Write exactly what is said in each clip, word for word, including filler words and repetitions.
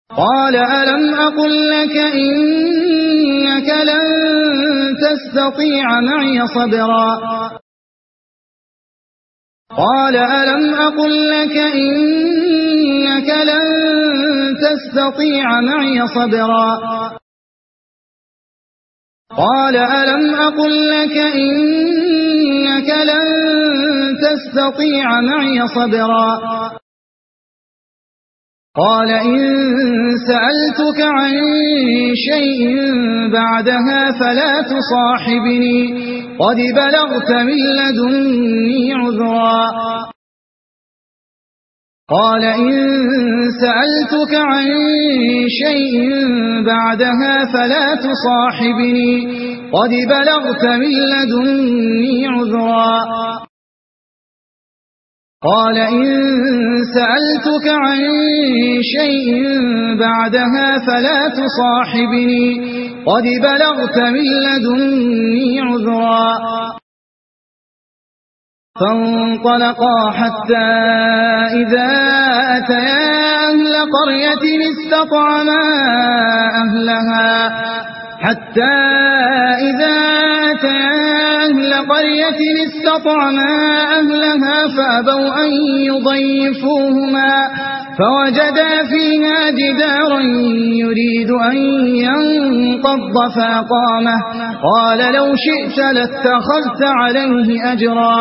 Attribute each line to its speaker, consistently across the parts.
Speaker 1: قال ألم أقل لك إنك لن تستطيع معي صبرا قال ألم أقل لك إنك لن تستطيع معي صبرا قال ألم أقل لك إنك لن تستطيع معي صبرا قال إن سألتك عن شيء بعدها فلا تصاحبني قد بلغت من لدني عذرا قال إن سألتك عن شيء بعدها فلا تصاحبني قد بلغت من لدني عذرا قال إن سألتك عن شيء بعدها فلا تصاحبني قد بلغت من لدني عذرا فانطلقا حتى إذا أتيا أهل قرية استطعما أهلها حتى إذا أتيا أهل قرية استطعما أهلها فأبوا أن يضيفوهما فوجدا فيها جدارا يريد أن ينقض فأقامه قال لو شئت لاتخذت عليه أجرا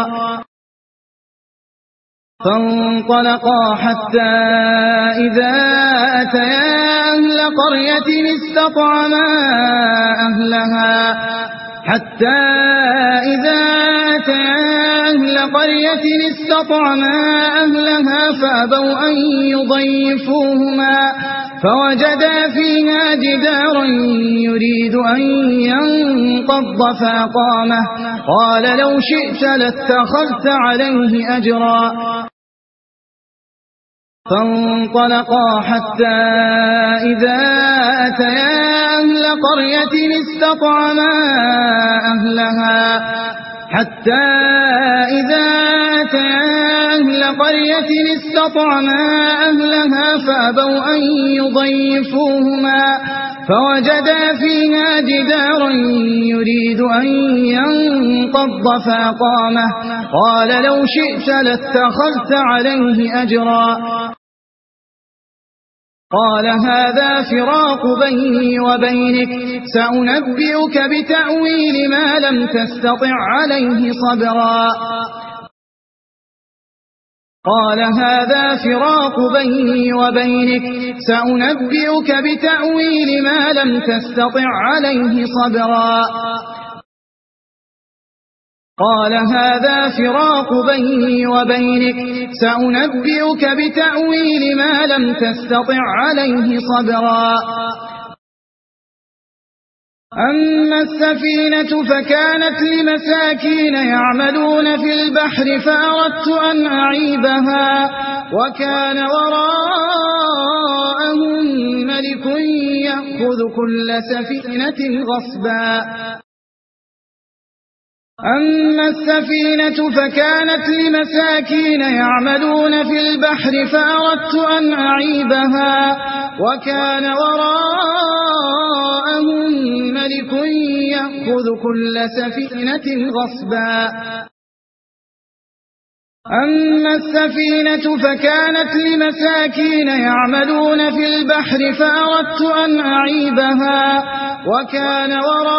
Speaker 1: فانطلقا حتى إذا أتيا أهل قرية استطعما أهلها حتى إذا أتيا أهل قرية استطعما أهلها فأبوا أن يضيفوهما فوجدا فيها جدارا يريد أن ينقض فأقامه قال لو شئت لاتخذت عليه أجرا فانطلقا حتى إذا أتيا أهل قرية استطعما أهلها حتى إذا أتيا أهل قرية استطعما أهلها فأبوا أن يضيفوهما فوجدا فيها جدارا يريد أن ينقض فأقامه قال لو شئت لاتخذت عليه أجرا قال هذا فراق بيني وبينك سأنبئك بتأويل ما لم تستطع عليه صبرا قال هذا فراق بيني وبينك سأنبئك بتأويل ما لم تستطع عليه صبرا قال هذا فراق بيني وبينك سأنبئك بتأويل ما لم تستطع عليه صبرا أما السفينة فكانت لمساكين يعملون في البحر فأردت أن أعيبها وكان وراءهم ملك يأخذ كل سفينة غصبا أما السفينة فكانت لمساكين يعملون في البحر فأردت أن أعيبها وكان وراءهم ملك يأخذ كل سفينة غصبا أما السفينة فكانت لمساكين يعملون في البحر فأردت أن أعيبها وكان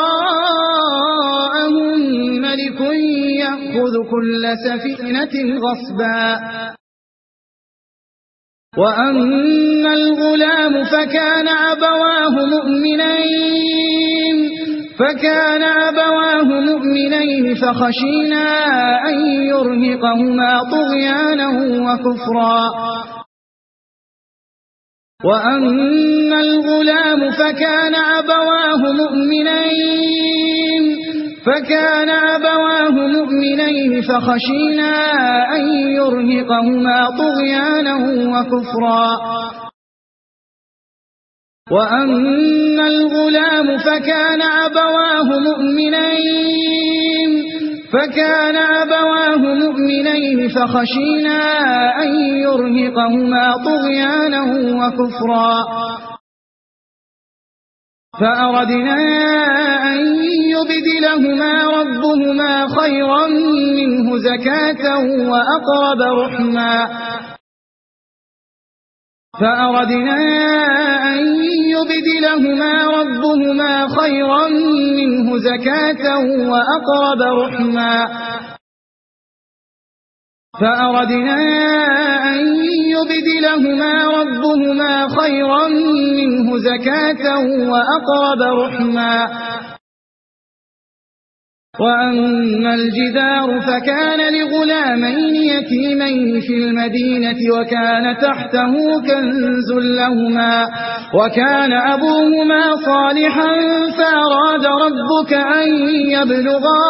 Speaker 1: وراءهم ملك يأخذ كل سفينة غصبا وأما الغلام فكان أبواه مؤمنين فكان أبواه مؤمنين فخشينا أن يرهقهما طغيانا وكفرا وأما الغلام فكان أبواه مؤمنين فكان أبواه مؤمنين فخشينا أن يرهقهما طغيانا وكفرا وأما الغلام فكان أبواه مؤمنين فكان أبواه مؤمنين فخشينا أن يرهقهما طغيانا وكفرا فأردنا أن يبدلهما ربهما خيرا منه زكاة وأقرب رحما فأردنا أن يبدلهما ربهما خيرا منه زكاة وأقرب رحما فأردنا أن يبدلهما ربهما خيرا منه زكاة وأقرب رحما وأما الجدار فكان لغلامين يتيمين في المدينة وكان تحته كنز لهما وكان أبوهما صالحا فأراد ربك أن يبلغا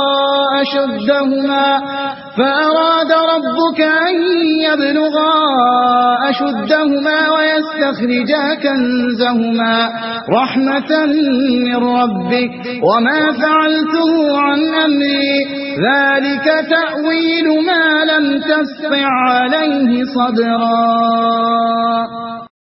Speaker 1: أشدهما فأراد ربك أن يبلغا أشدهما ويستخرجا كنزهما رحمة من ربك وما فعلته عن أمري ذلك تأويل ما لم تستطع عليه صبرا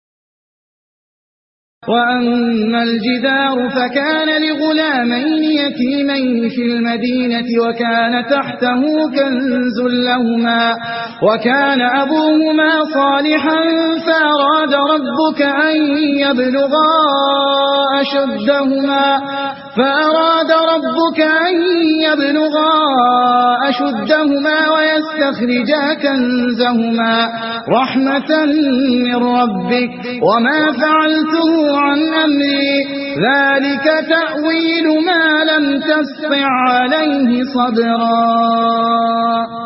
Speaker 1: وأما الجدار فكان لغلامين يتيمين في المدينة وكان تحته كنز لهما وكان أبوهما صالحا فأراد ربك أن يبلغا أشدهما فأراد ربك أن يبلغا أشدهما ويستخرجا كنزهما رحمة من ربك وما فعلته عن أمري ذلك تأويل ما لم تستطع عليه صبرا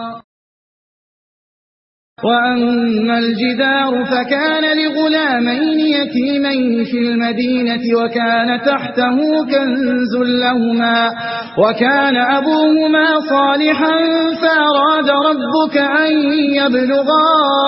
Speaker 1: وأما الجدار فكان لغلامين يتيمين في المدينة وكان تحته كنز لهما وكان أبوهما صالحا فأراد ربك أن يبلغا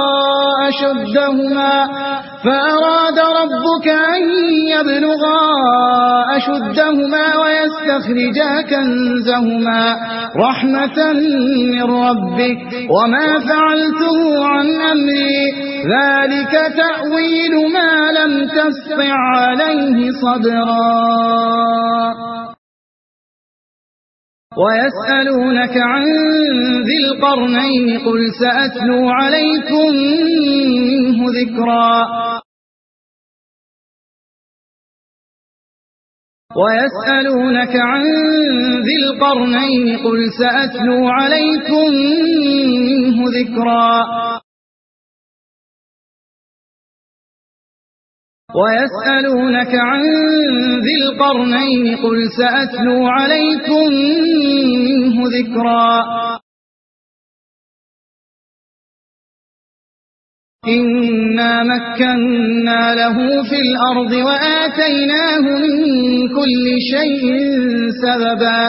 Speaker 1: أشدهما فأراد ربك أن يبلغا أشدهما ويستخرجا كنزهما رحمة من ربك وما فعلته عن أمري ذلك تأويل ما لم تستطع عليه صبرا ويسألونك عن ذي القرنين قل سأتلو عليكم منه ذكرا ويسألونك عن ذي القرنين قل سأتلو عليكم منه ذكرا ويسألونك عن ذي القرنين قل سأتلو عليكم منه ذكرا إنا مكنا له في الأرض وآتيناه من كل شيء سببا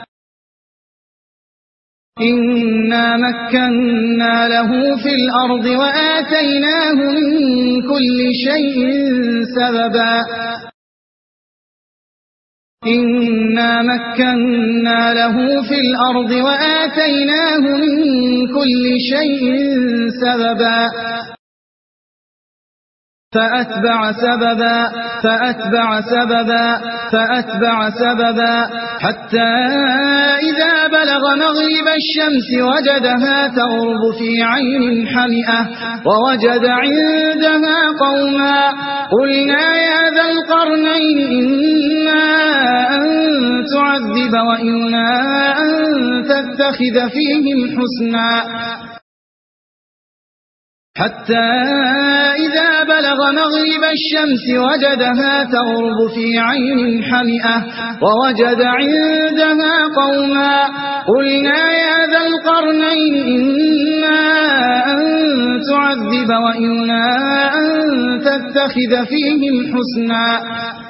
Speaker 1: إنا مكنا له في الأرض وآتيناه من كل شيء سببا إنا مكنا له في الأرض وآتيناه من كل شيء سببا فأتبع سببا فأتبع سببا فأتبع سببا حتى إذا بلغ مغرب الشمس وجدها تغرب في عين حمئة ووجد عندها قوما قلنا يا ذا القرنين إما أن تعذب وإما أن تتخذ فيهم حسنا حتى إذا بلغ مغرب الشمس وجدها تغرب في عين حمئة ووجد عندها قوما قلنا يا ذا القرنين إما أن تعذب وإما أن تتخذ فيهم حسنا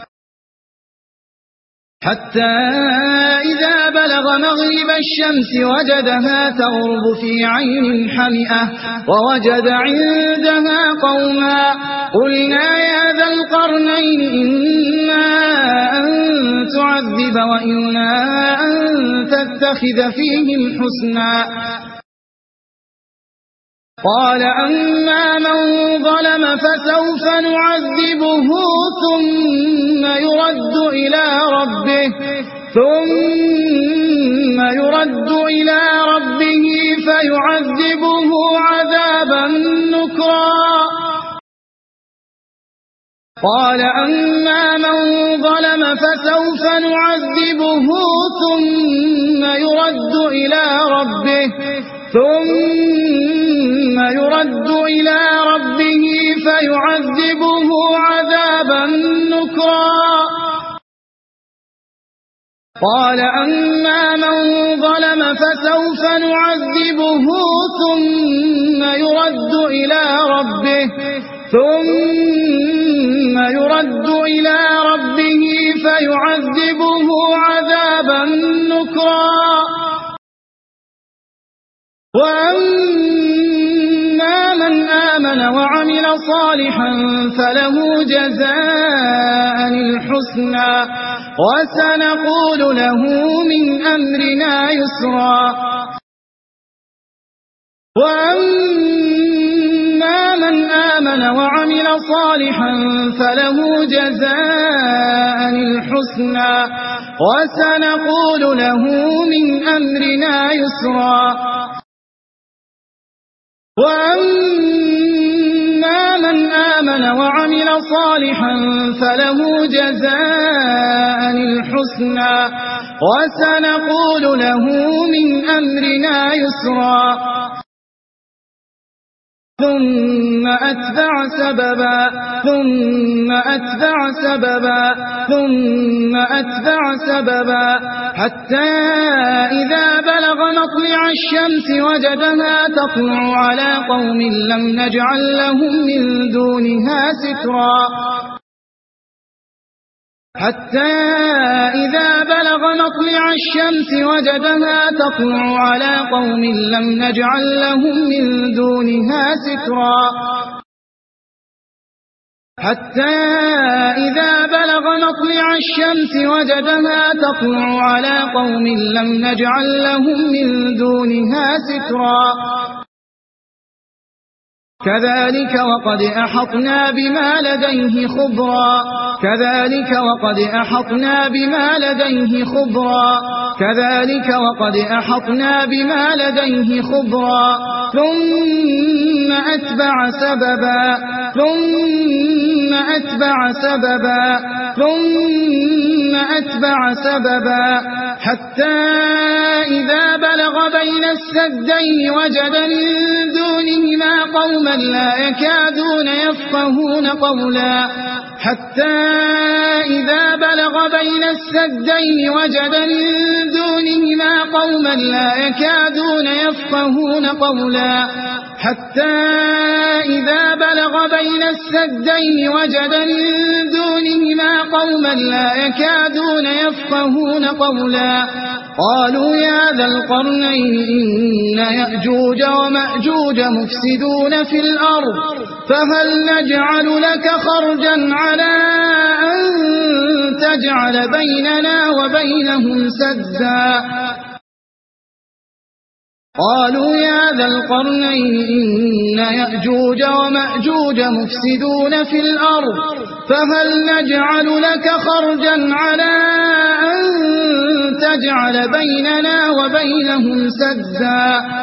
Speaker 1: حتى إذا بلغ مغرب الشمس وجدها تغرب في عين حمئة ووجد عندها قوما قلنا يا ذا القرنين إما أن تعذب وإما أن تتخذ فيهم حسنا قال أما من ظلم فسوف نعذبه ثم يرد إلى ربه ثم يرد إلى ربه فيعذبه عذابا نكرا قال أما من ظلم فسوف نعذبه ثم يرد إلى ربه ثم يرد إلى ربه فيعذبه عذابا نكرا قال أما من ظلم فسوف نعذبه ثم يرد إلى ربه ثم يرد إلى ربه فيعذبه عذابا نكرا وأما من آمن وعمل صالحا فله جزاء الحسنى وسنقول له من أمرنا يسرا وأما من آمن وعمل صالحا فله جزاء الحسنى وسنقول له من أمرنا يسرا وأما من آمن وعمل صالحا فله جزاء الحسنى وسنقول له من أمرنا يسرا ثم أتبع سببا ثم أتبع سببا ثم أتبع سببا حتى إذا بلغ مطلع الشمس وجدها تطلع على قوم لم نجعل لهم من دونها سترا حتى إذا بلغ مطلع الشمس وجدها تطلع على قوم لم نجعل لهم من دونها سترا حتى إذا بلغ مطلع الشمس وجدها تطلع على قوم لم نجعل لهم من دونها سترا كذلك وقد أحطنا بما لديه خبرا كذلك وقد أحطنا بما لديه خبرا كذلك وقد أحطنا بما لديه خبرا ثم أتبع سببا ثم أتبع سببا ثم أتبع سببا حتى إذا بلغ بين السدين وجد من دونهما قوما لا يكادون يفقهون قولا حتى إذا بلغ بين السدين وجد من دونهما قوما لا يكادون يفقهون قولا حتى إذا بلغ بين السدين وجد من دونهما قوما لا يكادون يفقهون قولا قالوا يا ذا القرنين إن يأجوج ومأجوج مفسدون في الأرض فهل نجعل لك خرجا على أن تجعل بيننا وبينهم سدا قالوا يا ذا القرنين إن يأجوج ومأجوج مفسدون في الأرض فهل نجعل لك خرجا على أن تجعل بيننا وبينهم سدا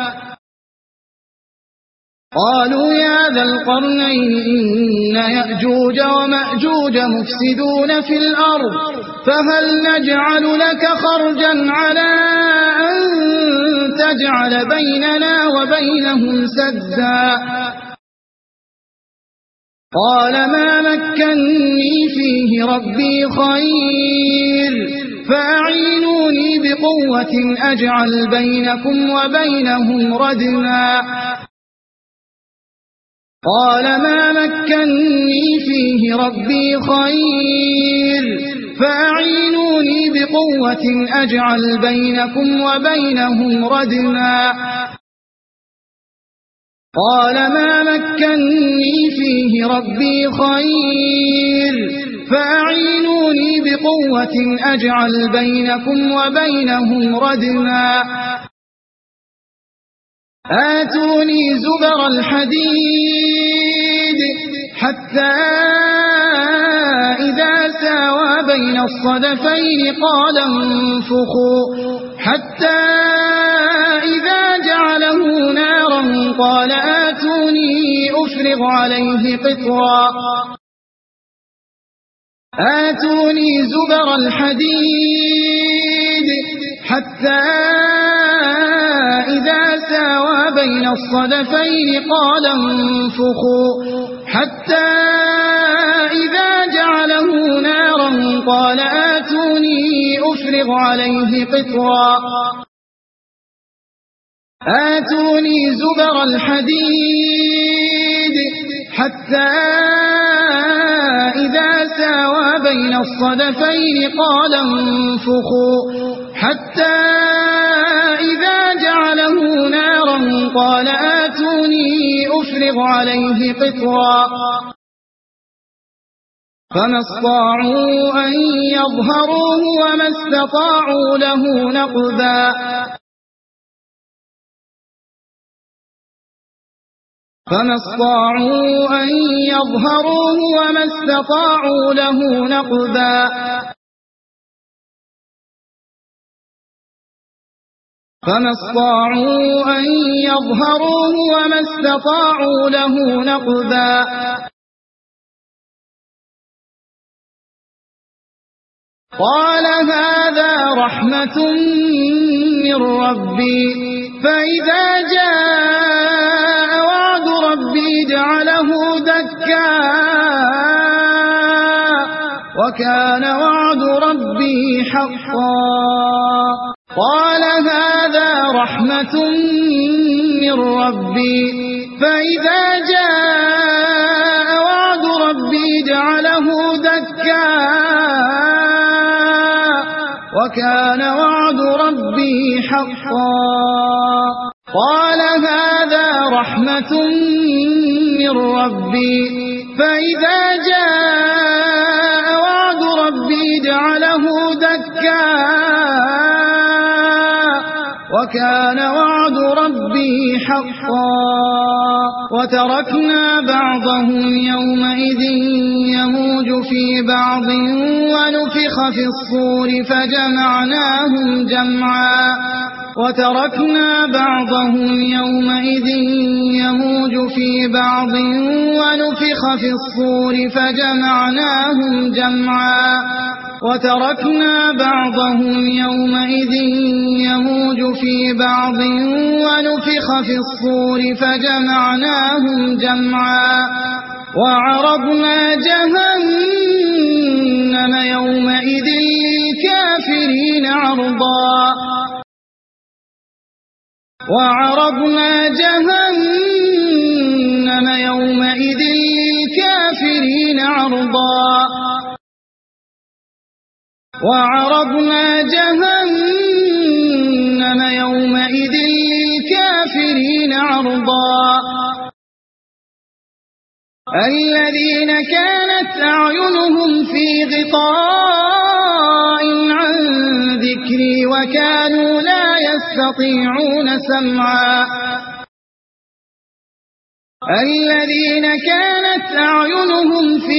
Speaker 1: قالوا يا ذا القرنين إن يأجوج ومأجوج مفسدون في الأرض فهل نجعل لك خرجا على أن تجعل بيننا وبينهم سدا قال ما مكنني فيه ربي خير فأعينوني بقوة أجعل بينكم وبينهم ردما قال ما مكنني فيه ربي خير فأعينوني بقوة أجعل بينكم وبينهم ردما قال ما مكنني فيه ربي خير فأعينوني بقوة أجعل بينكم وبينهم ردما آتوني زبر الحديد حتى إذا ساوى بين الصدفين قال انفخوا حتى إذا جعله نارا قال آتوني أفرغ عليه قطرا آتوني زبر الحديد حتى إذا ساوى بين الصدفين قال انفخوا حتى إذا جعله نارا قال آتوني أفرغ عليه قطرا آتوني زبر الحديد حتى إذا ساوى بين الصدفين قال انفخوا حتى إذا جعله نارا قال آتوني أفرغ عليه قطرا فما استطاعوا أن يظهروه وما استطاعوا له نقبا فما استطاعوا أن يظهروه وما استطاعوا له نقبا فما استطاعوا أن يظهروه وما استطاعوا له نقبا قال هذا رحمة من ربي فإذا جاء وعد ربي جعله دكا وكان وعد ربي حقا قال هذا رحمة من ربي فإذا جاء وعد ربي جعله دكا وكان وعد ربي حقا قال هذا رحمة من ربي فإذا جاء وعد ربي جعله دكا وكان وعد ربي حقا وتركنا بعضهم يومئذ يموج في بعض ونفخ في الصور فجمعناهم جمعا وتركنا بعضهم يومئذ يموج في بعض ونفخ في الصور فجمعناهم جمعا وتركنا بعضهم يومئذ يموج في بعض ونفخ في الصور فجمعناهم جمعا وعرضنا جهنم يومئذ للكافرين عرضا وعرضنا جهنم يومئذ للكافرين عرضا وعرضنا جهنم يومئذ للكافرين عرضا الذين كانت أعينهم في غطاء عن ذكري وكانوا لا يستطيعون سمعا الذين كانت أعينهم في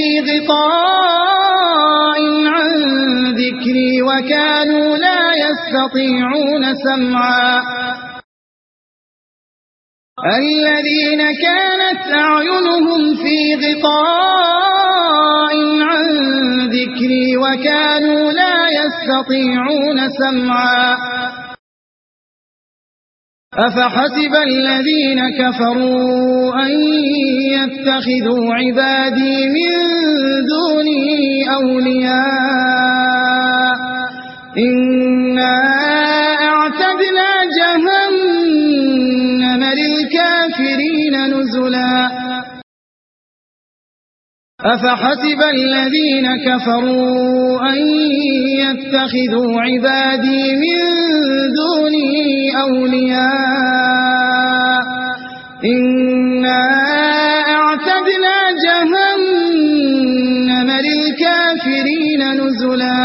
Speaker 1: غطاء عن ذكري وكانوا لا يستطيعون سمعا الذين كانت أعينهم في غطاء عن ذكري وكانوا لا يستطيعون سمعا أفحسب الذين كفروا أن يتخذوا عبادي من دوني أولياء إنا أعتدنا جهنم للكافرين نزلا أفحسب الذين كفروا أن يتخذوا عبادي من دوني أولياء إنا أعتدنا جهنم للكافرين نزلا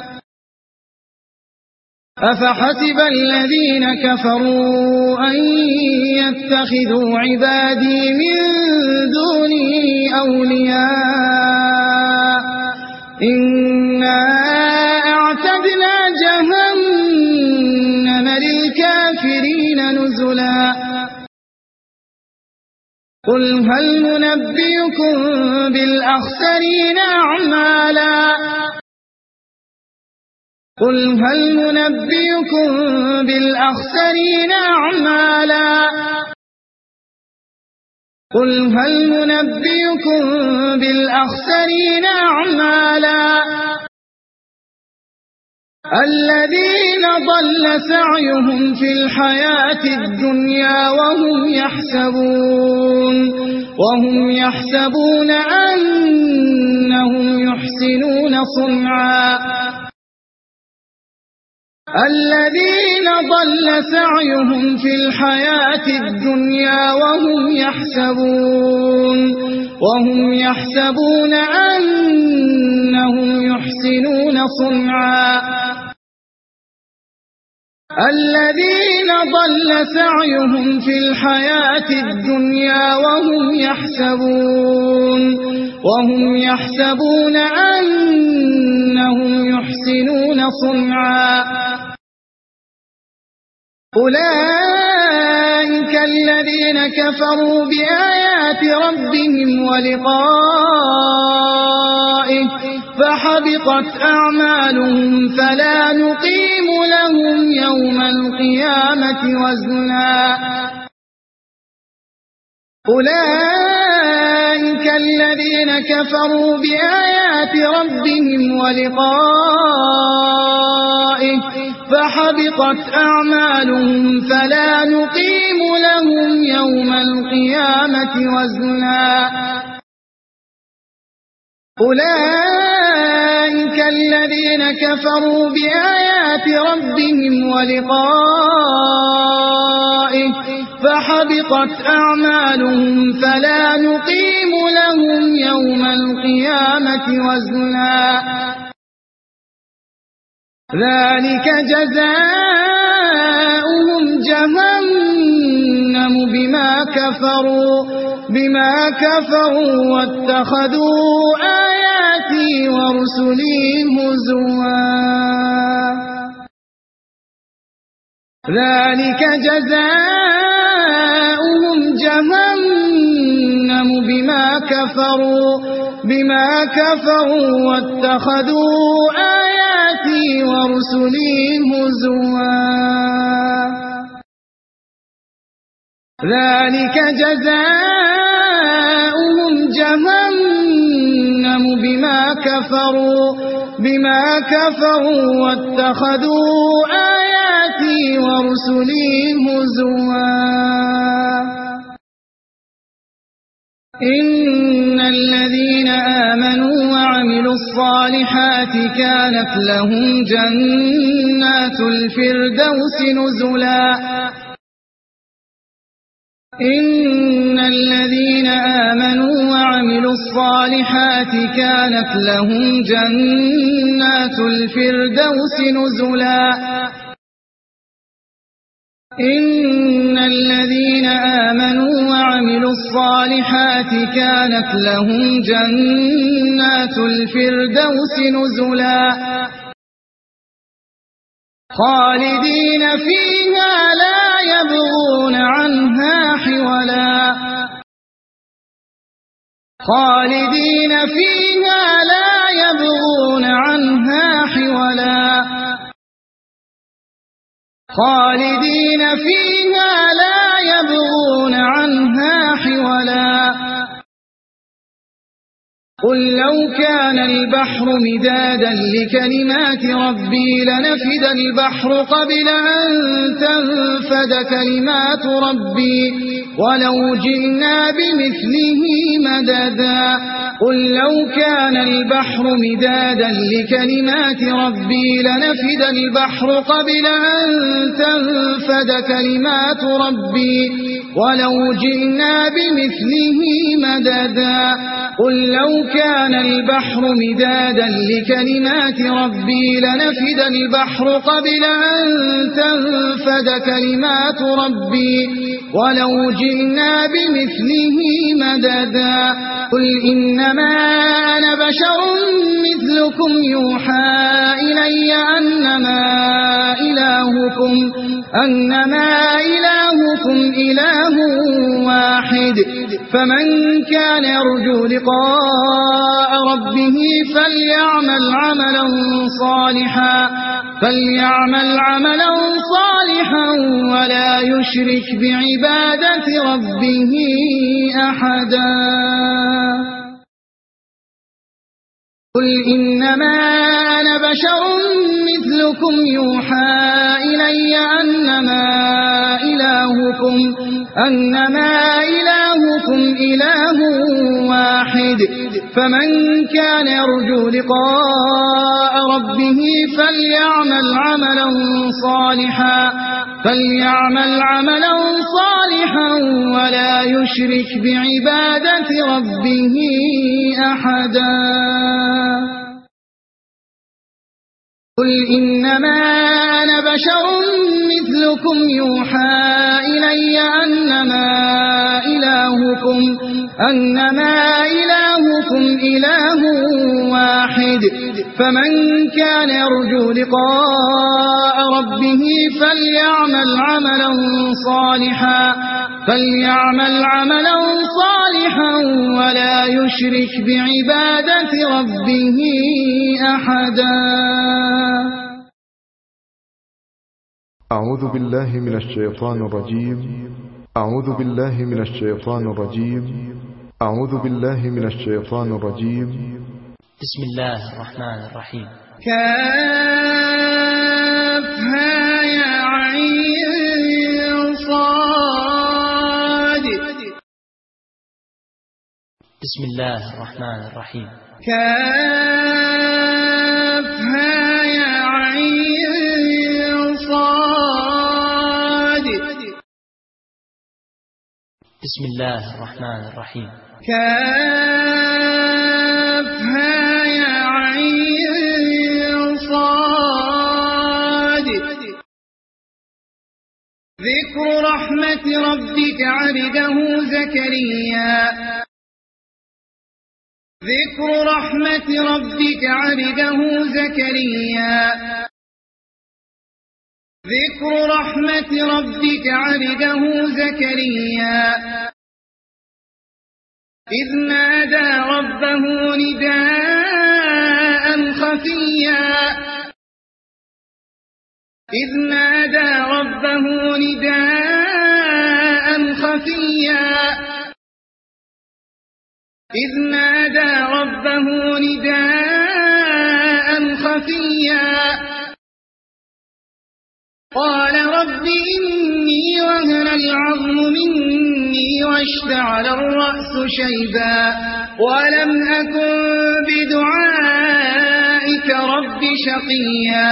Speaker 1: أفحسب الذين كفروا أن يتخذوا عبادي من دوني أولياء إنا قل هل ننبئكم بالأخسرين أعمالا قل هل ننبئكم بالأخسرين أعمالا قل هل ننبئكم بالأخسرين أعمالا الذين ضل سعيهم في الحياة الدنيا وهم يحسبون وهم يحسبون أنهم يحسنون صنعا الذين ضل سعيهم في الحياة الدنيا وهم يحسبون وهم يحسبون أنهم يحسنون صنعا الذين ضل سعيهم في الحياة الدنيا وهم يحسبون وهم يحسبون أنهم يحسنون صنعا أولئك الذين كفروا بآيات ربهم ولقائه فحبطت أعمالهم فلا نقيم لهم يوم القيامة وزنا أولئك الذين كفروا بآيات ربهم ولقائه فحبطت أعمالهم فلا نقيم لهم يوم القيامة وزنا أولئك الذين كفروا بآيات ربهم ولقائه فحبطت أعمالهم فلا نقيم لهم يوم القيامة وزنا ذلك جزاؤهم جهنم بما كفروا بما كفروا واتخذوا آياتي ورسلي هزوا ذلك جزاؤهم جهنم بما كفروا بما كفروا واتخذوا آياتي ورسلي هزوا ذلك جزاؤهم جهنم بما كفروا بما كفروا واتخذوا آياتي ورسلي هزوا إن الذين آمنوا وعملوا الصالحات كانت لهم جنات الفردوس نزلا إن الذين آمنوا وعملوا الصالحات كانت لهم جنات الفردوس نزلا إن الذين آمنوا وعملوا الصالحات كانت لهم جنات الفردوس نزلا خالدين فيها لا يبغون عنها حولا خالدين فيها لا يبغون عنها حولا خالدين فيها لا يبغون عنها حولا قل لو كان البحر مدادا لكلمات ربي لنفد البحر قبل أن تنفد كلمات ربي ولو جئنا بمثله مددا قل لو كان البحر مدادا لكلمات ربي لنفد البحر قبل أن تنفد كلمات ربي ولو جئنا بمثله مددا قل لو كان البحر مدادا لكلمات ربي لنفد البحر قبل أن تنفد كلمات ربي ولو جئنا بمثله مددا قل إنما أنا بشر مثلكم يوحى إلي أنما إلهكم أنما إلهكم إله واحد فمن كان يرجو لقاء ربه فليعمل عملا صالحا فليعمل عملا صالحا ولا يشرك بعبادة ربه أحدا قل إنما أنا بشر مثلكم يوحى إلي أنما إلهكم أنما إلهكم إله واحد فمن كان يرجو لقاء ربه فليعمل عملا صالحا فليعمل عملا صالحا ولا يشرك بعبادة ربه أحدا قل إنما أنا بشر مثلكم يوحى إلي أنما إلهكم أنما إلهكم إله واحد فمن كان يرجو لقاء ربه فليعمل عملا صالحا فليعمل عملا صالحا ولا يشرك بعبادة ربه أحدا
Speaker 2: أعوذ بالله من الشيطان الرجيم أعوذ بالله من الشيطان الرجيم أعوذ بالله من الشيطان الرجيم
Speaker 3: بسم الله الرحمن الرحيم
Speaker 1: كافها يا عين صاد
Speaker 3: بسم الله الرحمن الرحيم
Speaker 1: كافها يا عين صاد
Speaker 3: بسم الله الرحمن الرحيم
Speaker 1: كافها يا عين صاد ذكر رحمة ربك عبده زكريا ذكر رحمة ربك عبده زكريا ذكر رحمة ربك عبده زكريا إذ نادى ربه نداء خفيا إذ نادى ربه نداء خفيا إذ نادى ربه نداء خفيا قال رب إني وهن العظم مني واشتعل الرأس شيبا ولم أكن بدعائك رب شقيا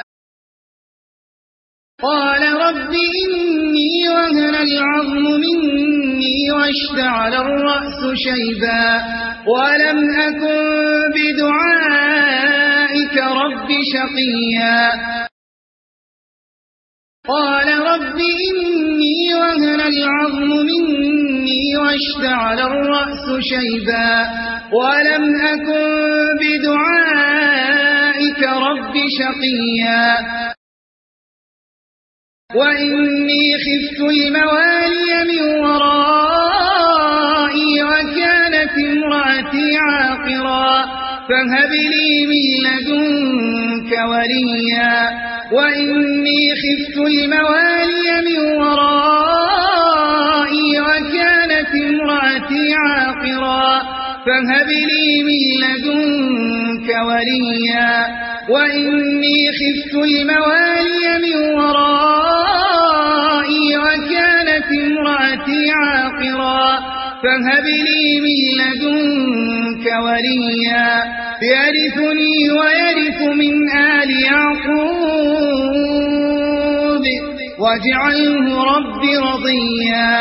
Speaker 1: قال رب إني وهن العظم مني واشتعل الرأس شيبا ولم أكن بدعائك رب شقيا قال رب إني وهن العظم مني واشتعل الرأس شيبا ولم أكن بدعائك رب شقيا وإني خفت الموالي من ورائي وكانت امرأتي عاقرا فهب لي من لدنك وليا وإني خفت الموالي من ورائي وكانت امرأتي عاقرا فهب لي من لدنك وليا وإني خفت الموالي من ورائي وكانت امرأتي عاقرا فهب لي من لدنك وليا يرثني ويرث من آل يعقوب واجعله رب رضيا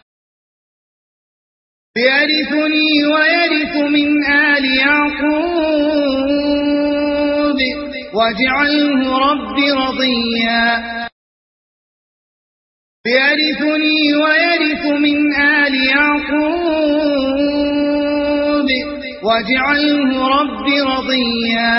Speaker 1: يرثني ويرث من آل يعقوب واجعله رب رضيا يرثني ويرث من آل يعقوب واجعله رب رضيا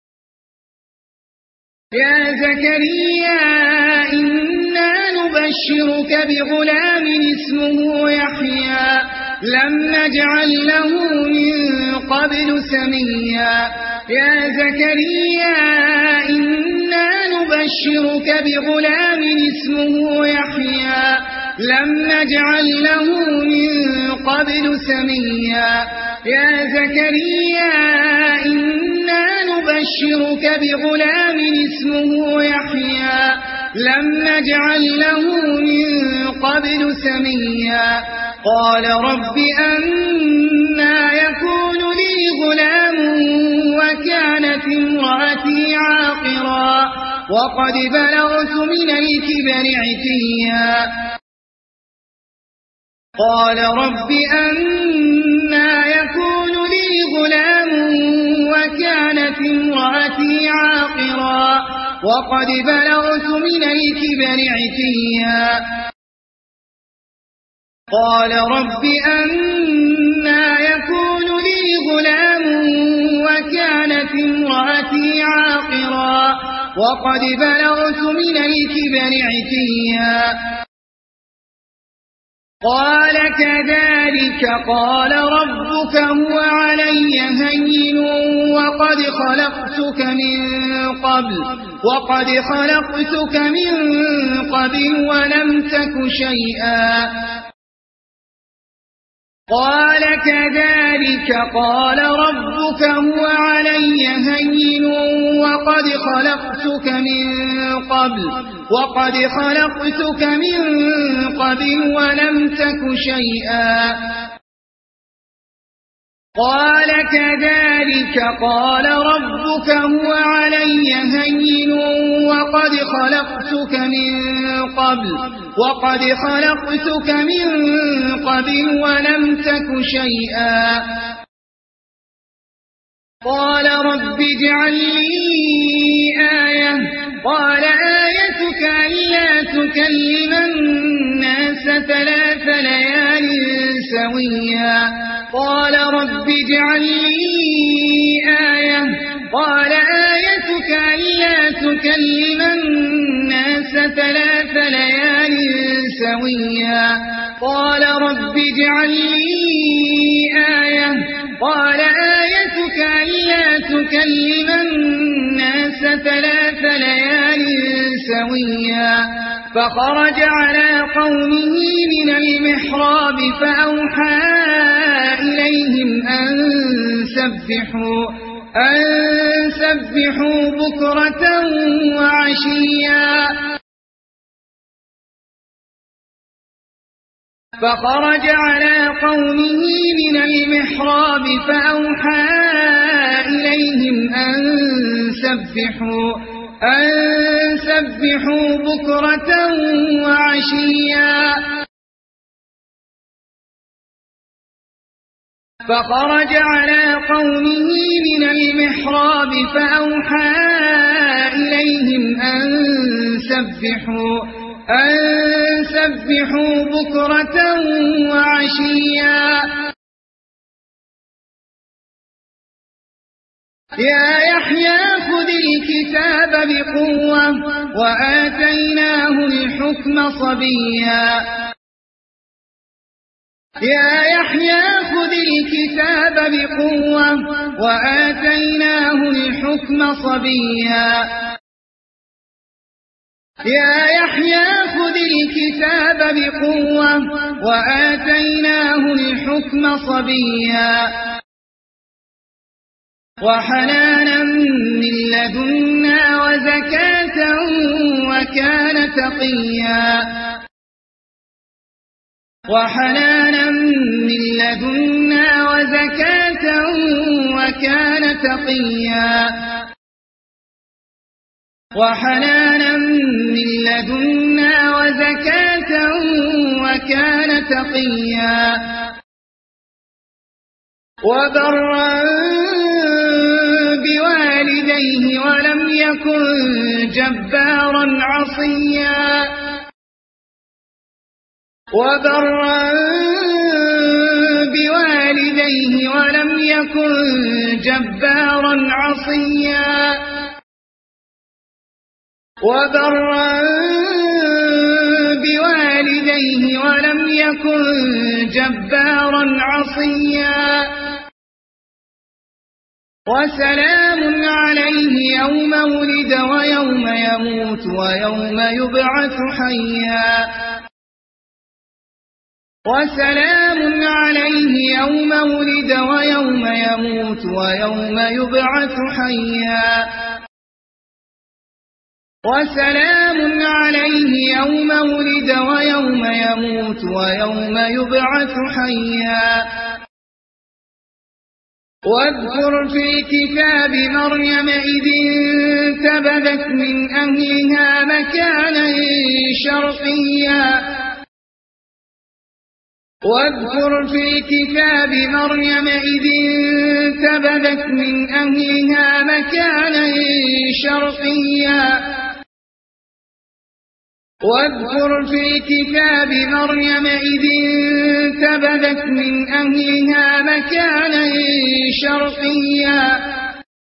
Speaker 1: يا زكريا إنا نبشرك بغلام اسمه يحيى لم نجعل له من قبل سميا يا زكريا إنا نبشرك بغلام اسمه يحيى لم نجعل له من قبل سميا يا زكريا إنا نبشرك بغلام اسمه يحيى لم نجعل له من قبل سميا قال رب أنى يكون لي غلام وكانت امرأتي عاقرا وقد بلغت من الكبر عتيا قال رب أنى يكون لي غلام وكانت امرأتي عاقرا وقد بلغت من الكبر عتيا قال رب أنى يكون لي غلام وكانت امرأتي عاقرا وقد بلغت من الكبر عتيا قال كذلك قال ربك هو علي هين وقد خلقتك من قبل وقد خلقتك من قبل ولم تك شيئا قال كذلك قال ربك هو علي هين وقد خلقتك من قبل وقد خلقتك من قبل ولم تك شيئا قال كذلك قال ربك هو علي هين وقد خلقتك من قبل وقد خلقتك من قبل ولم تك شيئا قال رب اجعل لي آية قال آيتك ألا تكلم الناس ثلاث ليال سويا قال رب اجعل لي آية قال آيتك ألا تكلم الناس ثلاث ليال سويا قال رب اجعل لي آية قال آيتك ألا تكلم الناس ثلاث ليال سويا فخرج على قومه من المحراب فأوحى إليهم أن سبحوا أن سبحوا بكرة وعشيا فخرج على قومه من المحراب فأوحى إليهم أن سبحوا أن سبحوا بكرة وعشيا فخرج على قومه من المحراب فأوحى إليهم أن سبحوا أن سبحوا بكرة وعشيا يا يحيى خذ الكتاب بقوة وآتيناه الحكم صبيا يا يحيى خذ الكتاب بقوة وآتيناه الحكم صبيا يا يحيى خذ الكتاب بقوة وآتيناه الحكم صبيا وحنانا من لدنا وزكاة وكان تقيا وحنانا من لدنا وزكاة وكان تقيا وحنانا من لدنا وزكاة وكان تقيا وبرا بوالديه ولم يكن جبارا عصيا وبرا بوالديه ولم يكن جبارا عصيا وبرا بوالديه ولم يكن جبارا عصيا وسلام عليه يوم ولد ويوم يموت ويوم يبعث حيا وسلام عليه يوم ولد ويوم يموت ويوم يبعث حيا وسلام عليه يوم ولد ويوم يموت ويوم يبعث حيا واذكر في الكتاب مريم إذ انتبذت من أهلها مكانا شرقيا واذكر في الكتاب مريم إذ انتبذت من أهلها مكانا شرقيا واذكر في الكتاب مريم إذ انتبذت من أهلها مكانا شرقيا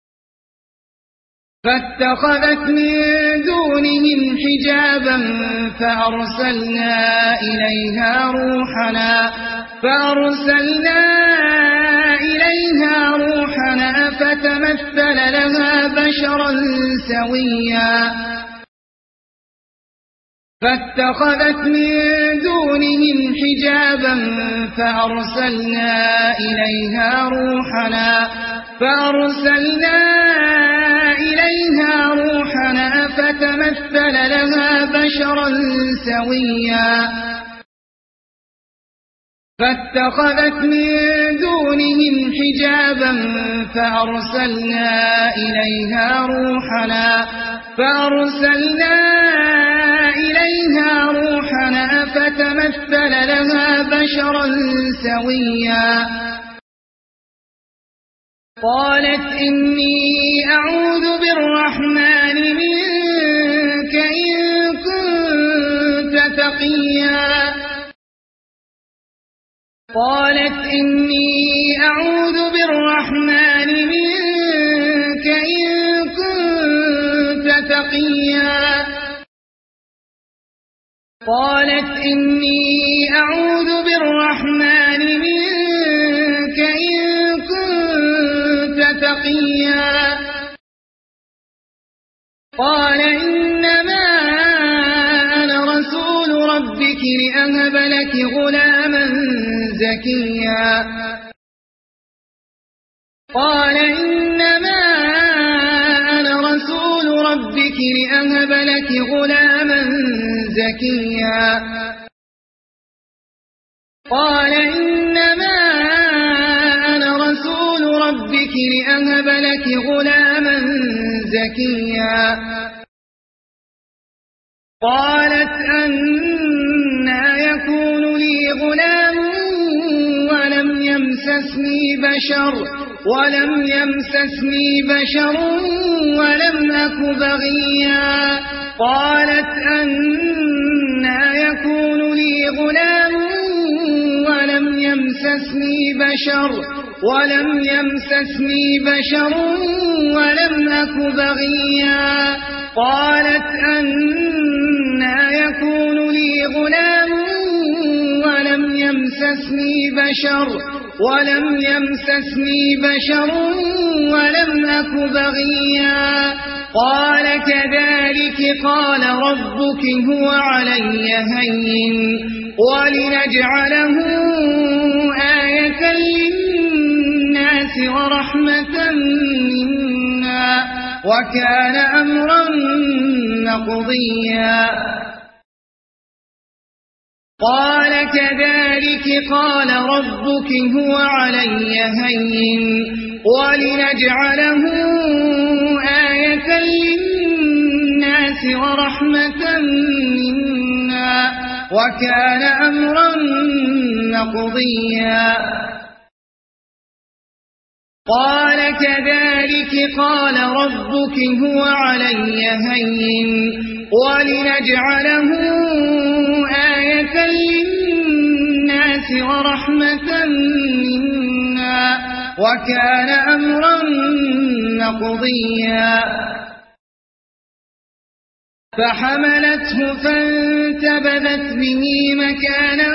Speaker 1: فاتخذت من دونهم حجابا فأرسلنا إليها روحنا فأرسلنا إليها روحنا فتمثل لها بشرا سويا فاتخذت من دونهم حجابا فأرسلنا إليها روحنا فأرسلنا إليها روحنا فتمثل لها بشرا سويا فاتخذت من دونهم حجابا فأرسلنا إليها روحنا فأرسلنا إليها روحنا فتمثل لها بشرا سويا قالت إني أعوذ بالرحمن منك إن كنت تقيا قالت إني أعوذ بالرحمن منك إن كنت تقيا قالت إني أعوذ بالرحمن منك إن كنت تقيا قال إنما أنا رسول ربك لأهب لك غلاما زكيا قال إنما أنا رسول ربك لأهب لك غلاما زكيا قال إنما أنا رسول ربك لأهب لك غلاما زكيا قالت أنى يكون لي غلام ولم يمسسني بشر ولم يمسسني بشر ولم أك بغيا قالت أنى يكون لي غلام ولم يمسسني بشر ولم يمسسني بشر ولم أك بغيا قالت أنى يكون لي غلام ولم يمسسني بشر ولم يمسسني بشر ولم أك بغيا قال كذلك قال ربك هو علي هين ولنجعله آية للناس ورحمة منا وكان أمرا مقضيا قال كذلك قال ربك هو علي هين ولنجعله آية للناس ورحمة منا وكان أمرا مقضيا قال كذلك قال ربك هو علي هين ولنجعله آية للناس ورحمة منا وكان أمرا مقضيا فحملته فانتبذت به مكانا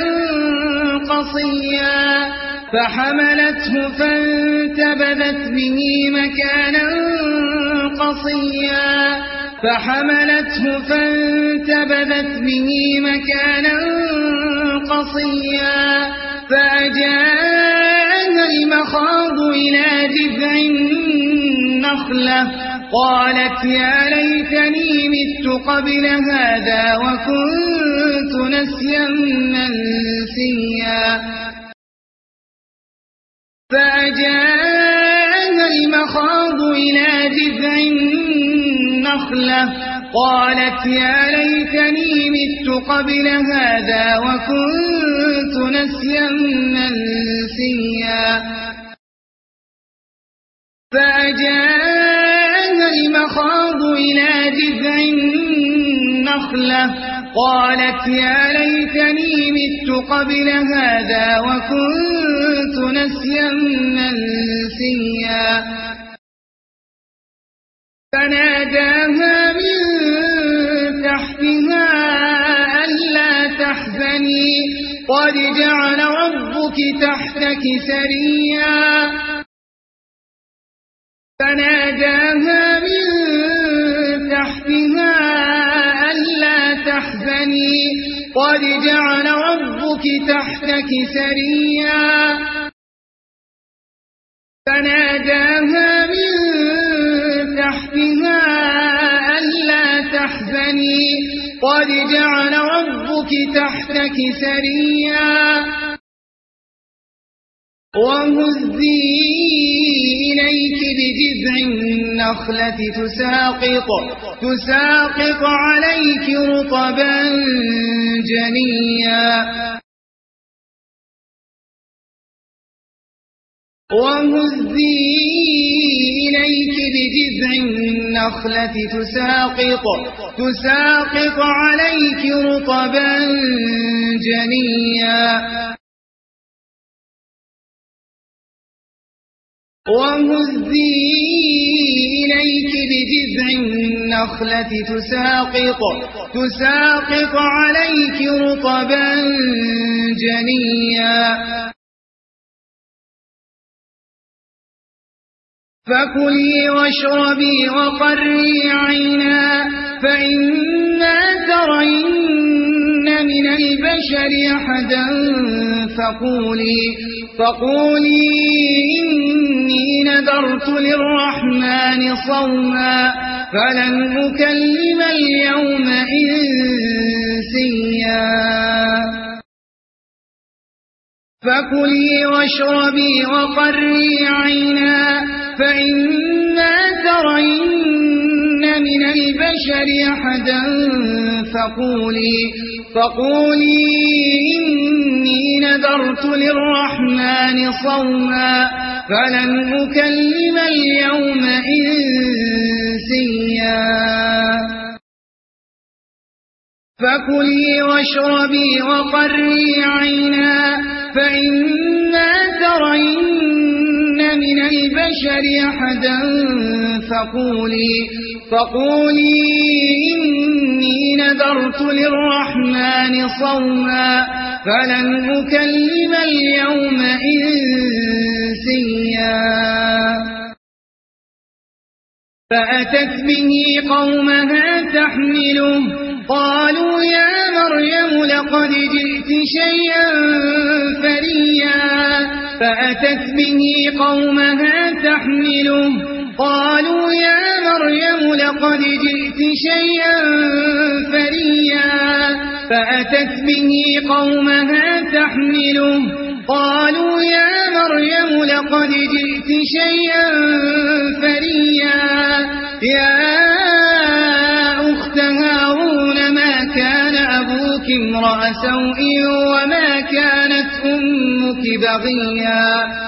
Speaker 1: قصيا فحملته فانتبذت به مكانا قصيا فحملته فانتبذت به مكانا قصيا فأجاءها المخاض إلى جذع النخلة قالت يا ليتني مت قبل هذا وكنت نسيا منسيا فأجاءها المخاض إلى جذع النخلة قالت يا ليتني مت قبل هذا وكنت نسيا منسيا فأجاءها المخاض إلى جذع النخلة قالت يا ليتني مت قبل هذا وكنت نسيا منسيا فناداها من تحتها ألا تحزني قد جعل ربك تحتك سريا فناداها من تحتها ألا تحزني قد جعل ربك تحتك سريا فناداها من تحتها ألا تحزني قد جعل ربك تحتك سريا وهزي إليك بجذع النخلة تساقط تساقط عليك رطبا جنيا وهزي إليك بجذع النخلة تساقط تساقط عليك رطبا جنيا وهزي إليك بجذع النخلة تساقط تساقط عليك رطبا جنيا فكلي واشربي وقري عينا فإما ترين من البشر أحدا فقولي فقولي إني نذرت للرحمن صوما فلن أكلم اليوم إنسيا فكلي واشربي وقري عينا فإما ترين من البشر أحدا فقولي فقولي إني نذرت للرحمن صوما فلن أكلم اليوم إنسيا فكلي واشربي وقري عينا فإما ترين من البشر أحدا فقولي فقولي إني نذرت للرحمن صوما فلن أكلم اليوم إنسيا فأتت به قومها تحمله قالوا يا مريم لقد جئت شيئا فريا فأتت به قومها تحمله قالوا يا مريم لقد جئت شيئا فريا فأتت به قومها تحمله قالوا يا مريم لقد جئت شيئا فريا يا أخت هارون ما كان أبوك امرأ سوء وما كانت أمك بغيا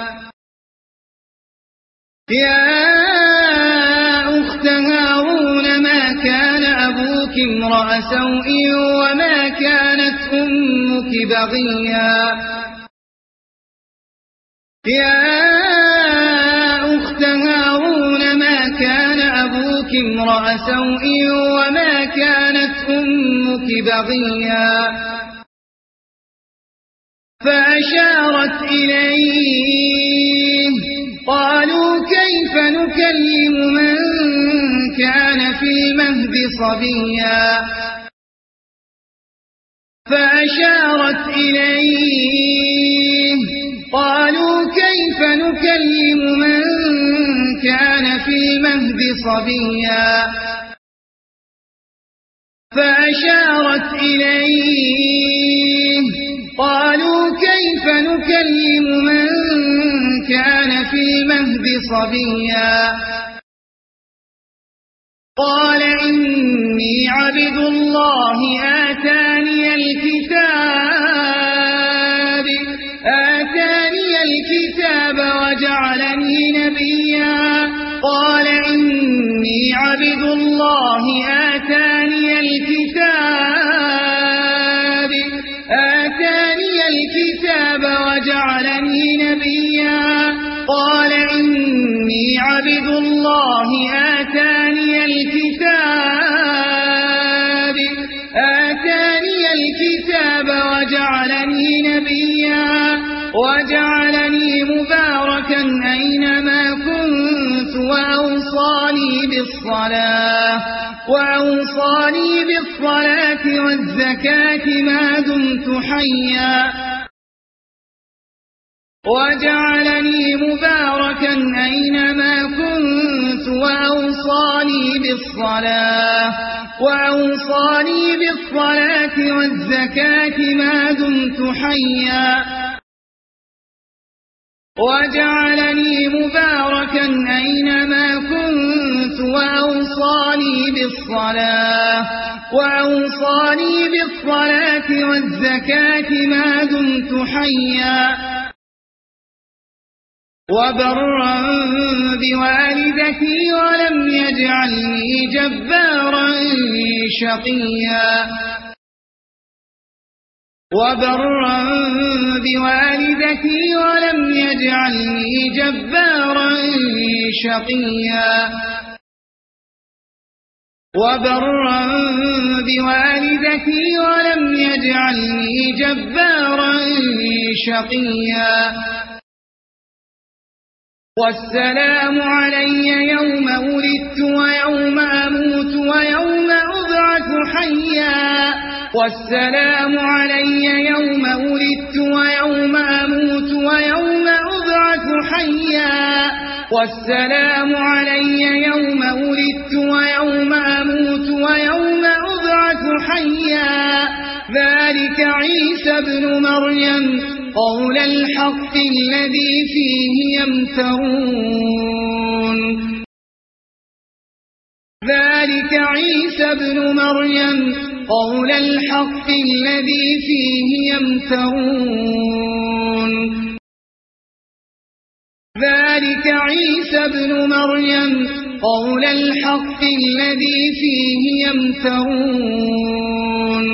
Speaker 1: يا أخت هارون ما كان أبوك امرأ سوء وما كانت أمك بغيا يا أخت هارون ما كان أبوك امرأ سوء وما كانت أمك بغيا فأشارت إليه قالوا كيف نكلم من كان في المهد صبيا فأشارت إليه قالوا كيف نكلم من كان في المهد صبيا فأشارت إليه قالوا كيف نكلم من كان في المهد صبيا قال إني عبد الله آتاني الكتاب آتاني الكتاب وجعلني نبيا قال إني عبد الله آتاني الكتاب آتاني الكتاب وجعلني نبيا قال إني عبد الله آتاني الكتاب آتاني الكتاب وجعلني نبيا وجعلني مباركا أينما كنت وأوصاني بالصلاة وأوصاني بالصلاة والزكاة ما دمت حيا وجعلني مباركا أينما كنت وأوصاني بالصلاة وأوصاني بالصلاة والزكاة ما دمت حيا وجعلني مباركا أينما كنت وأوصاني بالصلاة وأوصاني بالصلاة والزكاة ما دمت حيا وبرا بوالدتي ولم يجعلني جبارا شقيا وبرا بوالدتي ولم يجعلني جبارا شقيا وبرا بوالدتي ولم يجعلني جبارا شقيا والسلام علي يوم ولدت ويوم أموت ويوم أبعث حيا والسلام علي يوم ولدت ويوم أموت ويوم أبعث حيا والسلام علي يوم ولدت ويوم أموت ويوم أبعث حيا ذلك عيسى ابن مريم قول الحق الذي فيه يمترون ذلك عيسى ابن مريم قول الحق الذي فيه يمترون ذلك عيسى ابن مريم قول الحق الذي فيه يمترون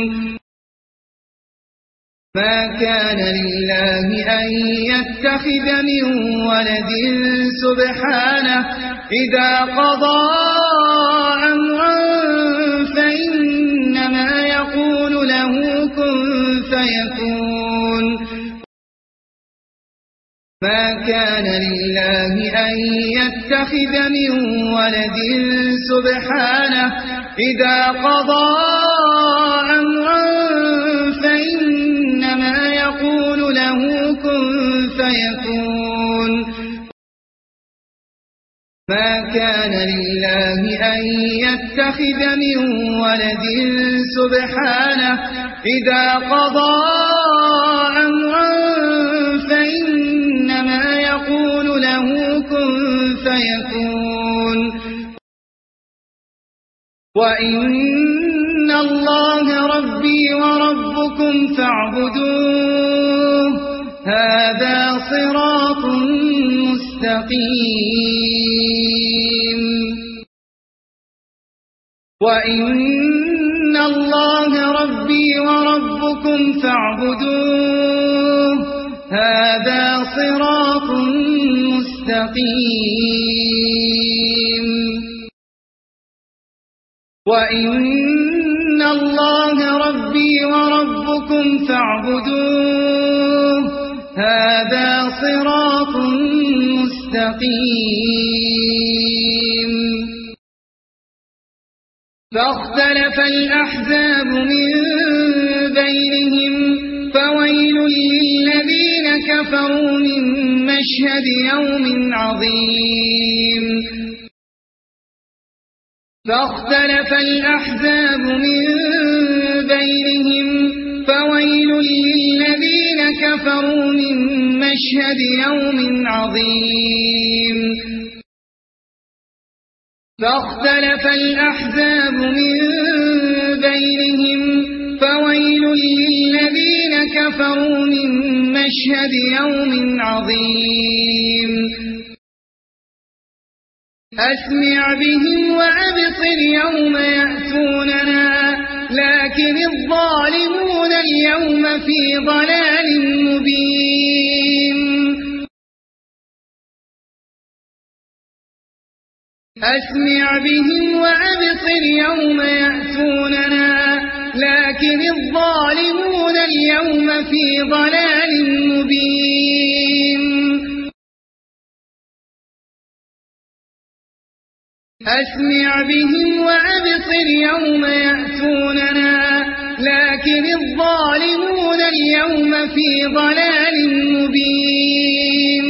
Speaker 1: ما كان لله أن يتخذ من ولد سبحانه إذا قضى أمرا فإنما يقول له كن فيكون ما كان لله أن يتخذ من ولد سبحانه إذا قضى أمرا فإنما يقول له كن فيكون ما كان لله أن يتخذ من ولد سبحانه إذا قضى أمرا فإنما يقول له كن فيكون وإن الله ربي وربكم فاعبدوه هذا صراط مستقيم وإن الله ربي وربكم فاعبدوه هذا صراط مستقيم وإن الله ربي وربكم فاعبدوه هذا صراط مستقيم. فاختلف الأحزاب من بينهم فويل للذين كفروا من مشهد يوم عظيم. فاختلف الأحزاب من بينهم فويل للذين كفروا من مشهد يوم عظيم. فاختلف الأحزاب من بينهم فويل للذين كفروا من مشهد يوم عظيم. أسمع بهم وأبصر يوم يأتوننا لكن الظالمون اليوم في ضلال مبين. أسمع بهم وأبصر يوم يأتوننا لكن الظالمون اليوم في ضلال مبين. أسمع بهم وأبصر يوم يأتوننا لكن الظالمون اليوم في ضلال مبين.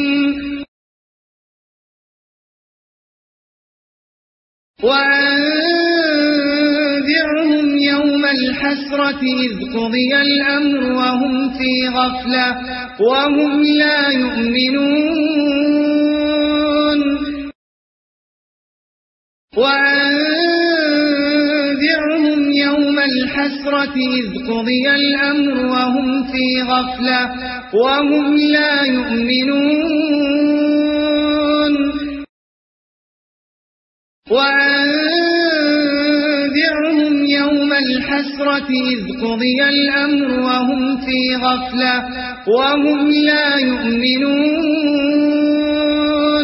Speaker 1: وأنذرهم يوم الحسرة إذ قضي الأمر وهم في غفلة وهم لا يؤمنون. وأنذرهم يوم الحسرة إذ قضي الأمر وهم في غفلة وهم لا يؤمنون. وأنذرهم يوم الحسرة إذ قضي الأمر وهم في غفلة وهم لا يؤمنون.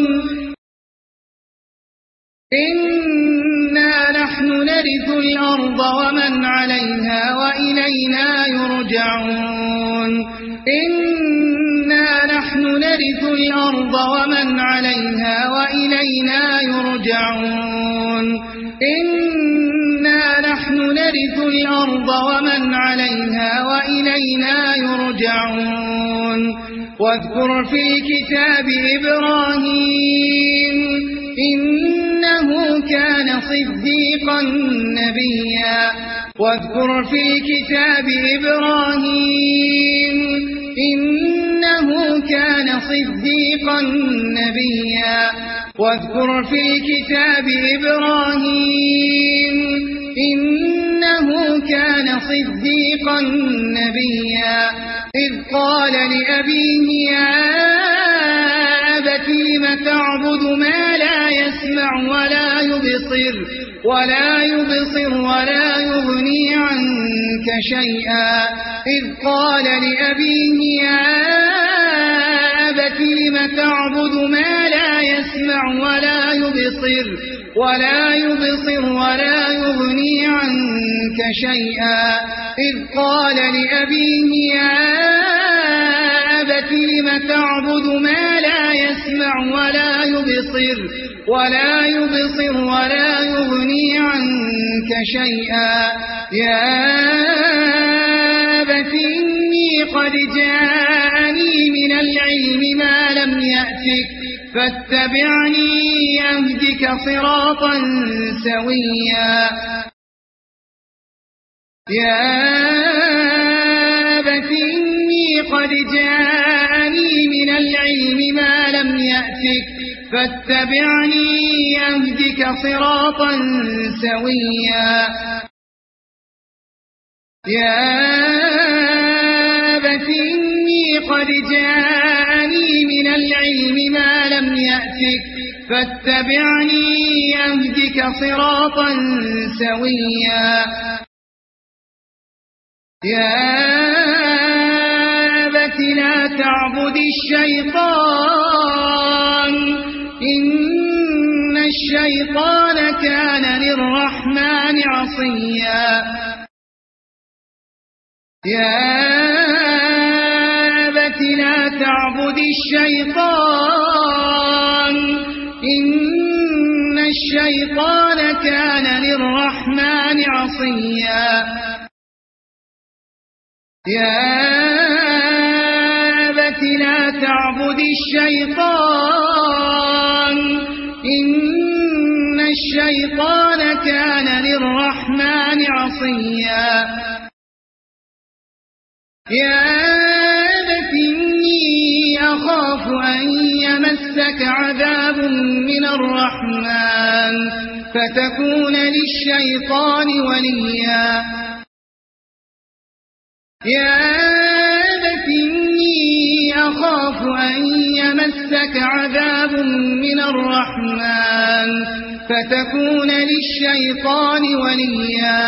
Speaker 1: إنا نحن نرث الأرض ومن عليها وإلينا يرجعون. إنا نحن نرث الأرض ومن عليها وإلينا يرجعون. إنا نحن نرث الأرض ومن عليها وإلينا يرجعون. واذكر في الكتاب إبراهيم إنه كان صديقا نبيا. واذكر في الكتاب إبراهيم إنه كان صديقا نبيا. واذكر في الكتاب إبراهيم إنه كان صديقا نبيا. إذ قال لأبيه يا أبت لم تعبد ما لا يسمع ولا يبصر ولا يبصر ولا يغني عنك شيئا. إذ قال لأبيه يا أبت لم تعبد ما لا يسمع ولا يبصر ولا يبصر ولا يغني عنك شيئا. إذ قال لأبيه يا أبت لم تعبد ما لا يسمع ولا يبصر ولا يبصر ولا يغني عنك شيئا. يا أبت إني قد جاءني من العلم ما لم يأتك فاتبعني أهدك صراطا سويا. يا أبت إني قد جاءني من العلم ما لم يأتك فاتبعني أهدك صراطا سويا. يا أبت إني قد جاءني من العلم ما لم يأتك فاتبعني أهدك صراطا سويا. يا أبت لا تعبد الشيطان إن الشيطان كان للرحمن عصيا يا أبت لا تعبد الشيطان إن الشيطان كان للرحمن عصيا يا أبت لا تعبد الشيطان إن الشيطان كان للرحمن عصيا يا أبت إني أخاف أن يمسك عذاب من الرحمن فتكون للشيطان وليا يا أبت إني أخاف أن يمسك عذاب من الرحمن فتكون للشيطان وليا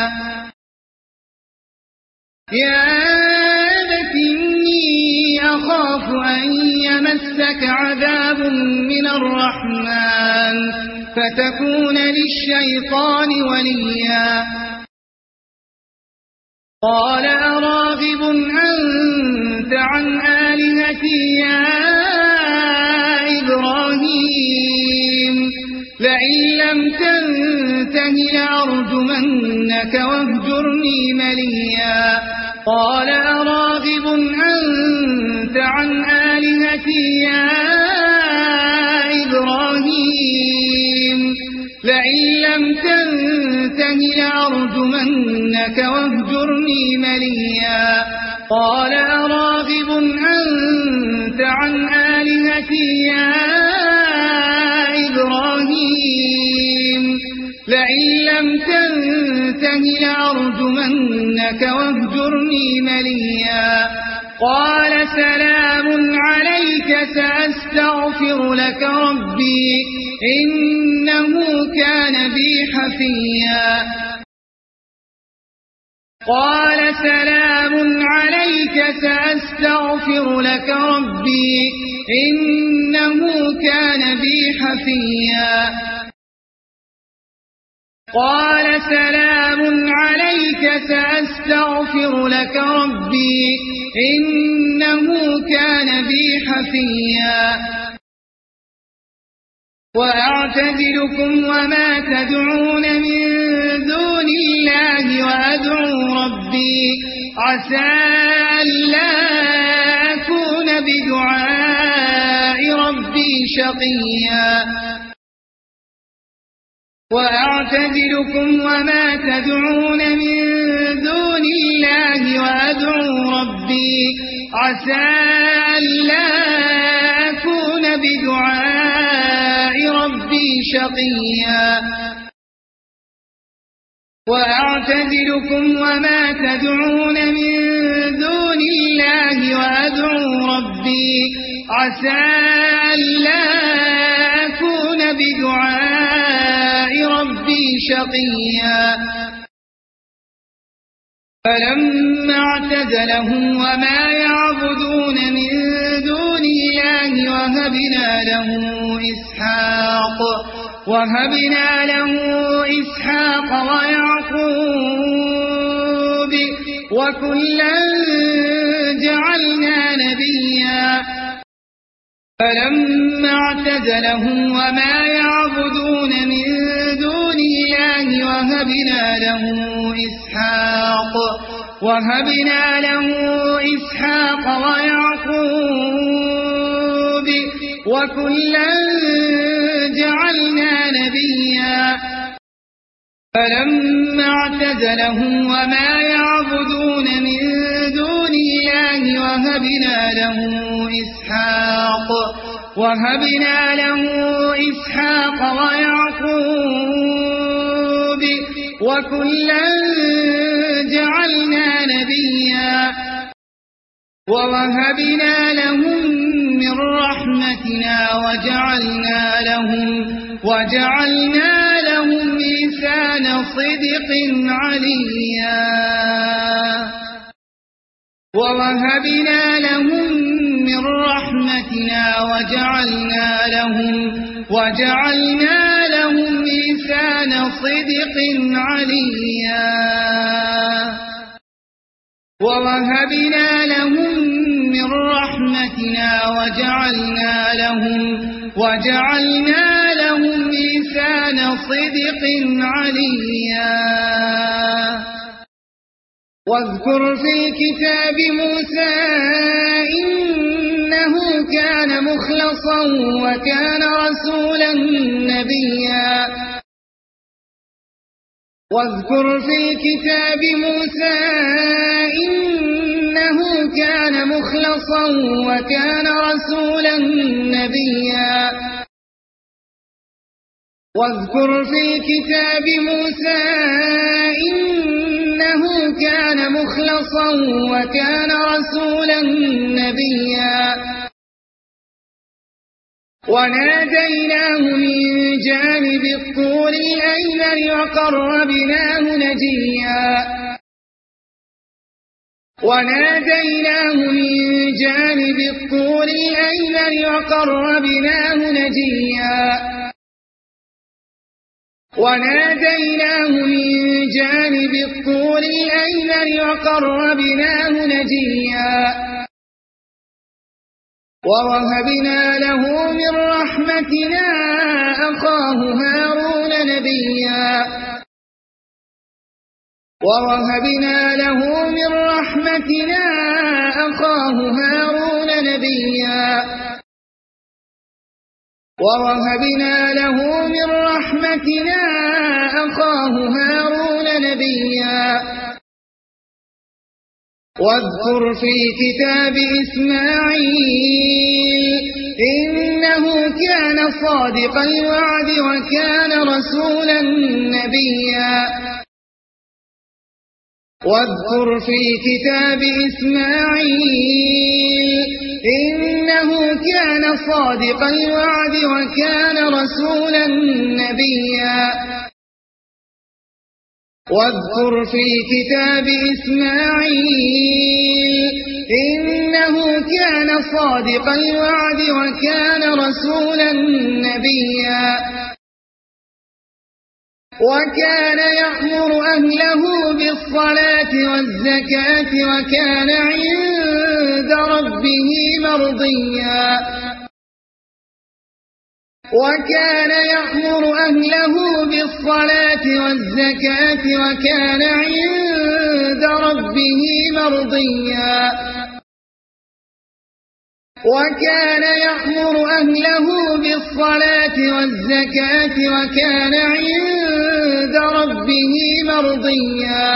Speaker 1: يا أبت إني أخاف أن يمسك عذاب من الرحمن فتكون للشيطان وليا قال أراغب أنت عن آلهتي يا إبراهيم لئن لم تنته لأرجمنك واهجرني مليا قال أراغب أنت عن آلهتي يا إبراهيم لئن لم تنته لأرجمنك واهجرني مليا قال أراغب أنت عن آلهتي يا إبراهيم لئن لم تنته لأرجمنك واهجرني مليا قال سلام عليك سأستغفر لك ربي إنه كان بي حفيا قال سلام عليك سأستغفر لك ربي إنه كان بي حفيا قال سلام عليك سأستغفر لك ربي إنه كان بي حفيا وأعتزلكم وما تدعون من دون الله وأدعو ربي عسى ألا أكون بدعاء ربي شقيا وأعتزلكم وما تدعون من دون الله وأدعو ربي عسى ألا أكون بدعاء ربي شقيا وأعتزلكم وما تدعون من دون الله وأدعو ربي عسى ألا أكون بدعاء ربي شقيا فلما اعتزلهم وما يعبدون من دون الله وهبنا له إسحاق وهبنا له إسحاق ويعقوب وكلا جعلنا نبيا فلما اعتزلهم وما يعبدون من دون الله وهبنا له إسحاق وهبنا له إسحاق ويعقوب وكلا جعلنا نبيا فلما اعتزلهم وما يعبدون من دون الله وهبنا له إسحاق وهبنا له إسحاق ويعقوب وكلا جعلنا نبيا ووهبنا لهم من رحمتنا وجعلنا لهم وجعلنا لهم لسان صدق عليا. ووهبنا لهم من رحمتنا وجعلنا لهم وجعلنا لهم لسان صدق عليا ووهبنا لهم من رحمتنا وجعلنا لهم وجعلنا لهم لسان صدق عليا واذكر في الكتاب موسى إنه كان مخلصا وكان رسولا نبيا واذكر في الكتاب موسى إنه كان مخلصا وكان رسولا نبيا واذكر في الكتاب موسى إنه كان مخلصا وكان رسولا نبيا وناديناه من جانب الطور الأيمن وقربناه نجيا وناديناه من جانب الطور الأيمن وقربناه نجيا وناديناه من جانب الطور الأيمن وقربناه نجيا ووهبنا له من رحمتنا أخاه هارون نبيا ووهبنا له من رحمتنا أخاه هارون نبيا ووهبنا له من رحمتنا أخاه هارون نبيا واذكر في كتاب إسماعيل إنه كان صادق الوعد وكان رسولا نبيا واذكر في كتاب إسماعيل إنه كان صادق الوعد وكان رسولا نبيا واذكر في كتاب إسماعيل إنه كان صادق الوعد وكان رسولا نبيا وكان يأمر أهله بالصلاة والزكاة وكان عند ربه مرضيا وكان يأمر أهله بالصلاة والزكاة وكان عند ربه مرضيا وكان يأمر أهله بالصلاة والزكاة وكان عند ربه مرضيا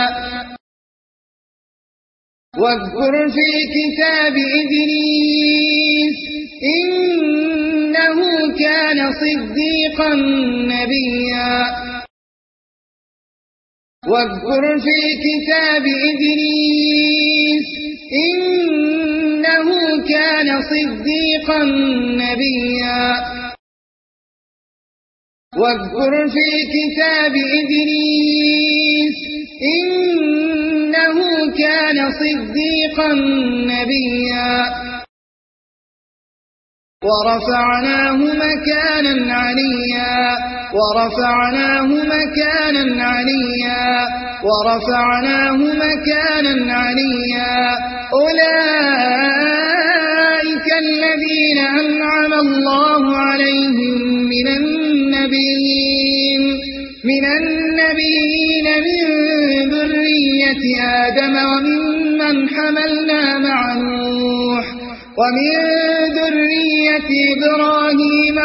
Speaker 1: واذكر في كتاب إدريس إنه كان صديقا نبيا واذكر في كتاب إدريس إنه كان صديقا نبيا واذكر في كتاب إدريس إنه كان صديقا نبيا ورفعناه مكانا عليا ورفعناه مكانا عليا ورفعناه مكانا عليا أولئك الذين أنعم الله عليهم من النبيين من النبيين من ذرية آدم وممن حملنا مع نوح ومن ذرية إبراهيم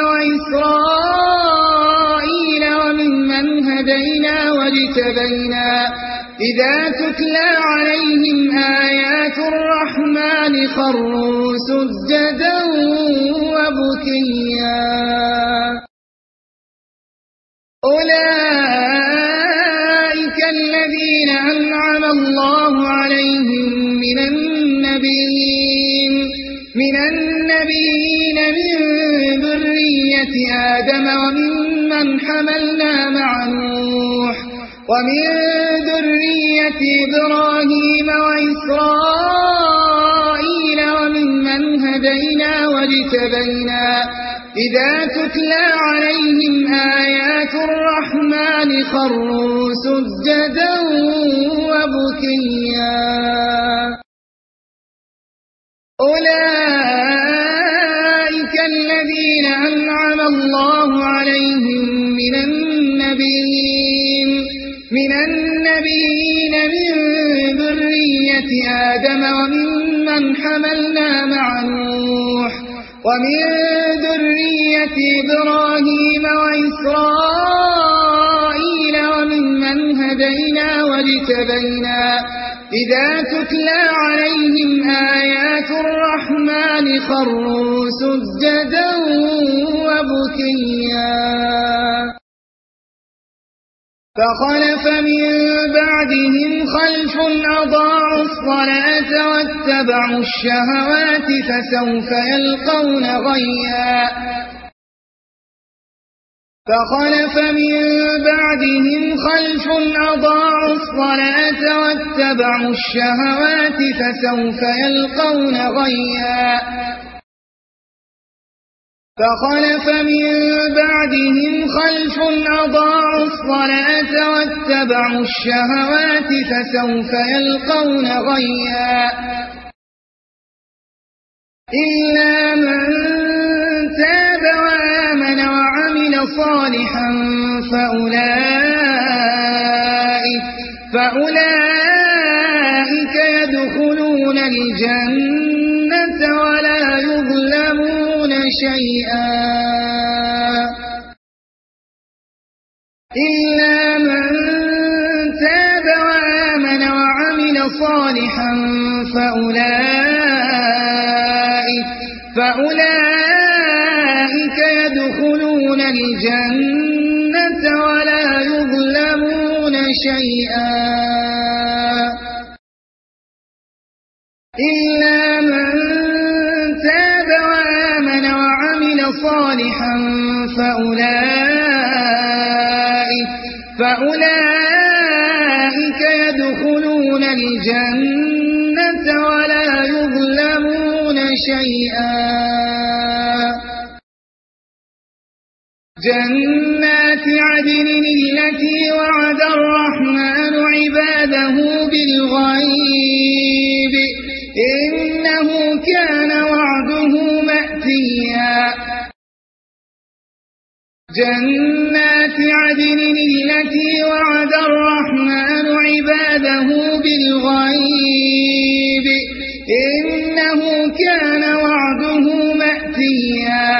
Speaker 1: وإسرائيل وممن هدينا واجتبينا إذا تتلى عليهم آيات الرحمن خروا سجدا وبكيا أولئك الذين أنعم الله عليهم من النبيين من النبيين من ذرية آدم وممن حملنا مع نوح ومن ذرية إبراهيم وإسرائيل وممن هدينا واجتبينا إذا تتلى عليهم آيات الرحمن خروا سجدا وبكيا أولئك الذين أنعم الله عليهم من النبيين من النبيين من ذرية آدم وممن حملنا مع نوح ومن ذرية إبراهيم وإسرائيل وممن هدينا واجتبينا إذا تتلى عليهم آيات الرحمن خروا سجدا وبكيا فخلف من بعدهم خلف أضاعوا الصلاة واتبعوا الشهوات فسوف يلقون غيا فخلف من بعدهم خلف أضاعوا الصلاة واتبعوا الشهوات فسوف يلقون غيا فخلف من بعدهم خلف أضاعوا الصلاة واتبعوا الشهوات فسوف يلقون غيا إلا من تاب وآمن وعمل صالحا فأولئك, فأولئك يدخلون الجنة ولا يظلمون شيئا إلا من تاب وآمن وعمل صالحا فأولئك, فأولئك يدخلون الجنة ولا يظلمون شيئا إلا من تاب وآمن وعمل صالحا فأولئك, فأولئك يدخلون الجنة ولا يظلمون شيئا جنات عدن التي وعد الرحمن عباده بالغيب إنه كان وعده مأتيا جنات عدن التي وعد الرحمن عباده بالغيب إنه كان وعده مأتيا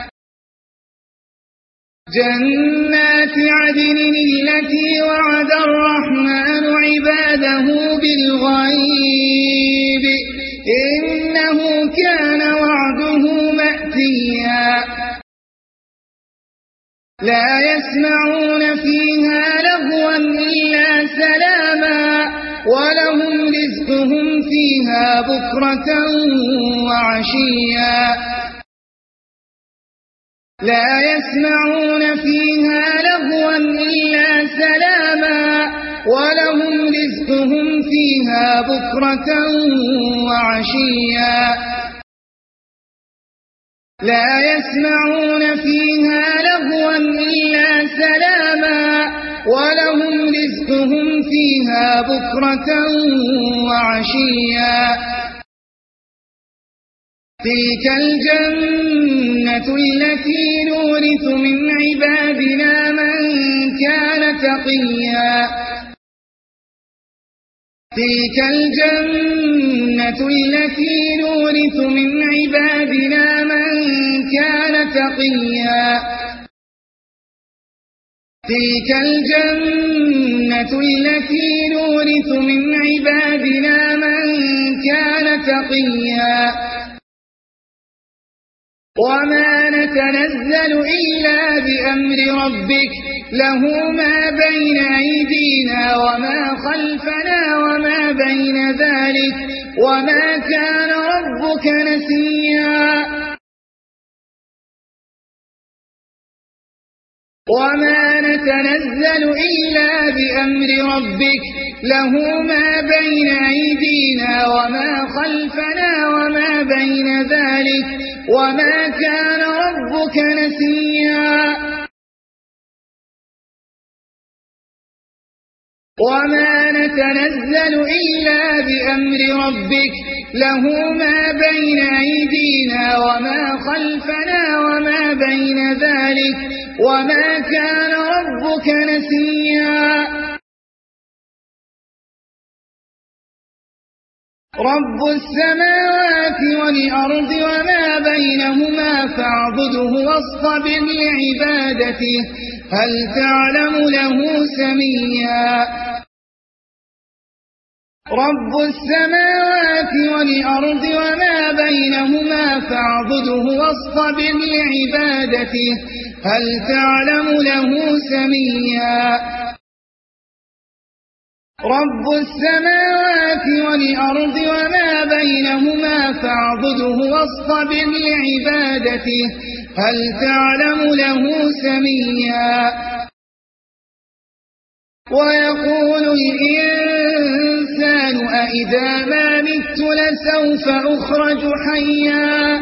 Speaker 1: جنات عدن التي وعد الرحمن عباده بالغيب إنه كان وعده مأتيا لا يسمعون فيها لغوا إلا سلاما ولهم رزقهم فيها بكرة وعشيا لا يسمعون فيها لغوا إلا سلاما ولهم رزقهم فيها بكرة وعشيا لا يسمعون فيها لغوا إلا سلاما ولهم رزقهم فيها بكرة وعشيا تلك الجنة التي نورث من عبادنا من كان تقيا تلك الجنة التي نورث من عبادنا من كان تقيا تلك الجنة التي نورث من عبادنا من كان تقيا وما نتنزل إلا بأمر ربك له ما بين أيدينا وما خلفنا وما بين ذلك وما كان ربك نسيا وما نتنزل إلا بأمر ربك له ما بين أيدينا وما خلفنا وما بين ذلك وما كان ربك نسيا وما نتنزل إلا بأمر ربك له ما بين أيدينا وما خلفنا وما بين ذلك وما كان ربك نسيا رب السماوات والأرض وما بينهما فاعبده واصطبر لعبادته هل تعلم له سميا رب السماوات والأرض وما بينهما فاعبده واصطبر لعبادته هل تعلم له سميا رب السماوات والأرض وما بينهما فاعبده واصطبر لعبادته هل تعلم له سميا ويقول الإنسان أإذا ما مت لسوف أخرج حيا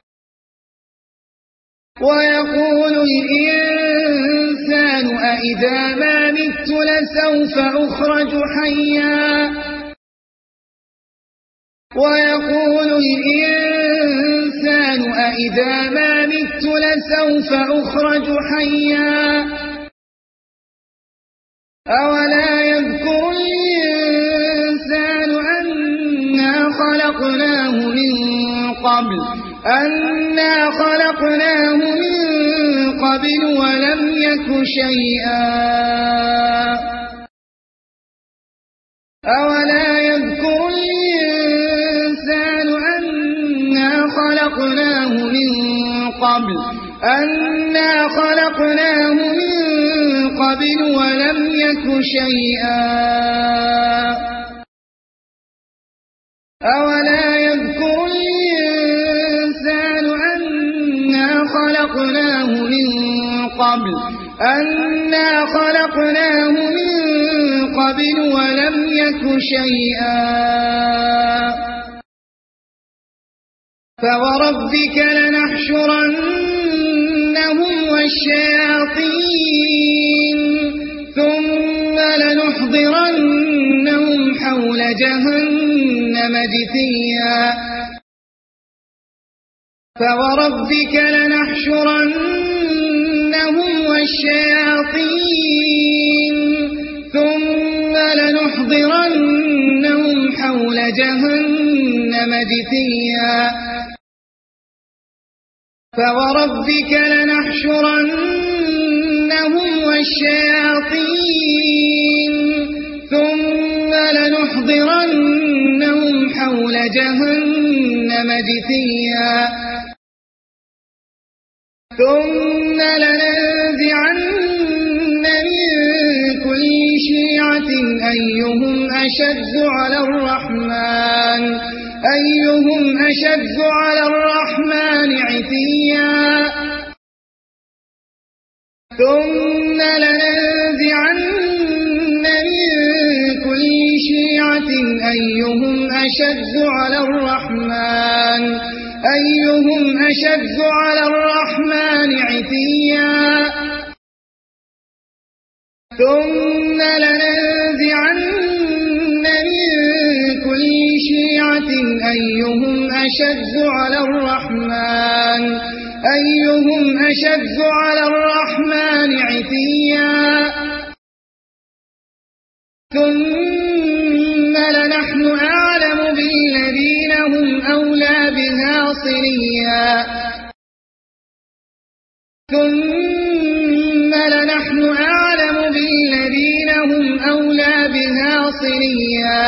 Speaker 1: ويقول الإنسان أإذا ما مت لسوف أخرج حيا ويقول الإنسان أإذا ما مت لسوف أخرج حيا أولا يذكر الإنسان أنا خلقناه من قبل أنا خلقناه من قبل ولم يك شيئا أولا يذكر الإنسان أنا خلقناه من قبل أنا خلقناه من قبل ولم يك شيئا أولا يذكر الإنسان أنا خلقناه من قبل أنا خلقناه من قبل ولم يك شيئا فوربك لنحشرنهم والشياطين ثم لنحضرنهم حول جهنم جثيا فوربك لنحشرنهم والشياطين ثم لنحضرنهم حول جهنم جثيا فوربك لنحشرنهم والشياطين ثم لنحضرنهم حول جهنم جثيا ثم لننزعن من كل شيعة أيهم أشد على الرحمن أيهم أشد على الرحمن عتيا ثم لننزعن من كل شيعة أيهم أشد على الرحمن أيهم أشد على الرحمن عتيا ثم لننزعن من كل شيعة أيهم أشد على الرحمن أيهم أشد على الرحمن عتيا ثم لنحن أعلم بالذين هم أولى بها صليا ثم لنحن أعلم بالذين هم أولى بها صليا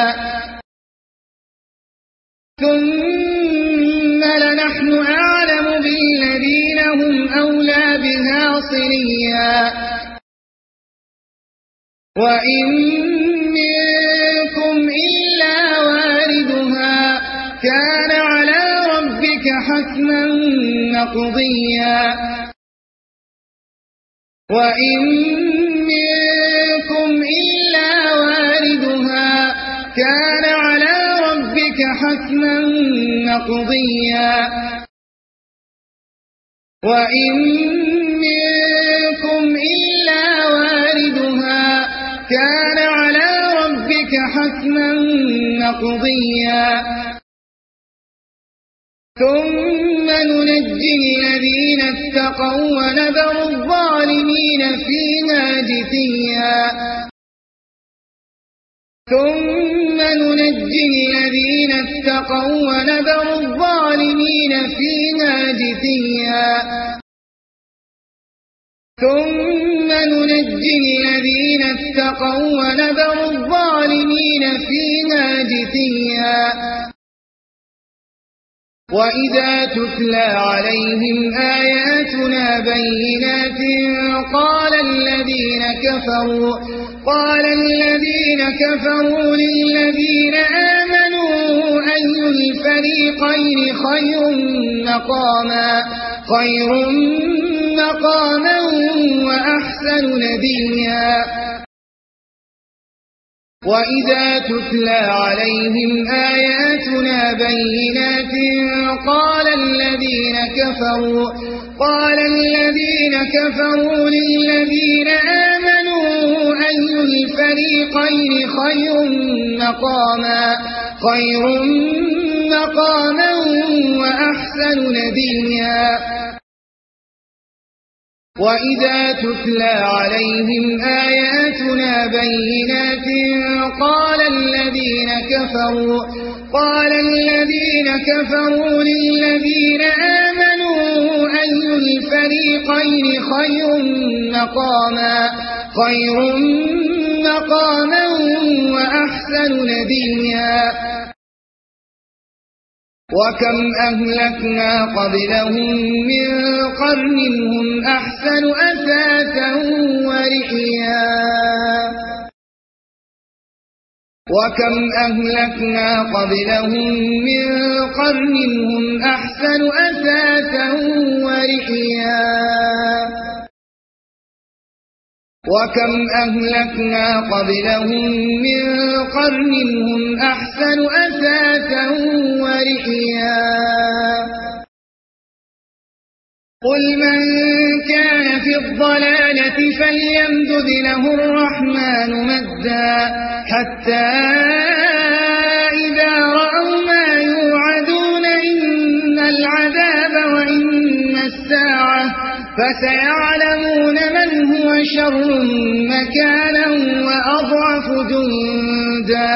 Speaker 1: ثم لنحن أعلم بالذين هم أولى بها صليا وإن منكم إلا واردها كان على ربك حتما مقضيا وإن منكم إلا واردها كان على ربك حتما مقضيا وإن منكم إلا واردها كان على ربك حتما مقضيا ثم ننجي الذين اتقوا ونذر الظالمين فيها جثيا ثم ننجي الذين اتقوا ونذر الظالمين فيها جثيا ثم ننجي الذين اتقوا ونذر الظالمين فيها جثيا وإذا تتلى عليهم آياتنا بينات قال الذين كفروا قال الذين كفروا للذين آمنوا أي الفريقين خير مقاما خير مقاما وأحسن نديا وإذا تتلى عليهم آياتنا بينات قال الذين كفروا قال الذين كفروا للذين آمنوا أي الفريقين خير مقاما خير مقاما وأحسن نديا وإذا تتلى عليهم آياتنا بينات قال الذين كفروا قال الذين كفروا للذين آمنوا أي الفريقين خير مقاما خير مقاما وأحسن نديا وكم أهلكنا قبلهم من قرن هم أحسن أثاثا ورئيا وكم أهلكنا قبلهم من قرن هم أحسن أثاثا ورئيا وكم أهلكنا قبلهم من قرن هم أحسن أثاثا ورئيا قل من كان في الضلالة فليمدد له الرحمن مدا حتى إذا رأوا ما يوعدون إن العذاب وإن الساعة فسيعلمون من هو شر مكانا وأضعف جندا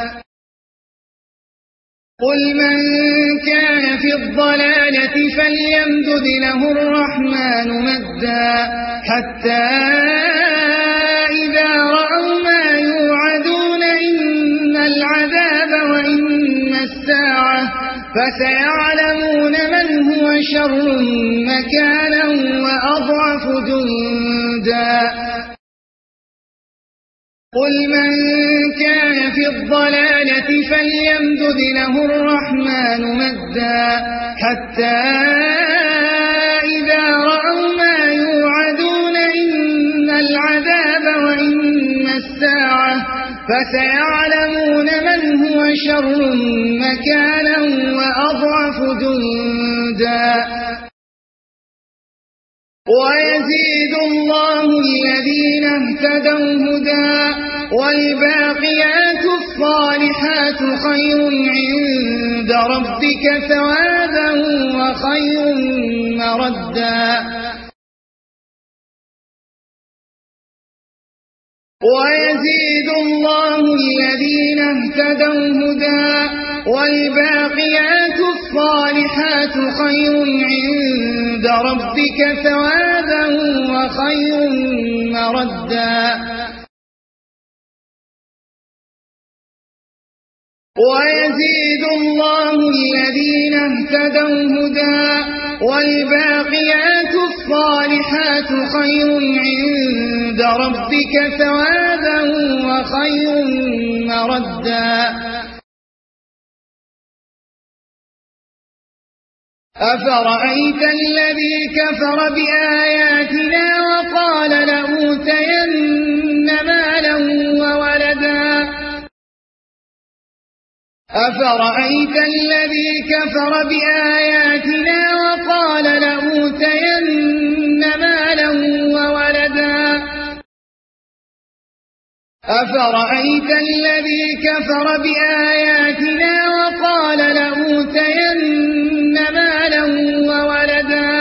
Speaker 1: قل من كان في الضلالة فليمدد له الرحمن مدا حتى إذا رأوا ما يوعدون إن العذاب وإن الساعة فسيعلمون من هو شر مكانا وأضعف جندا قل من كان في الضلالة فليمدد له الرحمن مدا حتى إذا رأوا ما يوعدون إن العذاب وإن الساعة فسيعلمون من هو شر مكانا وأضعف جندا ويزيد الله الذين اهتدوا هدى والباقيات الصالحات خير عند ربك ثوابا وخير مردا ويزيد الله الذين اهتدوا هدى والباقيات الصالحات خير عند ربك ثوابا وخير مردا ويزيد الله الذين اهتدوا هدى والباقيات الصالحات خير عند ربك ثوابا وخير مردا أفرأيت الذي كفر بآياتنا وقال لأوتين مالا وولدا أفرأيت الذي كفر بآياتنا وقال لأوتين مالا وولدا أفرأيت الذي كفر بآياتنا وقال لأوتين مالا وولدا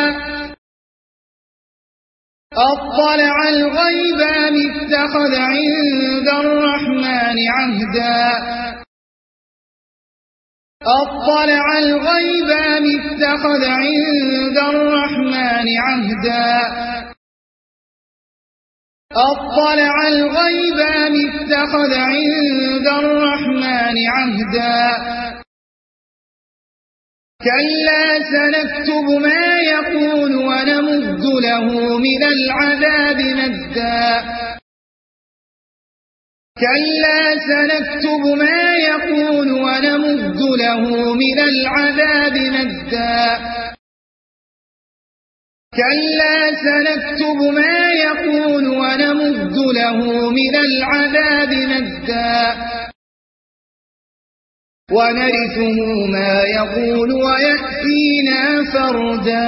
Speaker 1: أطلع الغيب أم اتخذ عند الرحمن عهدا أطلع الغيب أم اتخذ عند الرحمن عهدا أطلع الغيب أم اتخذ عند الرحمن عهدا كلا سنكتب ما يقول ونمد له من العذاب مدا كلا سنكتب ما يقول ونمد له من العذاب مدا كلا سنكتب ما يقول ونمد له من العذاب مدا ونرثه ما يقول ويأتينا فردا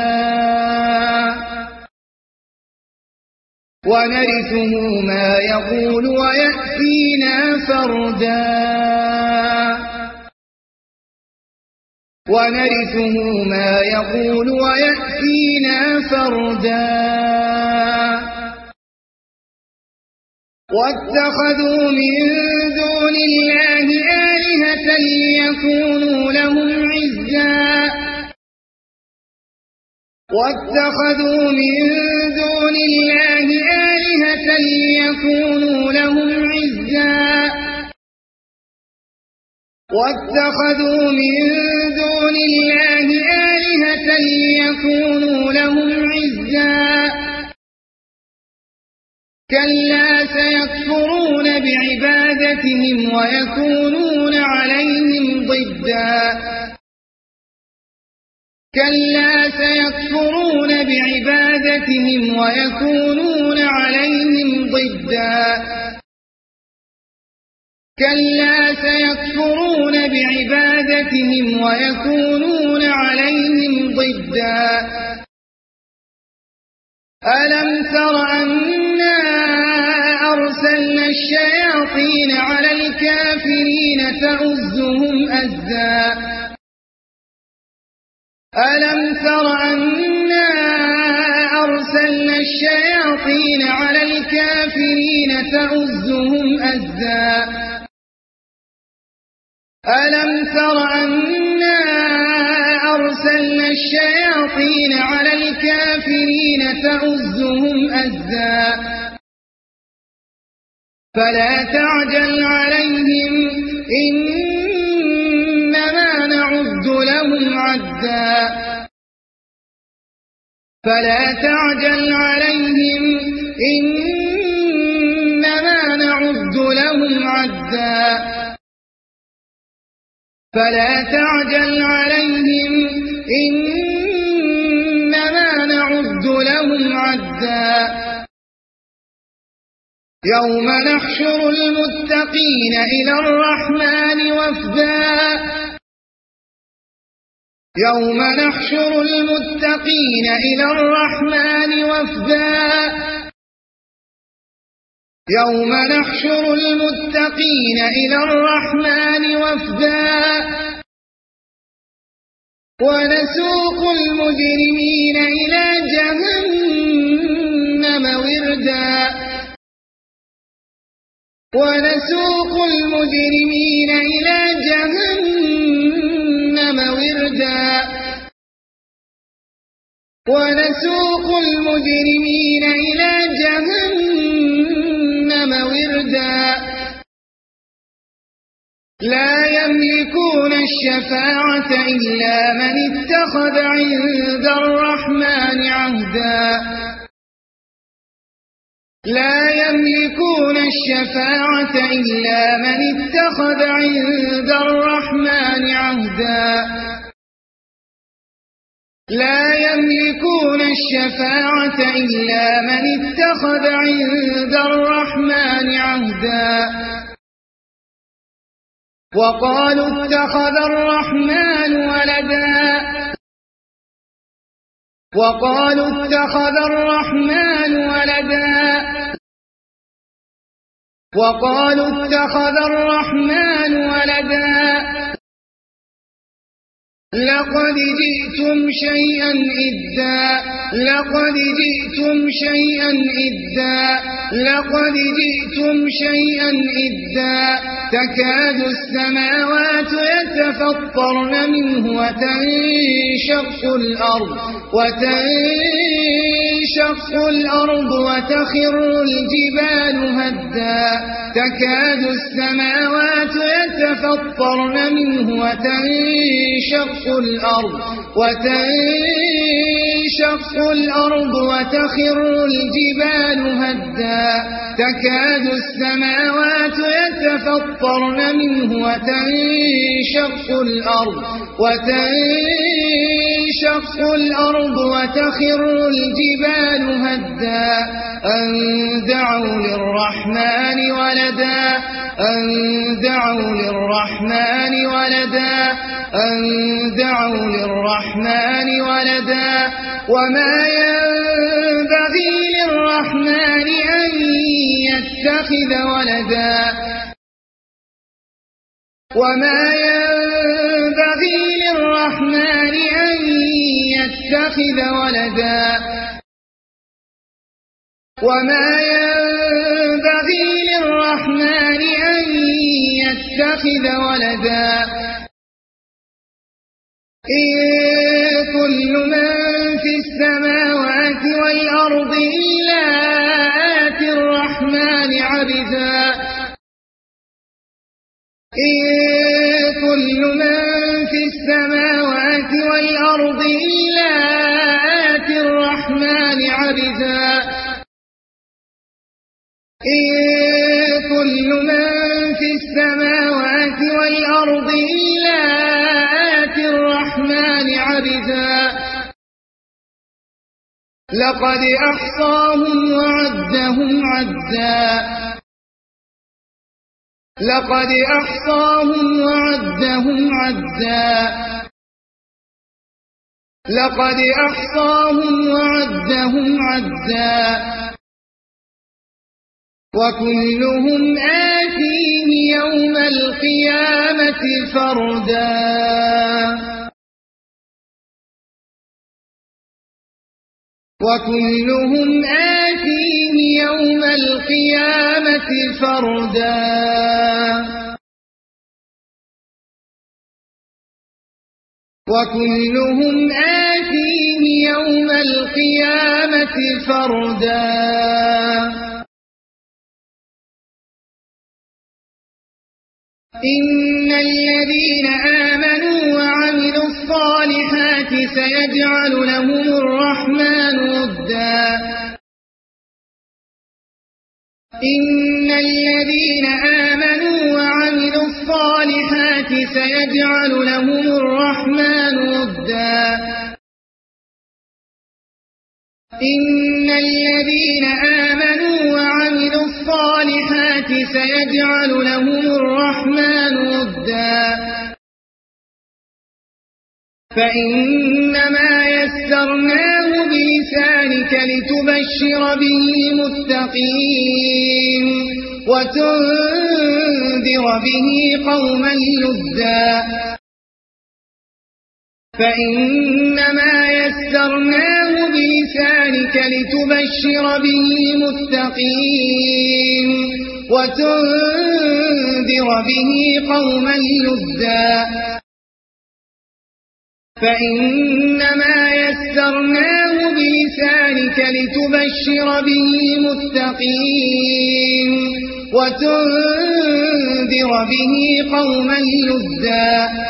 Speaker 1: ونرثه ما يقول ويأتينا فردا ونرثه ما يقول ويأتينا فردا واتخذوا من دون الله آلهة ليكونوا لهم عزا واتخذوا من دون الله آلهة ليكونوا لهم عزا واتخذوا من دون الله آلهة ليكونوا لهم عزا كلا سيكفرون بعبادتهم ويكونون عليهم ضدا كلا سيكفرون بعبادتهم ويكونون عليهم ضدا كلا سيكفرون بعبادتهم ويكونون عليهم ضدا ألم تر أنا أرسلنا الشياطين على الكافرين تؤزهم أزا ألم تر أنا أرسلنا الشياطين على الكافرين تؤزهم أزا ألم تر أنا أرسلنا الشياطين على الكافرين تؤزهم أزا فلا تعجل عليهم إنما نعد لهم عدا فلا تعجل عليهم إنما نعد لهم عدا فلا تعجل عليهم إنما نعد لهم عدا يوم نحشر المتقين إلى الرحمن وفدا يوم نحشر المتقين إلى الرحمن وفدا يوم نحشر المتقين إلى الرحمن وفدا ونسوق المجرمين إلى جهنم وردا ونسوق المجرمين إلى جهنم وردا ونسوق المجرمين إلى جهنم وردا لا يملكون الشفاعة إلا من اتخذ عند الرحمن عهدا لا يملكون الشفاعة إلا من اتخذ عند الرحمن عهدا لا يملكون الشفاعة إلا من اتخذ عند الرحمن عهدا وقالوا اتخذ الرحمن ولدا وقالوا اتخذ الرحمن ولدا وقالوا اتخذ الرحمن ولدا لقد جئتم شيئا إدا لقد جئتم شيئا إدا لقد جئتم شيئا إدا تكاد السماوات يتفطرن منه وتنشق الأرض وتنشق الأرض وتخر الجبال هدا تكاد السماوات يتفطرن منه وتنشق الأرض وتنشق الأرض وتخر الجبال هدا تكاد السماوات يتفطرن منه وتنشق الأرض وتنشق الأرض وتخر الجبال هدا أن دعوا للرحمن ولدا أن دعوا للرحمن ولدا أن دعوا للرحمن ولدا وما ينبغي للرحمن أن يتخذ ولدا وما ينبغي للرحمن أن يتخذ ولدا وما ينبغي للرحمن أن يتخذ ولدا إن كل من في السماوات والأرض إلا آتي الرحمن عبدا إن كل من في السماوات والأرض إلا آتي الرحمن عبدا إن كل من في السماوات والأرض إلا آتي الرحمن عبدا لقد أحصاهم وعدهم عدا لقد أحصاهم وعدهم عدا لقد أحصاهم وعدهم عدا وكلهم آتيه يوم القيامة فردا وكلهم آتيه يوم القيامة فردا وكلهم آتيه يوم القيامة فردا إن الذين آمنوا وعملوا الصالحات سيجعل لهم الرحمن ودا إن الذين آمنوا وعملوا الصالحات سيجعل لهم الرحمن ودا إن الذين آمنوا وعملوا الصالحات سيجعل لهم الرحمن ودا فإنما يسرناه بلسانك لتبشر به المتقين وتنذر به قوما لدا فإنما يسرناه بلسانك لتبشر به المتقين وتنذر به قوما لدا فإنما يسرناه بلسانك لتبشر به المتقين وتنذر به قوما لدا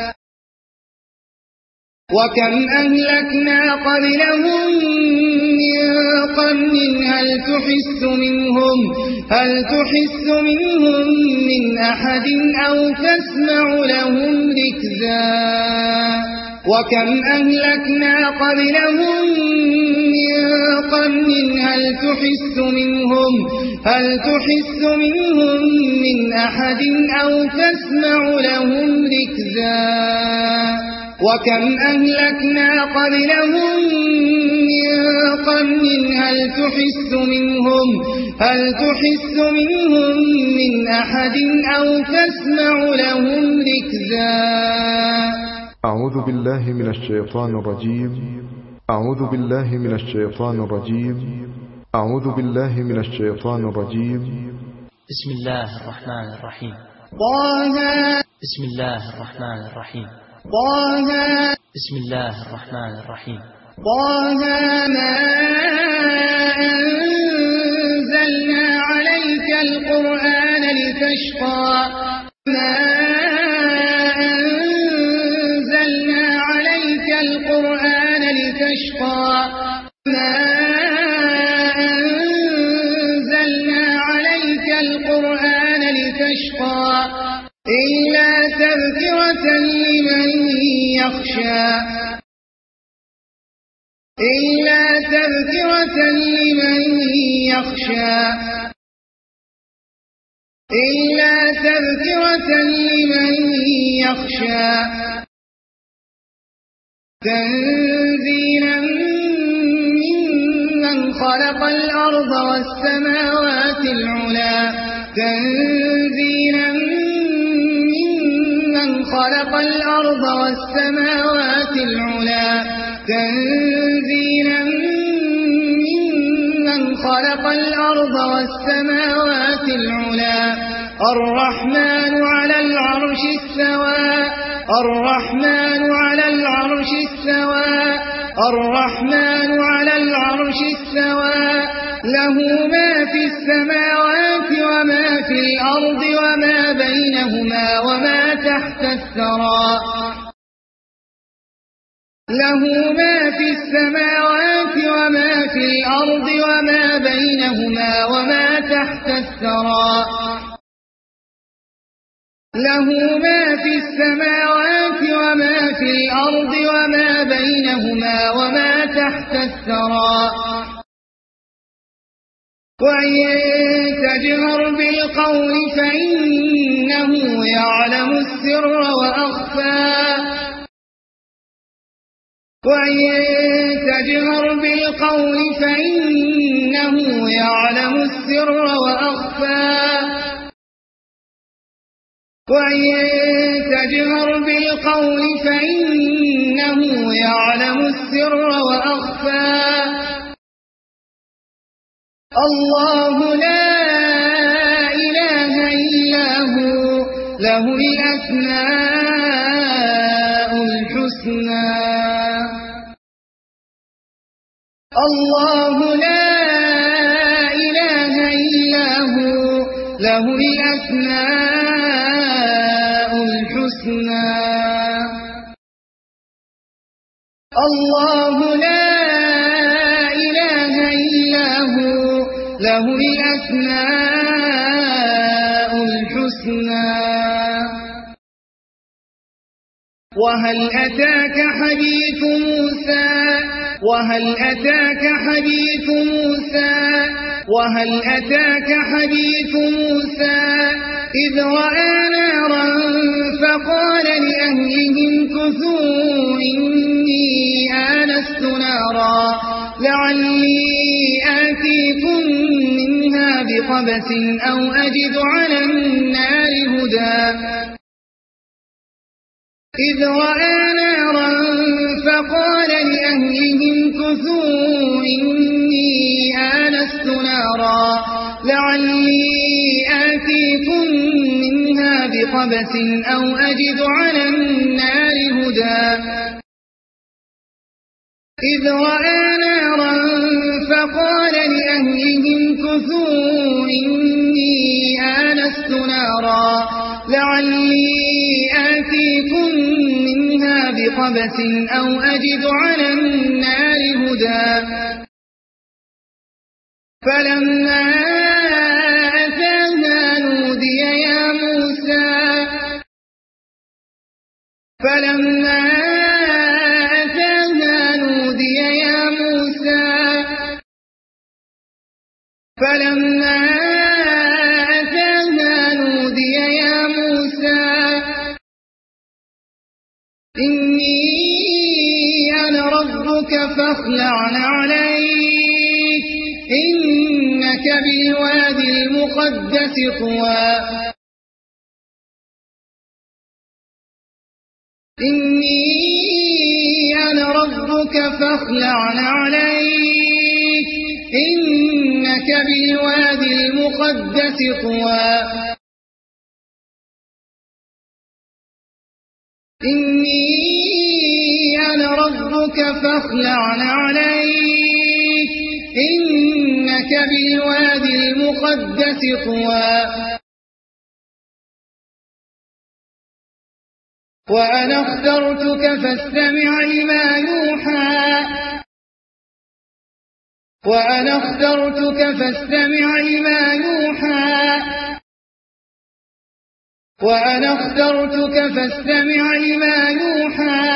Speaker 1: وكم أهلكنا قبلهم من قرن هل تحس منهم هل تحس منهم من أحد أو تسمع لهم ركزا وكم أهلكنا قبلهم من قرن هل تحس منهم هل تحس منهم من أحد أو تسمع لهم ركزا وكم أهلكنا قبلهم من قرن هل تحس منهم هل تحس منهم من أحد أو تسمع لهم ركزا.
Speaker 2: أعوذ بالله من الشيطان الرجيم أعوذ بالله من الشيطان الرجيم أعوذ بالله من الشيطان الرجيم.
Speaker 3: بسم الله الرحمن الرحيم.
Speaker 1: طه.
Speaker 3: بسم الله الرحمن الرحيم.
Speaker 1: طه.
Speaker 3: بسم الله الرحمن الرحيم.
Speaker 1: طه ما أنزلنا عليك القرآن لتشقى ما أنزلنا عليك القرآن لتشقى ما أنزلنا عليك القرآن لتشقى إلا تذكرة لمن يخشى إلا تذكرة لمن يخشى إلا تذكرة لمن يخشى تنزيلا ممن خلق الأرض والسماوات العلى تنزيلا ممن خلق الأرض والسماوات العلى تنزيلا ممن خلق الأرض والسماوات العلى الرحمن على العرش استوى الرحمن على العرش استوى الرحمن على العرش استوى له ما في السماوات وما في الأرض وما بينهما وما تحت الثرى له ما في السماوات وما في الأرض وما بينهما وما تحت الثرى له ما في السماوات وما في الأرض وما بينهما وما تحت الثرى وإن تجهر بالقول فإنه يعلم السر وأخفى وإن تجهر بالقول فإنه يعلم السر وأخفى وإن تجهر بالقول فإنه يعلم السر وأخفى الله لا إله إلا هو له الأسماء الحسنى الله لا إله إلا هو له الأسماء الحسنى الله لا إله إلا هو له الأسماء الحسنى. وهل أتاك حديث موسى وهل أتاك حديث موسى وهل أتاك حديث موسى إذ رأى نارا فقال لأهلهم كثوا إني آنست نارا لعلي آتيكم منها بقبس أو أجد على النار هدى إذ رأى نارا فقال لأهلهم كثوا إني آنست نارا لعلي آتيكم منها بقبس أو أجد على النار هدى إذ رأى نارا فقال لأهلهم كثوا إني آنست نارا لعلي آتيكم منها بقبس أو أجد على النار هدى فلما أتاها نودي يا موسى فلما فلما أتاها نودي يا موسى إني أنا ربك فاخلع عليك إنك بالوادي المقدس طوى إني أنا ربك فاخلع عليك إنك بالوادي المقدس طوى إني أنا ربك فاخلع عليك إنك بالوادي المقدس طوى وأنا اخترتك فاستمع لما يوحى وأنا اخترتك فاستمع لما يوحى وأنا اخترتك فاستمع لما يوحى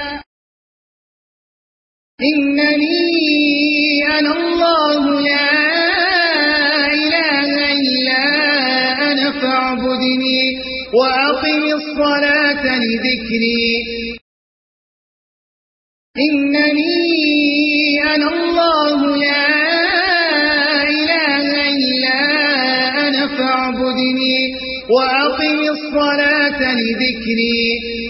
Speaker 1: إنني أنا الله لا إله إلا أنا فاعبدني وأقم الصلاة لذكري إنني أنا الله لا إله إلا أنا فاعبدني وأقم الصلاة لذكري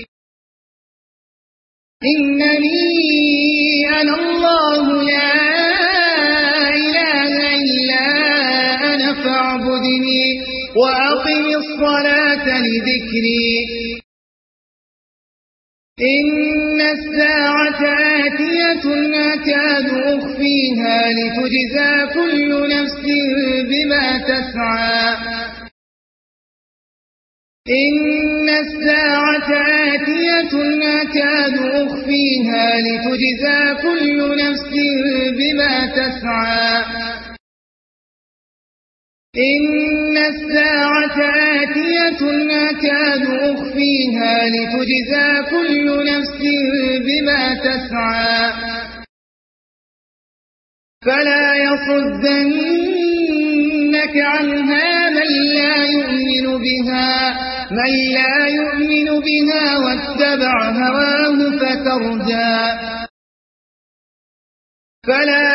Speaker 1: إنني أنا الله لا إله إلا أنا فاعبدني وأقم الصلاة لذكري إن الساعة آتية أكاد أخفيها لتجزى كل نفس بما تسعى إن الساعة آتية أكاد أخفيها لتجزى كل نفس بما تسعى إن الساعة آتية أكاد أخفيها لتجزى كل نفس بما تسعى فلا يصدنك عنها من لا يؤمن بها من لا يؤمن بها واتبع هواه فتردى فلا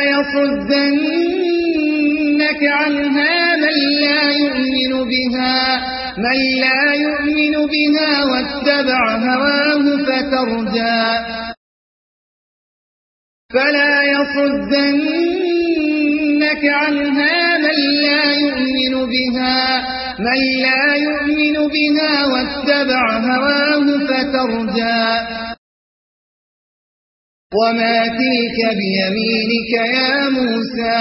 Speaker 1: يصدنك عنها من لا يؤمن بها من لا يؤمن بها واتبع هواه فتردى فلا يصدنك عنها من لا يؤمن بها من لا يؤمن بها واتبع هواه فتردى وما تلك بيمينك يا موسى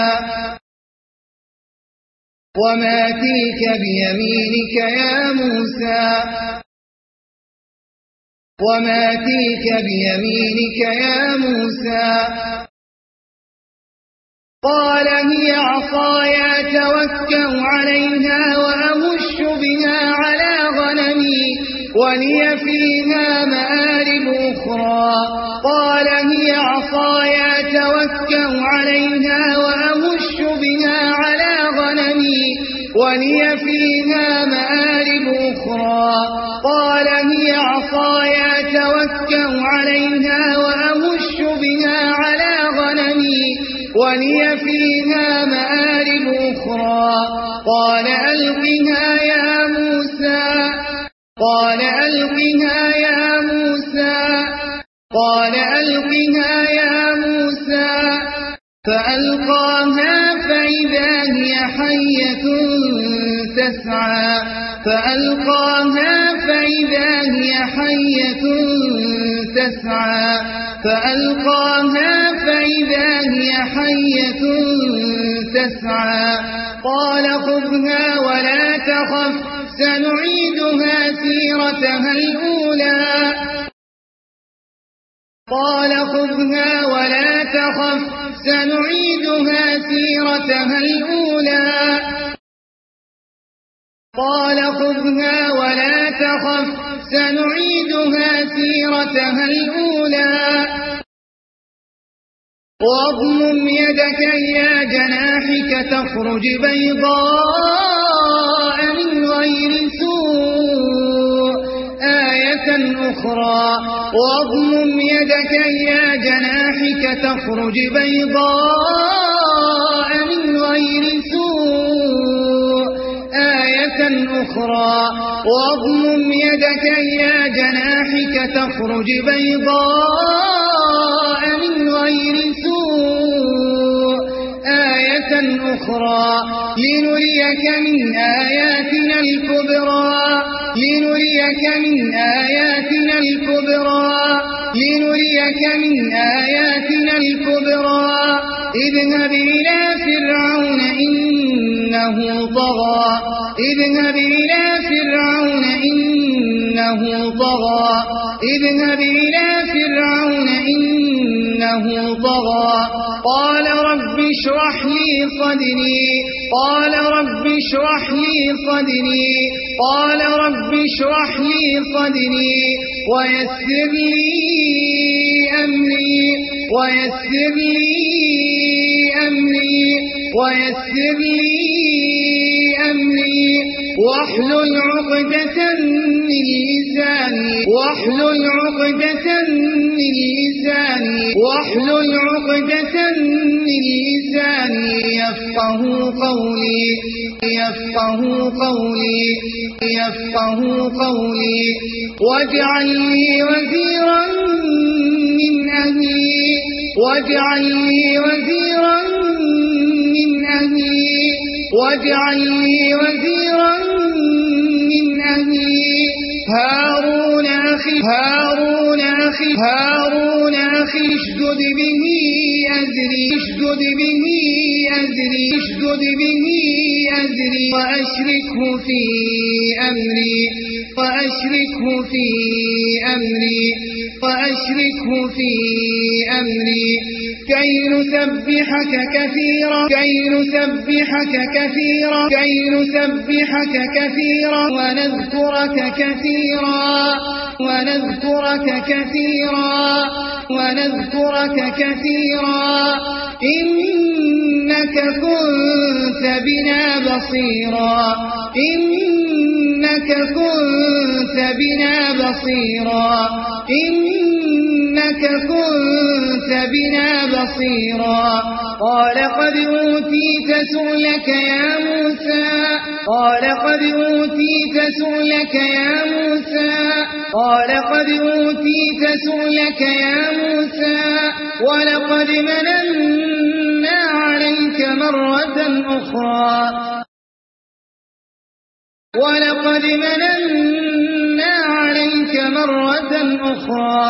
Speaker 1: وما تلك بيمينك يا موسى وما تلك بيمينك يا موسى قال هي عصاي أتوكأ عليها وأهش بها على غنمي ولي فيها مآرب أخرى قال هي عصاي أتوكأ عليها وأهش بها على غنمي ولي فيها مآرب أخرى قال هي عصاي أتوكأ عليها وأهش بها على غنمي ولي فيها مآرب أخرى قال ألقها يا موسى قال ألقها يا موسى قال ألقها يا موسى فألقاها فإذا هي حية تسعى فألقاها فإذا هي حية تسعى فألقاها فإذا هي حية تسعى قال خذها ولا تخف سنعيدها سيرتها الأولى قال خذها ولا تخف سنعيدها سيرتها الأولى قال خذها ولا تخف سنعيدها سيرتها الأولى واضمم يدك إلى جناحك تخرج بيضاء من غير سوء آية أخرى واضمم يدك إلى جناحك تخرج بيضاء من غير سوء آية أخرى واضمم يدك إلى جناحك تخرج بيضاء من غير سوء آية أخرى لنريك من آياتنا الكبرى لنريك من آياتنا الكبرى لنريك من آياتنا الكبرى اذهب إلى فرعون إنه طغى اذهب إلى فرعون إنه طغى اذهب إلى فرعون إنه طغى قال رب اشرح لي صدري قال رب اشرح لي صدري قال رب اشرح لي صدري ويسر لي أمري ويسر لي أمري ويسر لي أمري واحلل عقدة من لساني واحلل عقدة من لساني واحلل عقدة من لساني يفقه قولي يفقه قولي يفقه قولي واجعل لي وزيرا من أهلي واجعل لي وزيرا من أهلي واجعل لي وزيرا من أهلي هارون أخي هارون أخي هارون أخي اشدد به أزري اشدد به أزري اشدد به أزري وأشركه في أمري وأشركه في أمري وأشركه في أمري كي نسبحك كثيرا كي نسبحك كثيرا كي نسبحك كثيرا ونذكرك كثيرا ونذكرك كثيرا ونذكرك كثيرا إنك كنت بنا بصيرا إنك كنت بنا بصيرا إنك كنت بنا بصيرا قال قد أوتيت سؤلك يا موسى قال قد أوتيت سؤلك يا موسى قال قد أوتيت سؤلك يا موسى ولقد مننا عليك مرة أخرى ولقد مننا عليك مرة أخرى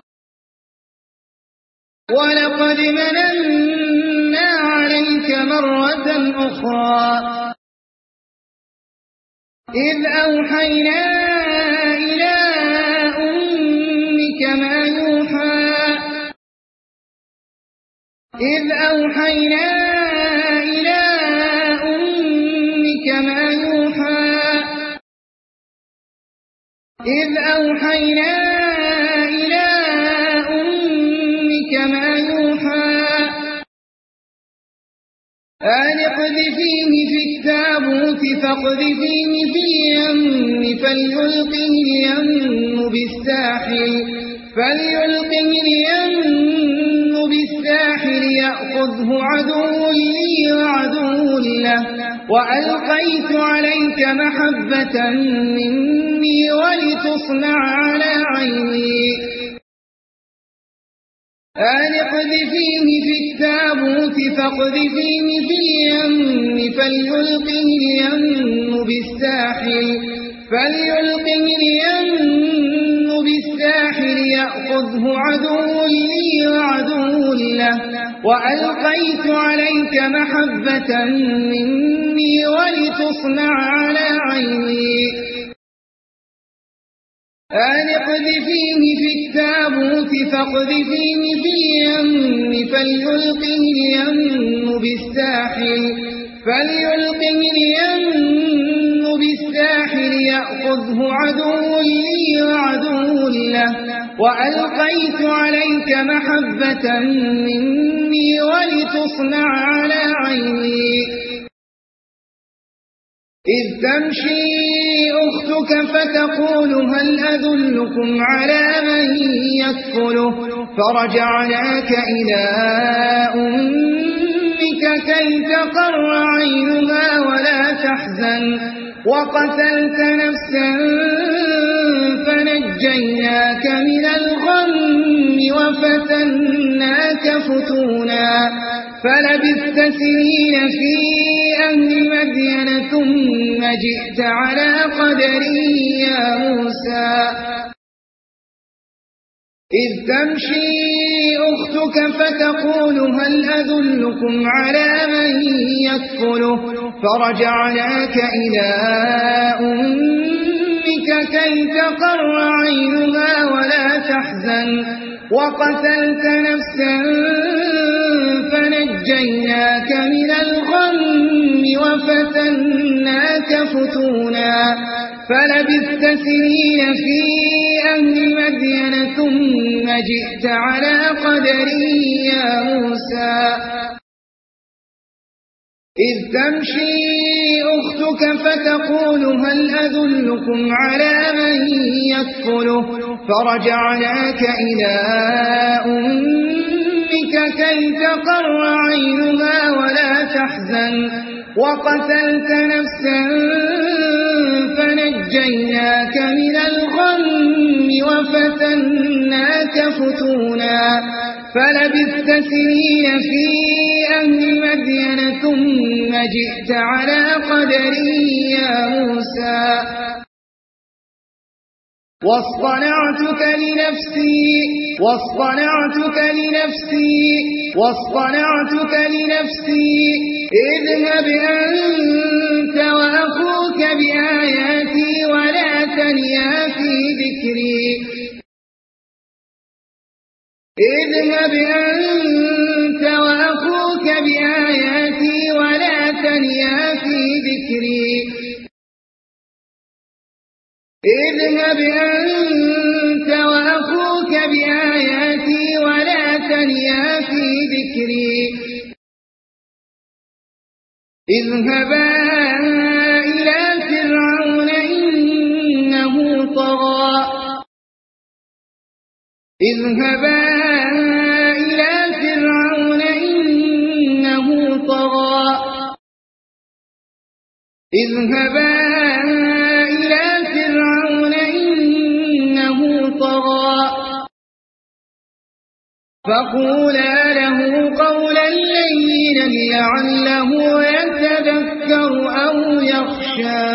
Speaker 1: ولقد مننا عليك مرة أخرى إذ أوحينا إلى أمك ما يوحى إذ أوحينا إلى أمك ما يوحى إذ أوحينا إلى أمك ما يوحى أن اقذفيه في التابوت فاقذفيه في اليم فليلقه اليم بالساحل فليلقه اليم بالساحل يأخذه عدو لي وعدو له وألقيت عليك محبة مني ولتصنع على عيني أن اقذفيه في التابوت فاقذفيه في اليم فليلقه اليم بالساحل فليلقه اليم بالساحل يأخذه عدو لي وعدو له وألقيت عليك محبة مني ولتصنع على عيني أن اقذفيه في التابوت فاقذفيه في اليم فليلقه اليم بالساحل فليلقه اليم بالساحل يأخذه عدو لي وعدو له وألقيت عليك محبة مني ولتصنع على عيني إذ تمشي أختك فتقول هل أدلكم على من يكفله فرجعناك إلى أمك كي تقر عينها ولا تحزن وقتلت نفسا فنجيناك من الغم وفتناك فتونا فلبثت سنين في أهل مدين ثم جئت على قدري يا موسى إذ تمشي أختك فتقول هل أدلكم على من يكفله فرجعناك إلى أمك كي تقر عينها ولا تحزن وقتلت نفسا فنجيناك من الغم وفتناك فتونا فلبثت سنين في أهل مدين ثم جئت على قدري يا موسى إذ تمشي أختك فتقول هل أدلكم على من يكفله فرجعناك إلى أمك كي تقر عينها ولا تحزن وقتلت نفسا فنجيناك من الغم وفتناك فتونا فلبثت سنين في أهل مدين ثم جئت على قدري يا موسى واصطنعتك لنفسي واصطنعتك لنفسي واصطنعتك لنفسي اذهب أنت وأخوك بآياتي ولا تنيا في ذكري اذهب أنت وأخوك بآياتي ولا تنيا في ذكري اذهب أنت وأخوك بآياتي ولا تنيا في ذكري اذهبا إلى فرعون إنه طغى اذهبا إلى فرعون إنه طغى اذهبا إلى فرعون إنه طغى فقولا له قولا لينا لعله يتذكر أو يخشى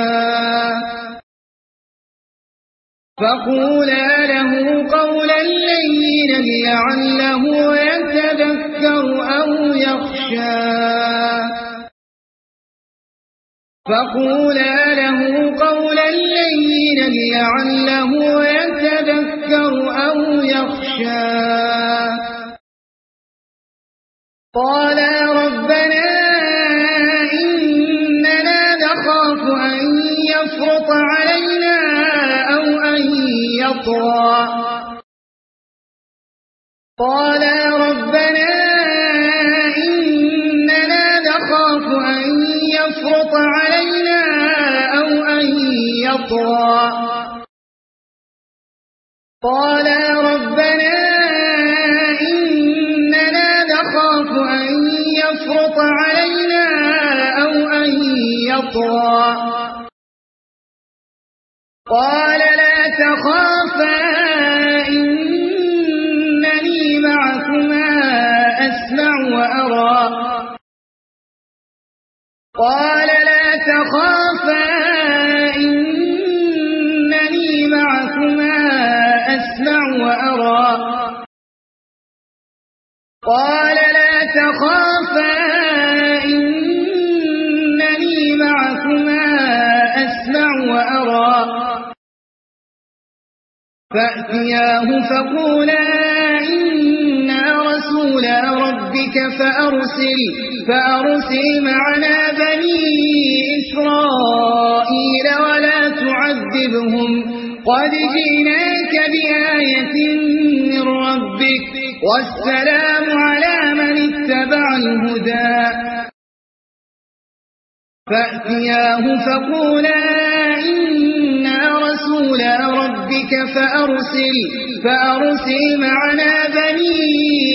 Speaker 1: فقولا له قولا لينا لعله يتذكر أو يخشى فقولا له قولا لينا لعله يتذكر أو يخشى قالا ربنا إننا نخاف أن يفرط علينا أو أن يطغى قالا ربنا إننا نخاف أن يفرط علينا أو أن يطغى قالا ربنا إننا نخاف أن يفرط علينا أو أن يطغى قال لا تخافا إنني معكما أسمع وأرى قال لا تخافا إنني معكما أسمع وأرى قال لا تخافا إنني معكما أسمع وأرى فأتياه فقولا إنا رسول ربك فأرسل, فأرسل معنا بني إسرائيل ولا تعذبهم, قد جئناك بآية من ربك والسلام على من اتبع الهدى فأتياه فقولا إنا رسولا ربك فأرسل, فأرسل معنا بني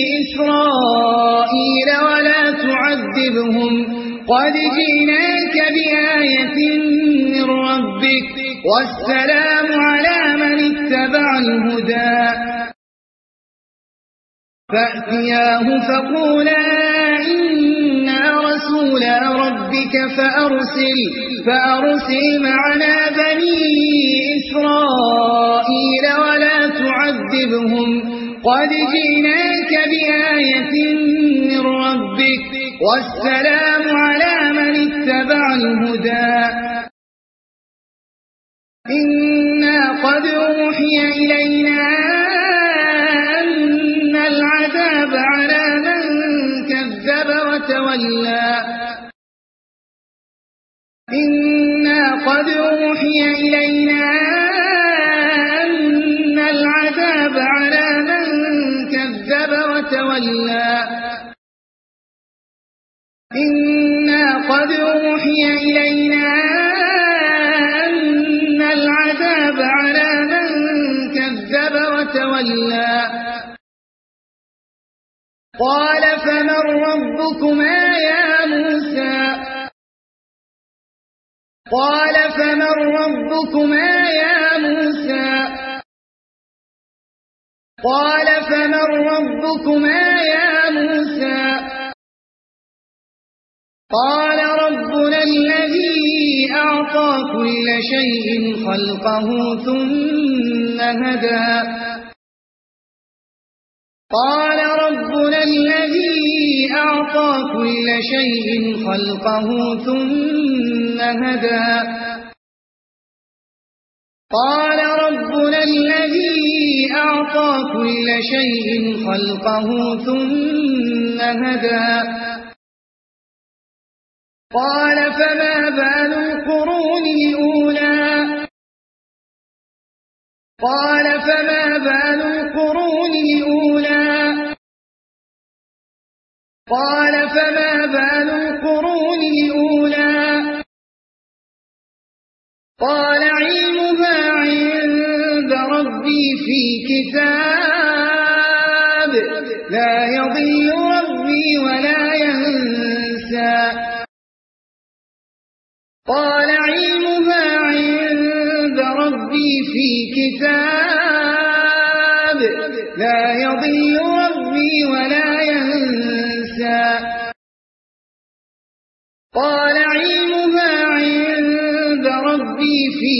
Speaker 1: إسرائيل ولا تعذبهم قد جئناك بآية من ربك والسلام على من اتبع الهدى فأتياه فقولا إنا رسولا ربك فأرسل, فأرسل معنا بني إسرائيل ولا تعذبهم قد جئناك بآية من ربك والسلام على من اتبع الهدى إنا قد أوحي إلينا أن العذاب على من كذب وتولى إنا قد أوحي إلينا أن العذاب على من كذب وتولى إنا قد أوحي إلينا أن العذاب على من كذب وتولى قال فمن ربكما يا موسى قال فمن ربكما يا موسى قال فمن ربكما يا موسى قال ربنا الذي أعطى كل شيء خلقه ثم هدى قال ربنا الذي أعطى كل شيء خلقه ثم هدى قال ربنا الذي أعطى كل شيء خلقه ثم هدى قال فما بال القرون الأولى قال فما بال القرون الأولى قال فما بال القرون الأولى قال علمها عند ربي في كتاب لا يضل ربي ولا ينسى قال علمها عند ربي في كتاب لا يضل ربي ولا ينسى قال علمها عند ربي في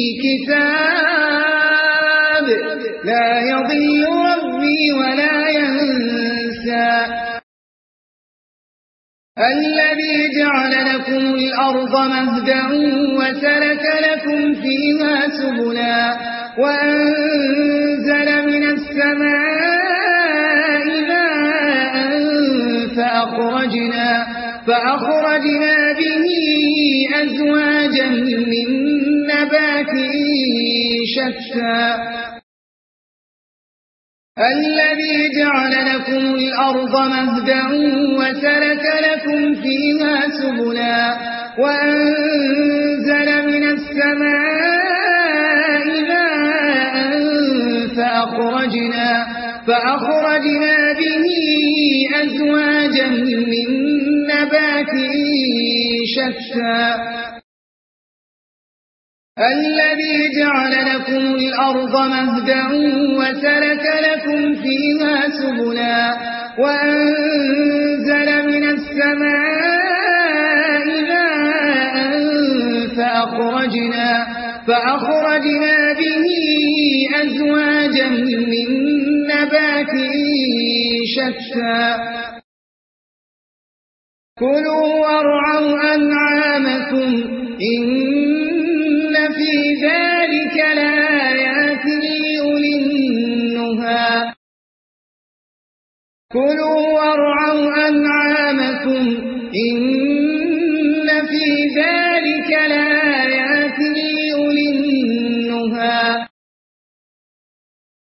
Speaker 1: كتاب لا يضل ربي ولا ينسى الذي جعل لكم الأرض مهدا وسلك لكم فيها سبلا وأنزل من السماء ماء فأخرجنا, فأخرجنا به أزواجا من نبات شتى الذي جعل لكم الأرض مهدا وسلك لكم فيها سبلا وأنزل من السماء ماء فأخرجنا, فأخرجنا به أزواجا من نبات شتى الذي جعل لكم الأرض مهدا وسلك لكم فيها سبلا وأنزل من السماء ماء فأخرجنا, فأخرجنا به أزواجا من نبات شتى كلوا وارعوا أنعامكم إن في ذلك لآيات لأولي النهى كلوا وارعوا أنعامكم إن في ذلك لآيات لأولي النهى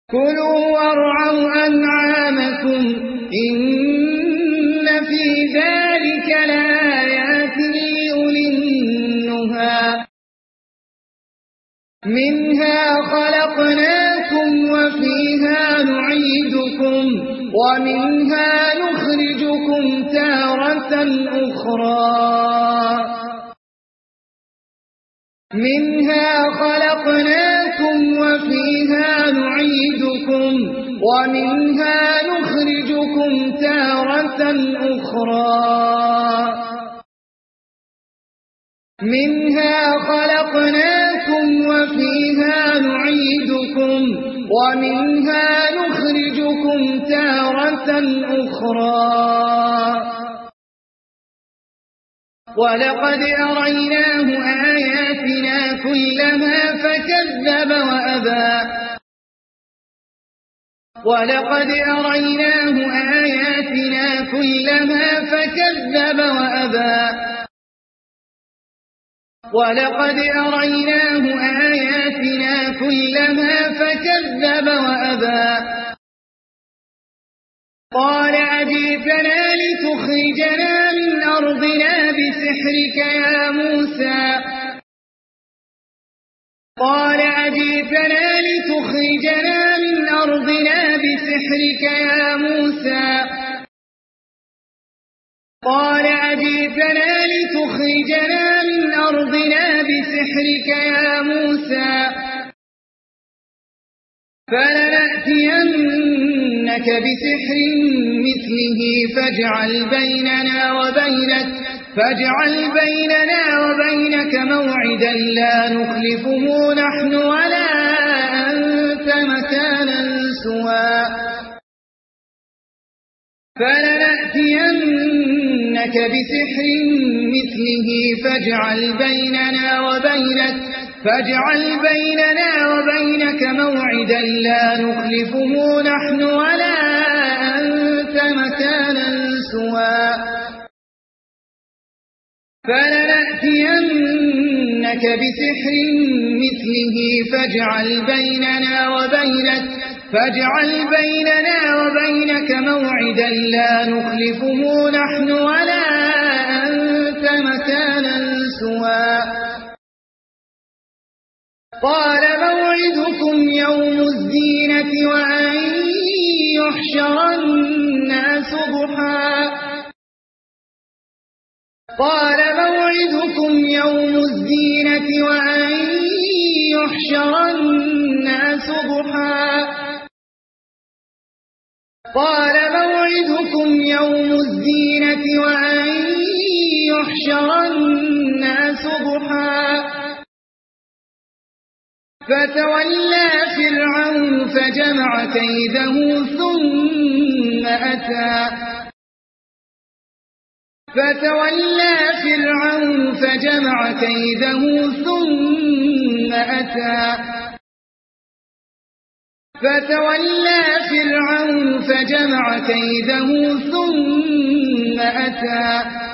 Speaker 1: كلوا وارعوا أنعامكم إن في ذلك لآيات لأولي النهى منها خلقناكم وفيها نعيدكم ومنها نخرجكم تارة أخرى منها خلقناكم وفيها نعيدكم ومنها نخرجكم تارة أخرى منها خلقناكم وفيها نعيدكم ومنها نخرجكم تارة أخرى ولقد أريناه آياتنا كلها فكذب وأبى ولقد أريناه آياتنا كلها فكذب وأبى ولقد أريناه آياتنا كلها فكذب وأبى قال أجئتنا لتخرجنا من أرضنا بسحرك يا موسى قال أجئتنا لتخرجنا من أرضنا بسحرك يا موسى قال أجئتنا لتخرجنا من أرضنا بسحرك يا موسى فلنأتينك بسحر مثله فاجعل بيننا وبينك فاجعل بيننا وبينك موعدا لا نخلفه نحن ولا أنت مكانا سوى فلنأتينك بسحر مثله فاجعل بيننا وبينك فاجعل بيننا وبينك موعدا لا نخلفه نحن ولا أنت مكانا سوى فلنأتينك بسحر مثله فاجعل بيننا وبينك فاجعل بيننا وبينك موعدا لا نخلفه نحن ولا أنت مكانا سوى قال موعدكم يوم الزينة وأن يحشر الناس ضحى قال موعدكم يوم الزينة وأن يحشر الناس ضحى قال موعدكم يوم الزينة وأن يحشر الناس ضحى فتولى فرعون فجمع كيده ثم أتى فتولى فرعون فجمع كيده ثم أتى فتولى فرعون فجمع كيده ثم أتى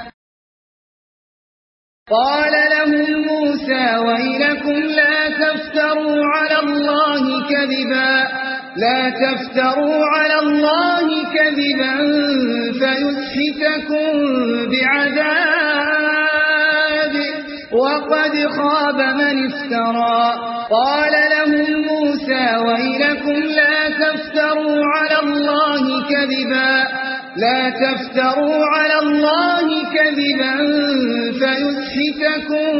Speaker 1: قال لهم موسى ويلكم لا تفتروا على الله كذبا لا تفتروا على الله كذبا فيسحتكم بعذاب وقد خاب من افترى قال لهم موسى ويلكم لا تفتروا على الله كذبا لا تفتروا على الله كذبا فيسحتكم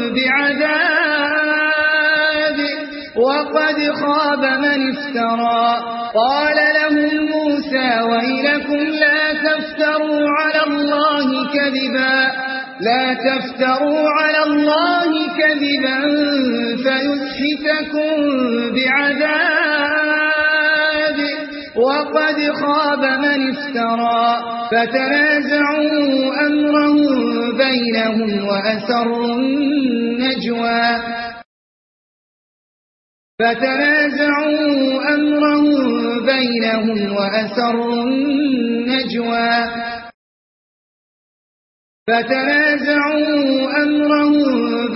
Speaker 1: بعذاب وقد خاب من افترى قال لهم موسى ويلكم لا تفتروا على الله كذبا لا تفتروا على الله كذبا فيسحتكم بعذاب وقد خاب من افترى فتنازعوا أمرهم بينهم وأسروا النجوى فتنازعوا أمرهم بينهم وأسروا النجوى فتنازعوا أمرهم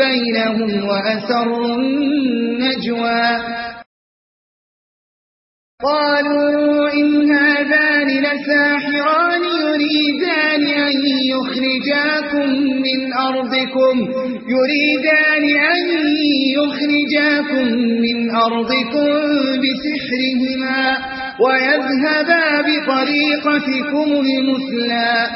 Speaker 1: بينهم وأسروا النجوى قالوا إن هذان لساحران يريدان أن يخرجاكم من أرضكم يريدان أن يخرجاكم من أرضكم بسحرهما ويذهبا بطريقتكم المثلى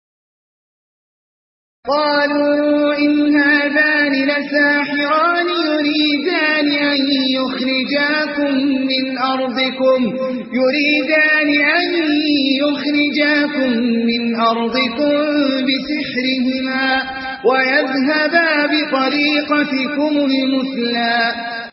Speaker 1: قالوا إن هذان لساحران يريدان أن يخرجاكم من أرضكم يريدان أن يخرجاكم من أرضكم بسحرهما ويذهبا بطريقتكم المثلى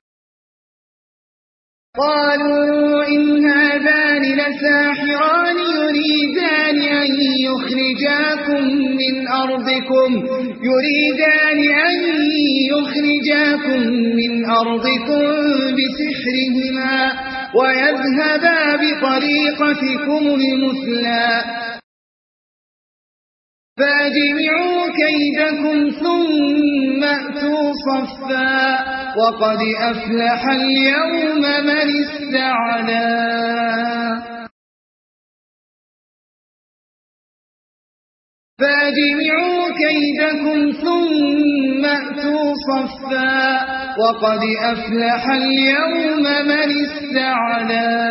Speaker 1: قالوا إن هذان لساحران يريدان أن يخرجاكم من أرضكم يريدان أن يخرجاكم من أرضكم بسحرهما ويذهبا بطريقتكم المثلى فأجمعوا كيدكم ثم أتوا صفا وقد أفلح اليوم من استعلى فأجمعوا كيدكم ثم أتوا صفا وقد أفلح اليوم من استعلى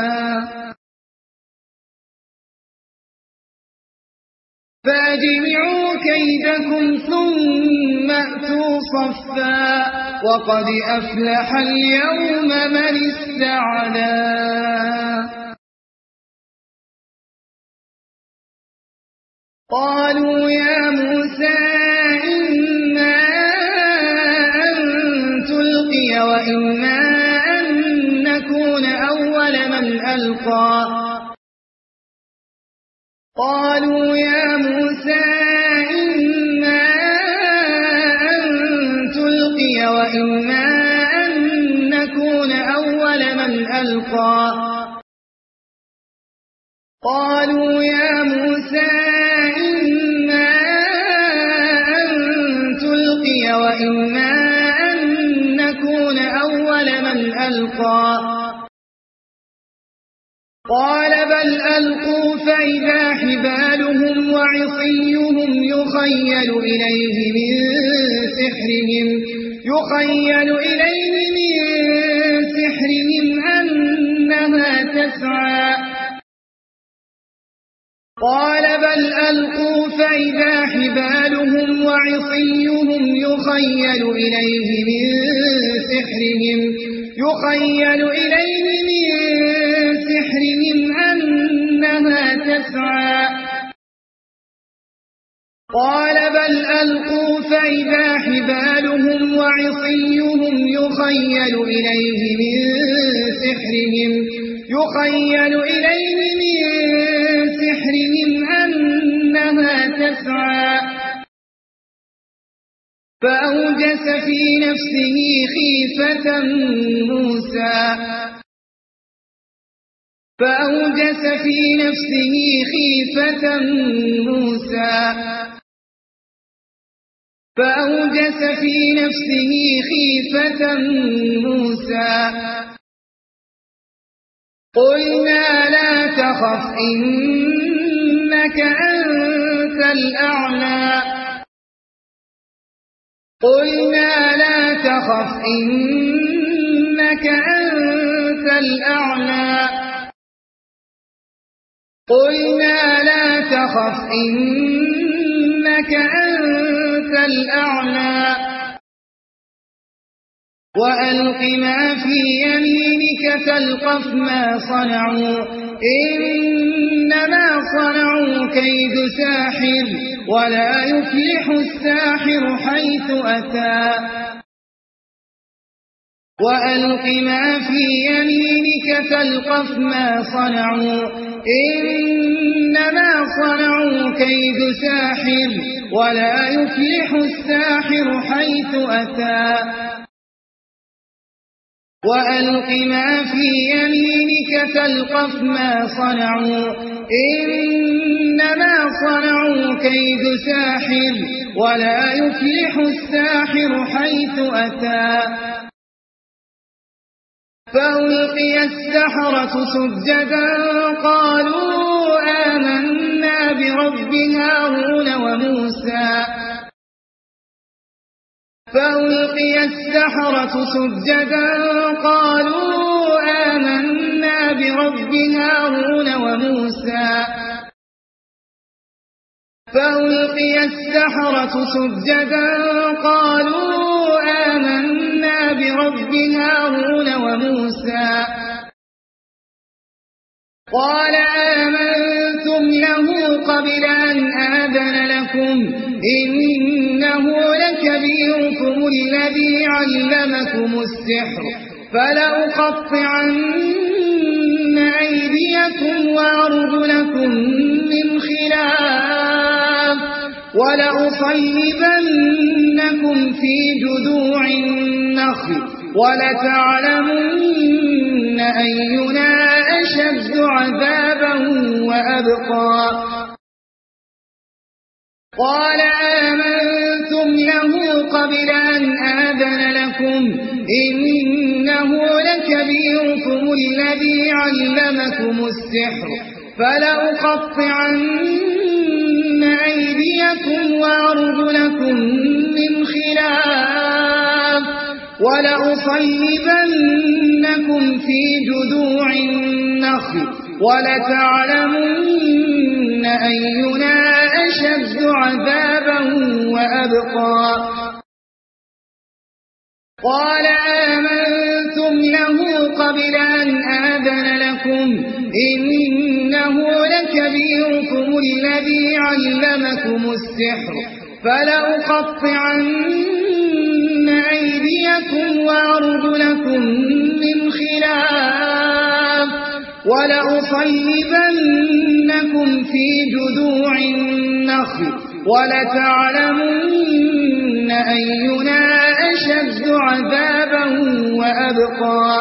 Speaker 1: فأجمعوا كيدكم ثم أتوا صفا وقد أفلح اليوم من استعلى قالوا يا موسى إما أن تلقي وإما أن نكون أول من ألقى قالوا يا موسى إما أن تلقي وإما أن نكون أول من ألقى قالوا يا موسى إما أن تلقي وإما أن نكون أول من ألقى قال بل ألقوا فإذا حبالهم وعصيهم يخيل إليه من سحرهم يخيل إليه من سحرهم أنها تسعى قال بل ألقوا فإذا حبالهم وعصيهم يخيل إليه من سحرهم يخيل إليه من سحرهم أنها تسعى قال بل ألقوا فإذا حبالهم وعصيهم يخيل إليه من سحرهم يخيل إليه من سحرهم أنها تسعى فأوجس في نفسه خيفة موسى فأوجس في نفسه خيفة موسى فأوجس في نفسه خيفة موسى قلنا لا تخف إنك أنت الأعلى قلنا لا تخف إنك أنت الأعلى قلنا لا تخف إنك أنت الأعلى وألق ما في يمينك تلقف ما صنعوا إنما صنعوا كيد ساحر ولا يفلح الساحر حيث أتى وألق ما في يمينك تلقف ما صنعوا إنما صنعوا كيد ساحر ولا يفلح الساحر حيث أتى وألق ما في يمينك تلقف ما صنعوا إنما صنعوا كيد ساحر ولا يفلح الساحر حيث أتى فألقي السحرة سجدا قالوا آمنا برب هارون وموسى فألقي السحرة سجدا قالوا آمنا برب هارون وموسى فألقي السحرة سجدا قالوا آمنا برب هارون وموسى قال آمنتم له قبل أن آذن لكم إنه لكبيركم الذي علمكم السحر فلأقطعن أيديكم وأرجلكم من خلاف ولأصلبنكم في جذوع النخل ولتعلمن أينا أشد عذابا وأبقى قال آمنتم له قبل أن آذن لكم إنه لكبيركم الذي علمكم السحر فلأقطعن أيديكم وأرجلكم من خلاف ولأصلبنكم في جذوع النخل ولتعلمن أينا أشد عذابا وأبقى قال آمنتم له قبل أن آذن لكم إنه لكبيركم الذي علمكم السحر فلأقطعن أيديكم وأرجلكم من خلاف ولأصلبنكم في جذوع النخل ولتعلمن أينا أشد عذابا وأبقى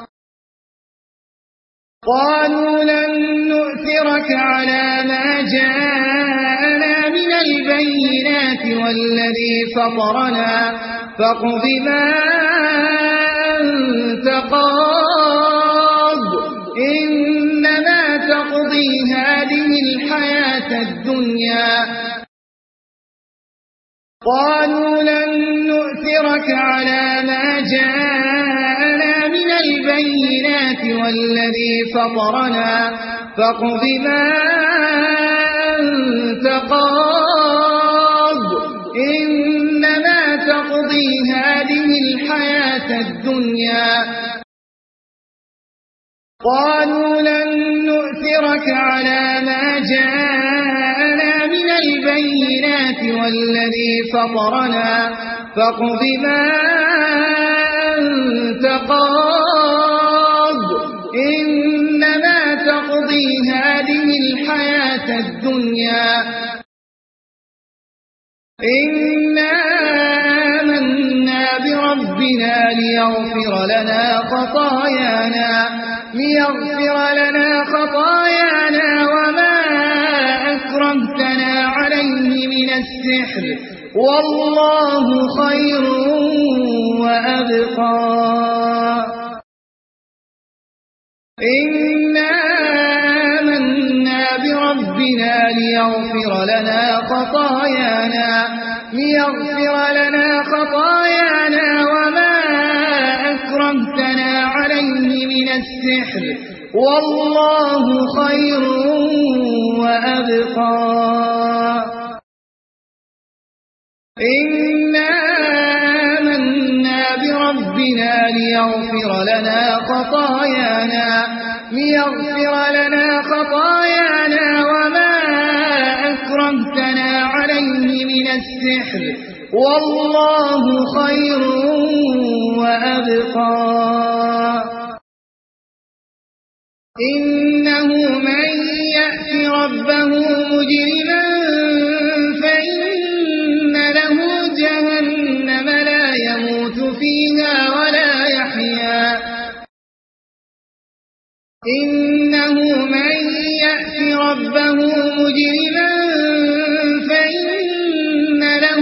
Speaker 1: قالوا لن نؤثرك على ما جاءنا من البينات والذي فطرنا فاقض ما أنت قاض إنما تقضي هذه الحياة الدنيا قالوا لن نؤثرك على ما جاءنا من البينات والذي فطرنا فاقض ما أنت قاض إنما تقضي هذه الحياة الدنيا قالوا لن نؤثرك على ما جاءنا من البينات والذي فطرنا فاقض ما أنت قاض إنما تقضي هذه الحياة الدنيا إنا آمنا بربنا ليغفر لنا خطايانا ليغفر لنا خطايانا وما أكرمتنا عليه من السحر والله خير وأبقى إنا آمنا بربنا ليغفر لنا خطايانا ليغفر لنا خطايانا وما أكرمتنا عليه من السحر والله خير وأبقى إنا آمنا بربنا ليغفر لنا خطايانا ليغفر لنا خطايانا وما أكرمتنا عليه من السحر والله خير وأبقى إنه من يأت ربه مجرما فإن له جهنم لا يموت فيها ولا يحيا إنه من يأت ربه مجرما فإن له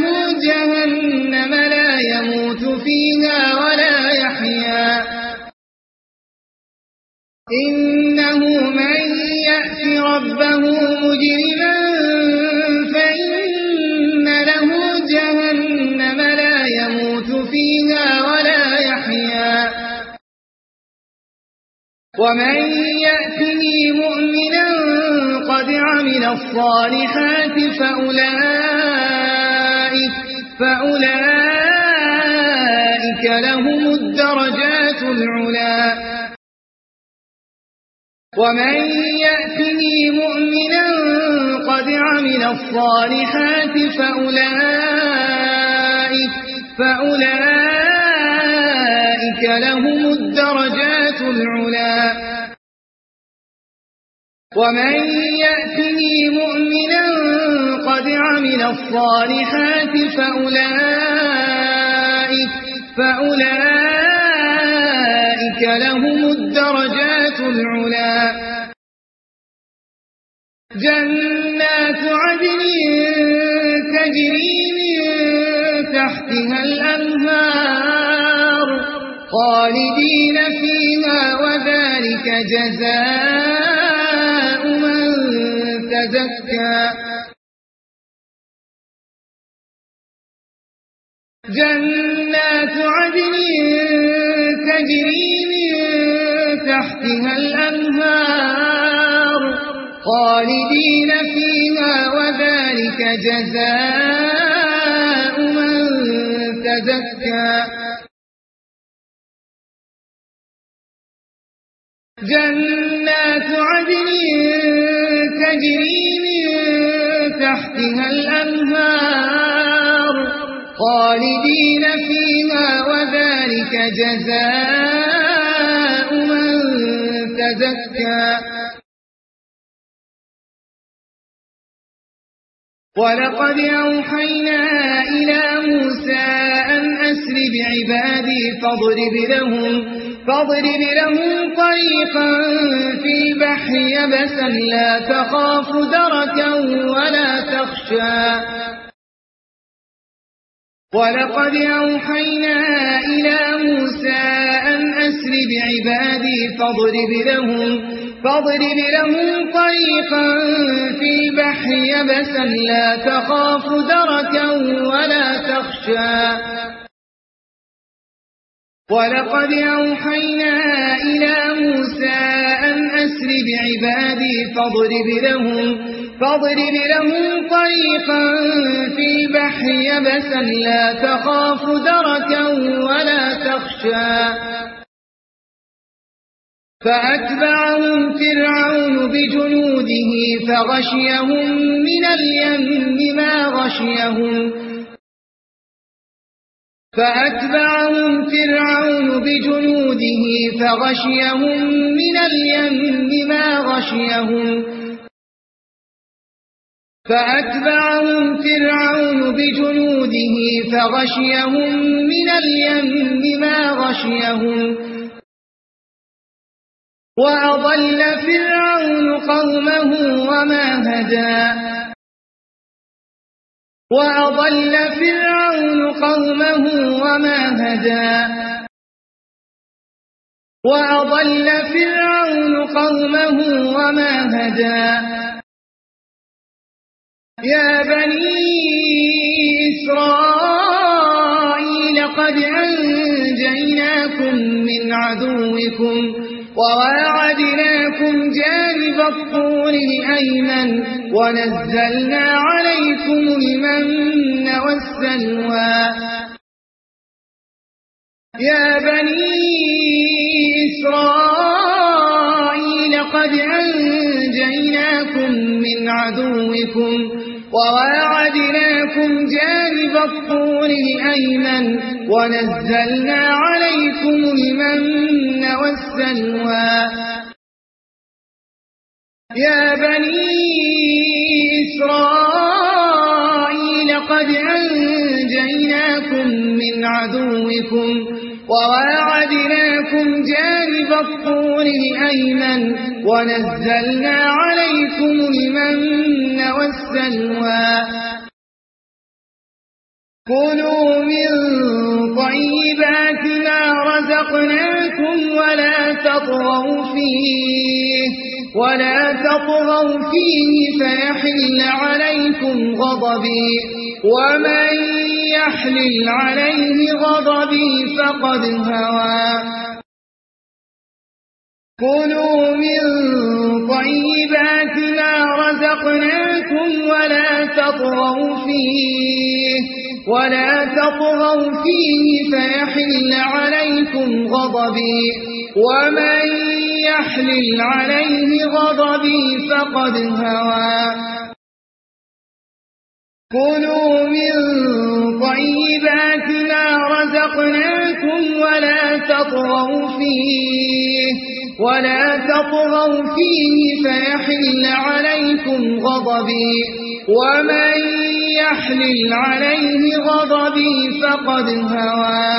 Speaker 1: جهنم لا يموت فيها ولا يحيا إنه من يأت ربه مجرما فإن له جهنم لا يموت فيها ولا يحيا ومن يأته مؤمنا قد عمل الصالحات فأولئك, فأولئك لهم الدرجات العلا ومن يأته مؤمنا قد عمل الصالحات فأولئك, فأولئك لهم الدرجات العلا ومن يأته مؤمنا قد عمل الصالحات فأولئك, فأولئك لهم الدرجات العلا جنات عدن تجري من تحتها الأنهار خالدين فيها وذلك جزاء من تزكى جنات عدن تجري من تحتها الأنهار خالدين فيها وذلك جزاء من تزكى جنات عدن تجري من تحتها الأنهار خالدين فيها وذلك جزاء من تزكى ولقد أوحينا إلى موسى أن أسر بعبادي فاضرب لهم, فاضرب لهم طريقا في البحر يبسا لا تخاف دركا ولا تخشى ولقد أوحينا إلى موسى أن أسر بعبادي فاضرب لهم, فاضرب لهم طريقا في البحر يبسا لا تخاف دركا ولا تخشى ولقد أوحينا إلى موسى أن أسر بعبادي فاضرب لهم, فاضرب لهم طريقا في البحر يبسا لا تخاف دركا ولا تخشى فأتبعهم فرعون بجنوده فغشيهم من اليم ما غشيهم فأتبعهم فرعون بجنوده فغشيهم من اليم ما غشيهم فأتبعهم فرعون بجنوده فغشيهم من اليم ما غشيهم وأضل فرعون قومه وما هدى وأضل فرعون قومه وما هدى وأضل فرعون قومه وما هدى يا بني إسرائيل قد أنجيناكم من عدوكم وواعدناكم جانب الطور الأيمن ونزلنا عليكم المن والسلوى يا بني إسرائيل قد أنجيناكم من عدوكم وواعدناكم جانب الطور الأيمن ونزلنا عليكم المن والسلوى يا بني إسرائيل قد أنجيناكم من عدوكم وواعدناكم جانب الطور الأيمن ونزلنا عليكم المن والسلوى كلوا من طيبات ما رزقناكم ولا تطغوا فيه ولا تطغوا فيه فيحل عليكم غضبي ومن يحلل عليه غضبي فقد هوى كلوا من طيبات ما رزقناكم ولا تطغوا فيه ولا تطغوا فيه فيحل عليكم غضبي ومن يحلل عليه غضبي فقد هوى كلوا من طيبات ما رزقناكم ولا تطغوا فيه ولا تطغوا فيه فيحل عليكم غضبي ومن يحلل عليه غضبي فقد هوى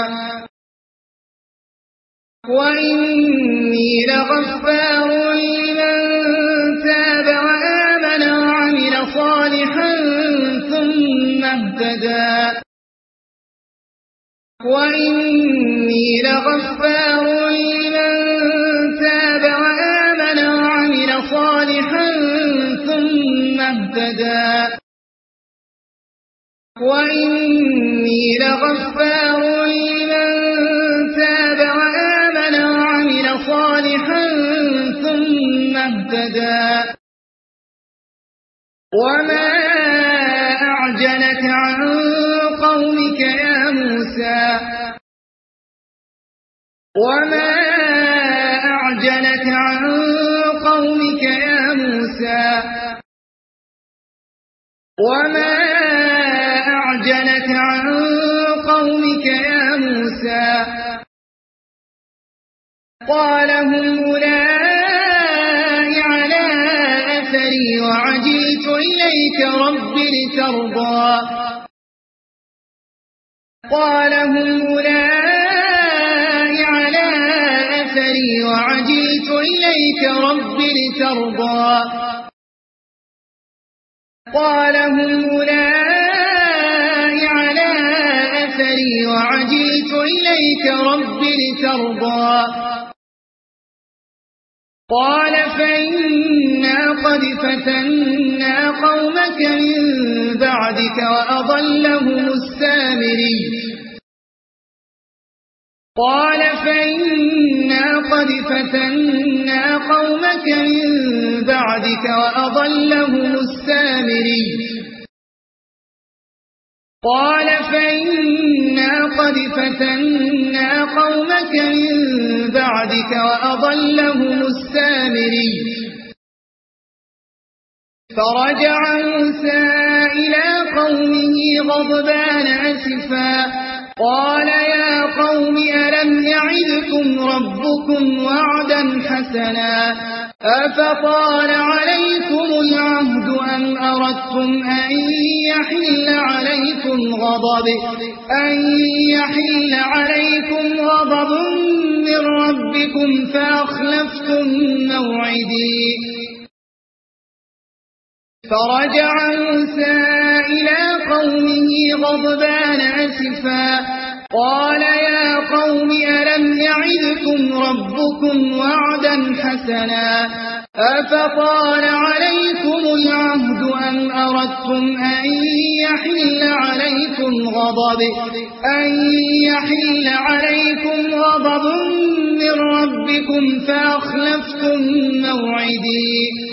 Speaker 1: وإني لغفار لمن تاب وآمن وعمل صالحا ثم اهتدى وإني لغفار لمن تاب وآمن وعمل صالحا ثم اهتدى وإني لغفار لمن تاب وآمن وعمل صالحا ثم اهتدى وما أعجلك عن قومك يا موسى وما أعجلك عن قومك يا موسى وما أعجلك عن قومك يا موسى قال هم أولئك على أثري وعجلت إليك رب لترضى قال هم أولئك على أثري وعجلت إليك رب لترضى قال هم أولئك على أثري وعجلت إليك رب لترضى قال فإنا قد فتنا قومك من بعدك وأضلهم السامري قال فإنا قد فتنا قومك من بعدك وأضلهم السامري قال فإنا قد فتنا قومك من بعدك وأضلهم السامري فرجع موسى إلى قومه غضبان أسفا قال يا قوم ألم يعدكم ربكم وعدا حسنا أفطال عليكم العهد أم أردتم أن يحل عليكم غضب أن يحل عليكم غضب من ربكم فأخلفتم موعدي فرجع موسى إلى قومه غضبان أسفا قال يا قوم ألم يعدكم ربكم وعدا حسنا أفطال عليكم العهد أم أردتم أن يحل عليكم غضب أن يحل عليكم غضب من ربكم فأخلفتم موعدي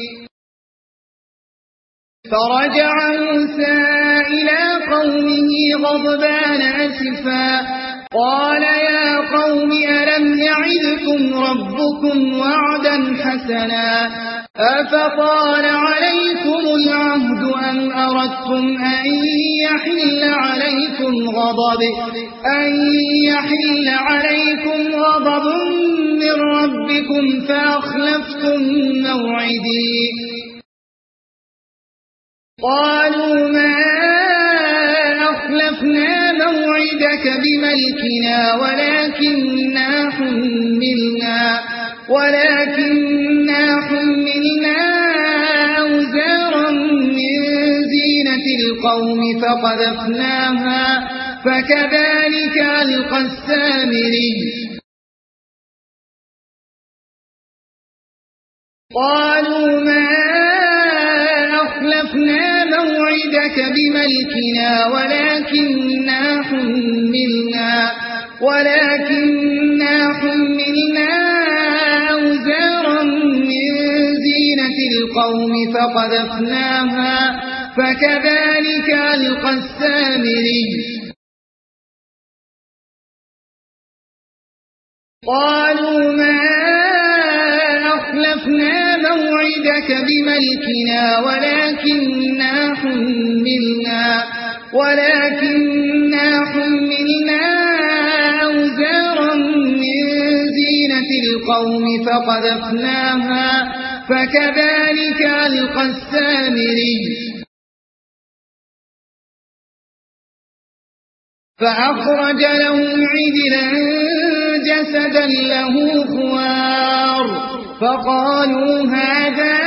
Speaker 1: فرجع موسى إلى قومه غضبان أسفا قال يا قوم ألم يعدكم ربكم وعدا حسنا أفطال عليكم العهد أم أردتم أن يحل عليكم غضب أن يحل عليكم غضب من ربكم فأخلفتم موعدي قالوا ما أخلفنا موعدك بملكنا ولكننا حملنا ولكننا حملنا أوزارا من زينة القوم فقذفناها فكذلك ألقى السامري. قالوا ما أخلفنا موعدك بملكنا ولكننا حملنا ولكننا حملنا أوزارا من زينة القوم فقذفناها فكذلك ألقى السامري. قالوا ما أخلفنا موعدك بملكنا ولكننا حملنا ولكننا حملنا أوزارا من زينة القوم فقذفناها فكذلك ألقى السامري. فأخرج لهم عجلا جسدا له خوار فقالوا هذا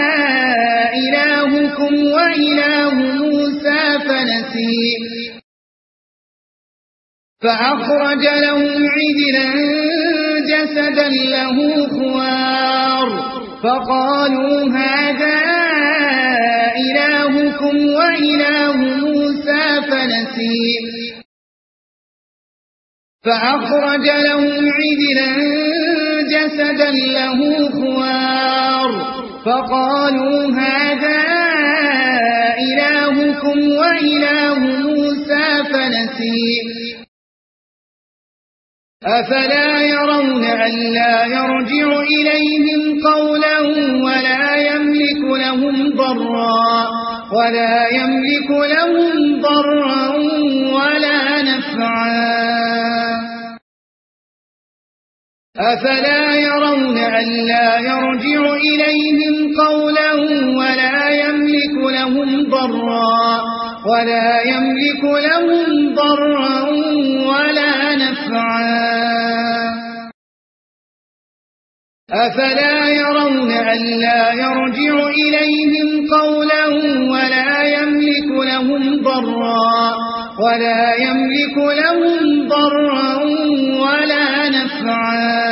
Speaker 1: إلهكم وإله موسى فنسي. فأخرج لهم عجلا جسدا له خوار فقالوا هذا إلهكم وإله موسى فنسي. فأخرج لهم عجلا جسدا له خوار فقالوا هذا إلهكم وإله موسى فنسي. أفلا يرون ألا يرجع إليهم قولا ولا يملك لهم ضرا ولا يملك لهم ضرا ولا نفعا. أفلا يرون ألا يرجع إليهم قولا ولا يملك لهم ضرا ولا يملك لهم ضرا ولا نفعا. أفلا يرون ألا يرجع إليهم قولا ولا يملك لهم ضرا ولا يملك لهم ضرا ولا نفعا.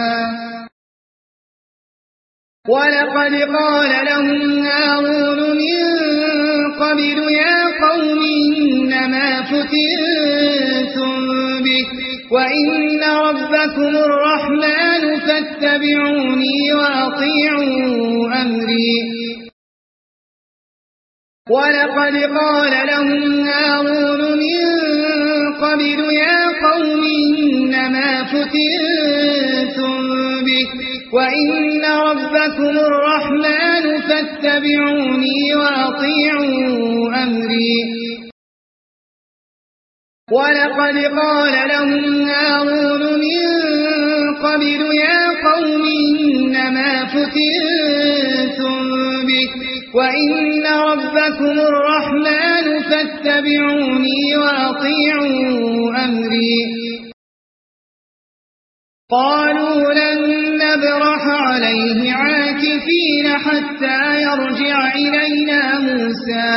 Speaker 1: ولقد قال لهم هارون من قبل يا قوم إنما فتنتم به وإن ربكم الرحمن فاتبعوني وأطيعوا أمري. ولقد قال لهم هارون من قبل يا قوم إنما فتنتم به وإن ربكم الرحمن فاتبعوني وأطيعوا أمري. ولقد قال لهم هارون من قبل يا قوم إنما فتنتم به وإن ربكم الرحمن فاتبعوني وأطيعوا أمري. قالوا لن نبرح عليه عاكفين حتى يرجع إلينا موسى.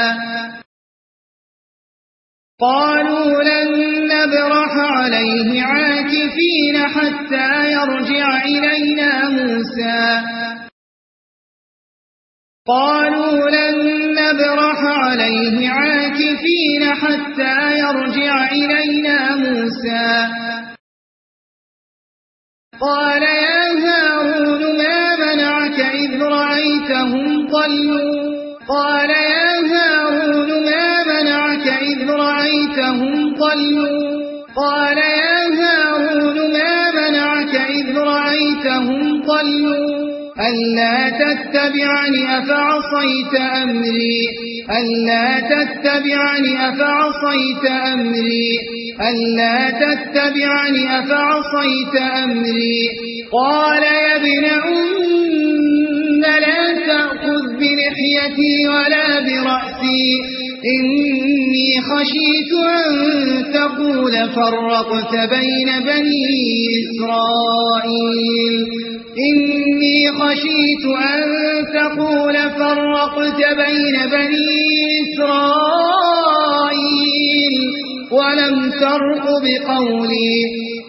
Speaker 1: قالوا لن نبرح عليه عاكفين حتى يرجع إلينا موسى. قالوا لن نبرح عليه عاكفين حتى يرجع إلينا موسى. قال يا هارون ما منعك إذ رأيتهم ضلوا قال يا هارون ما منعك إذ رأيتهم ضلوا قال يا هارون ما منعك إذ رأيتهم ضلوا ألا تتبعني أفعصيت أمري ألا تتبعني أفعصيت أمري ألا تتبعني أفعصيت أمري. قال يا ابن أم لا تأخذ بلحيتي ولا برأسي إني خشيت أن تقول فرقت بين بني إسرائيل إني خشيت أن تقول فرقت بين بني إسرائيل ولم ترق بقولي.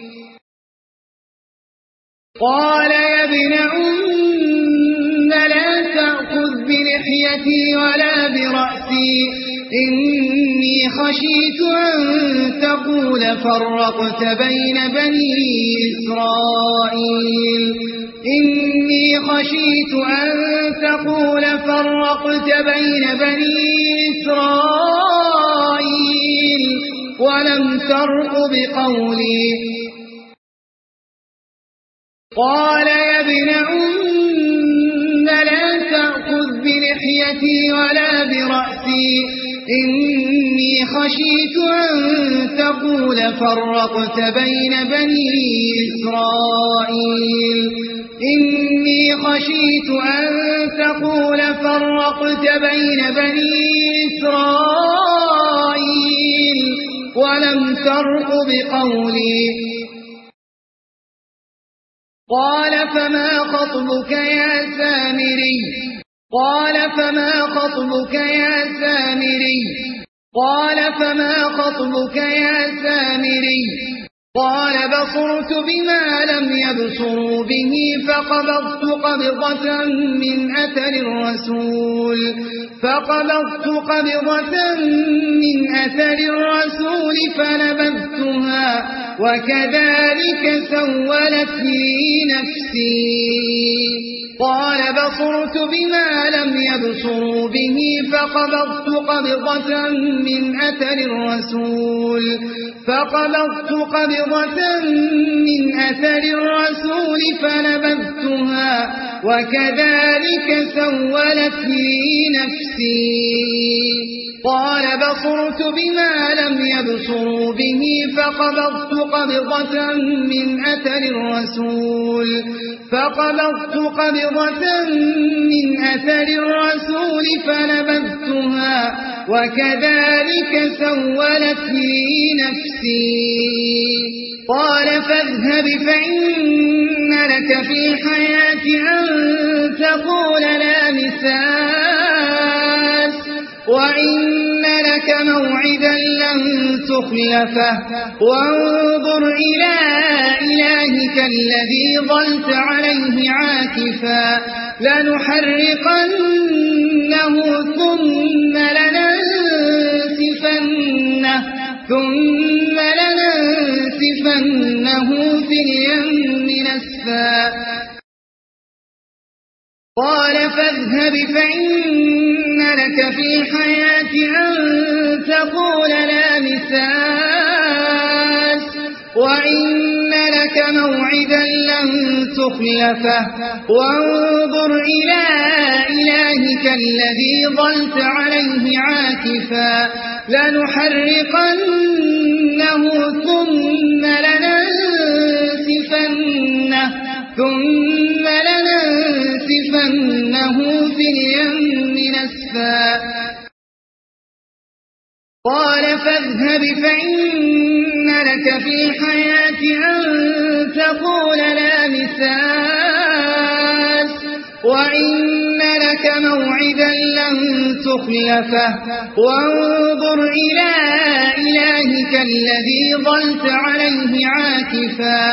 Speaker 1: قال يا ابن أم لا تأخذ بلحيتي ولا برأسي، إني خشيت أن تقول فرقت بين بني إسرائيل إني خشيت أن تقول فرقت بين بني إسرائيل ولم ترق بقولي. قال يا ابن أم لا تأخذ بلحيتي ولا برأسي، إني خشيت أن تقول فرقت بين بني إسرائيل إني خشيت أن تقول فرقت بين بني إسرائيل ولم ترق بقولي. قال فما خطبك يا سامري قال فما خطبك يا سامري قال فما خطبك يا سامري قال بصرت بما لم يبصروا به فقبضت قبضة من أثر الرسول فقبضت قبضة من أثر الرسول فنبذتها وكذلك سولت لي نفسي. قال بصرت بما لم يبصروا به فقبضت قبضة من أثر الرسول فقبضت قبضة من أثر الرسول فنبذتها وكذلك سولت لي نفسي. قال بصرت بما لم يبصروا به فقبضت قبضة من أثر الرسول فقبضت قبضة من أثر الرسول فنبذتها وكذلك سولت لي نفسي. قال فاذهب فإن لك في الحياة أن تقول لا مساس وإن لك موعدا لن تخلفه وانظر إلى إلهك الذي ظلت عليه عاكفا لنحرقنه ثم لننسفنه ثم لننسفنه في اليم نسفا. قال فاذهب فإن لك في الحياة أن تقول لا مساس وإن لك موعدا لن تخلفه وانظر إلى إلهك الذي ظلت عليه عاكفا لنحرقنه ثم لننسفنه ثم لننسفنه في اليم نسفا. قال فاذهب فإن لك في الحياة أن تقول لا مساس وإن لك موعدا لن تخلفه وانظر إلى إلهك الذي ظلت عليه عاكفا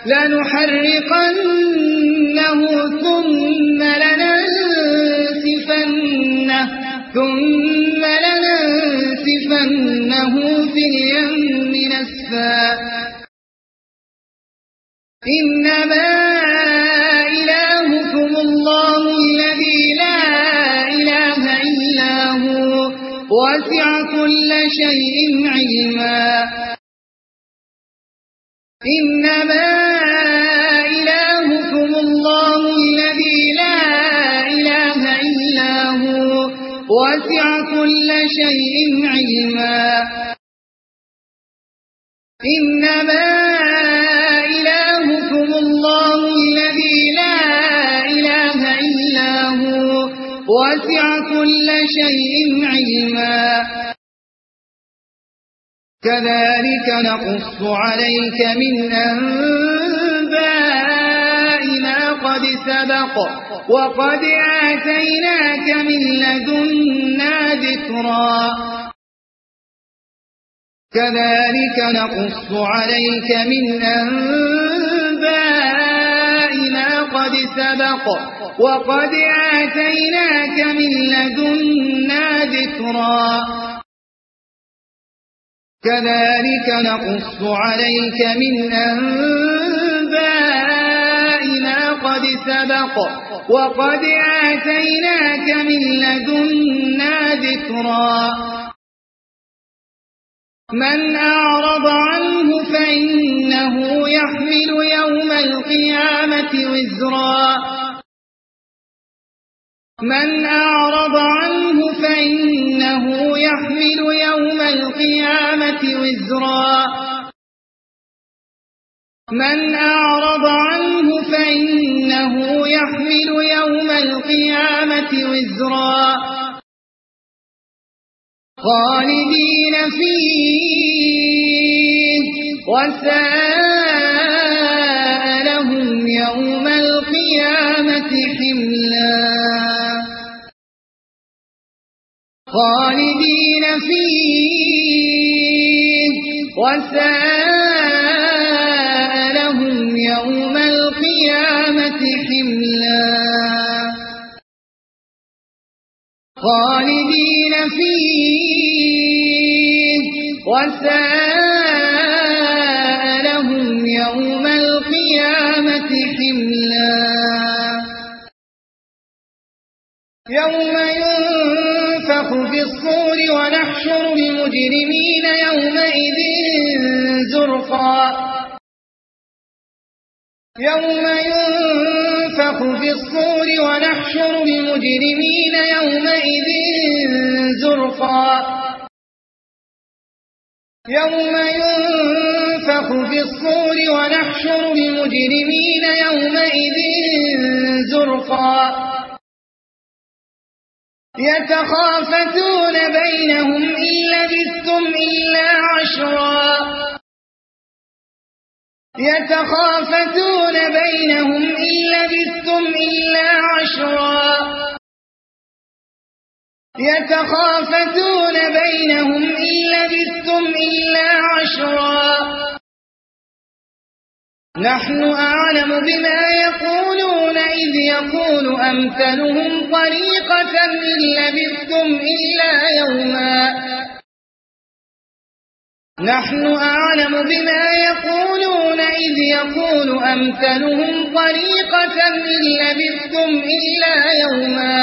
Speaker 1: لنحرقنه ثم لننسفنه ثم لننسفنه في اليم نسفا. إنما إلهكم الله الذي لا إله إلا هو وسع كل شيء علما. إنما إلهكم الله الذي لا إله إلا هو وسع كل شيء علما. إنما إلهكم الله الذي لا إله إلا هو وسع كل شيء علما. كذلك نقص عليك من أنباء ما قد سبق وقد آتيناك من لدنا ذكرا. كذلك نقص عليك من أنباء ما قد سبق وقد آتيناك من لدنا ذكرا كذلك نقص عليك من أنباء ما قد سبق وقد آتيناك من لدنا ذكرا من أعرض عنه فإنه يحمل يوم القيامة وزرا من أعرض عنه فإنه يحمل يوم القيامة وزرا من أعرض عنه فإنه يحمل يوم القيامة وزرا خالدين فيه وساء لهم يوم القيامة حملا خالدين فيه وساء لهم يوم القيامة حملا خالدين فيه وساء لهم يوم القيامة حملا يوم ينفخ في الصور ونحشر المجرمين يومئذ زرقا يوم ينفخ في الصور ونحشر المجرمين يومئذ زرقا يوم ينفخ في الصور ونحشر المجرمين يومئذ زرقا يتخافتون بينهم إن لبثتم إلا عشرا يتخافتون بينهم إن لبثتم إلا عشرا يتخافتون بينهم إن لبثتم إلا عشرا نحن أعلم بما يقولون إذ يقول أمثلهم طريقة إن لبثتم إلا يوما نحن أعلم بما يقولون إذ يقول أمثلهم طريقة إن لبثتم إلا يوما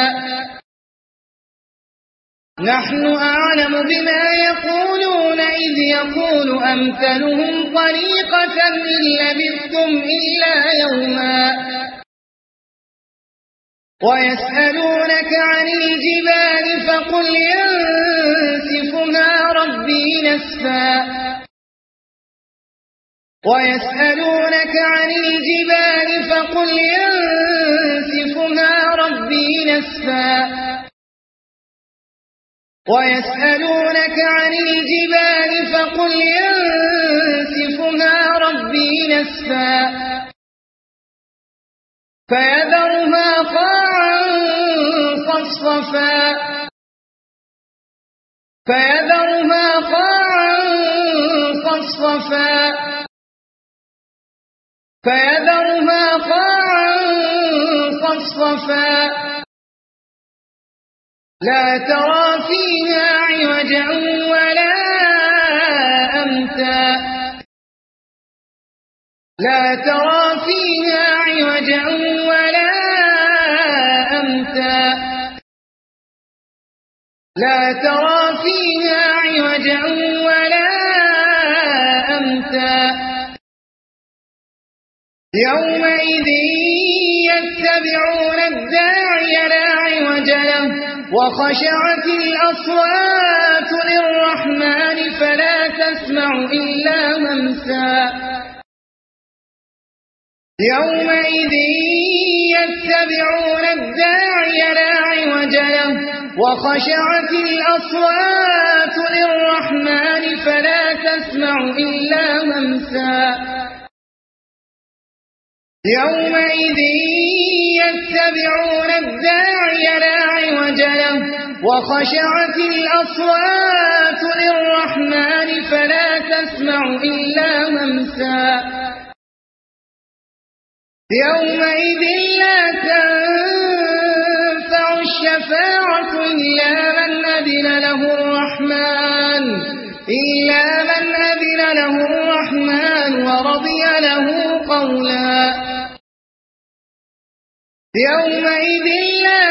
Speaker 1: نحن أعلم بما يقولون إذ يقول أمثلهم طريقة إن لبثتم إلا يوما ويسألونك عن الجبال فقل ينسفها ربي نسفا ويسألونك عن الجبال فقل ينسفها ربي نسفا ويسألونك عن الجبال فقل ينسفها ربي نسفا فيذرها قاعا صفصفا فيذرها قاعا صفصفا فيذرها قاعا صفصفا لا ترى فيها عوجا ولا أمتا لا ترى فيها عوجا ولا أمتا لا ترى فيها عوجا ولا أمتا يومئذ يتبعون الداعي لا عوج له وخشعت الأصوات للرحمن فلا تسمع إلا همسا يومئذ يتبعون الداعي لا عوج له وخشعت الأصوات للرحمن فلا تسمع إلا همسا يومئذ يتبعون الداعي لا عوج له وخشعت الأصوات للرحمن فلا تسمع إلا همسا يومئذ لا تنفع الشفاعة إلا من أذن له الرحمن إلا من أذن له الرحمن ورضي له قولا يومئذ لا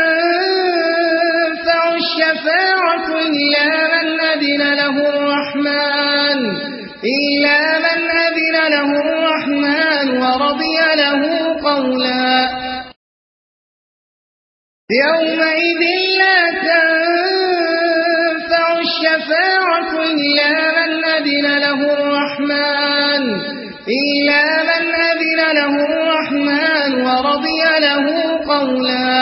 Speaker 1: تنفع الشفاعة إلا من أذن له الرحمن إلا من أذن له الرحمن ورضي له قولا يومئذ لا تنفع الشفاعة إلا من أذن له الرحمن إلا من أذن له الرحمن ورضي له قولا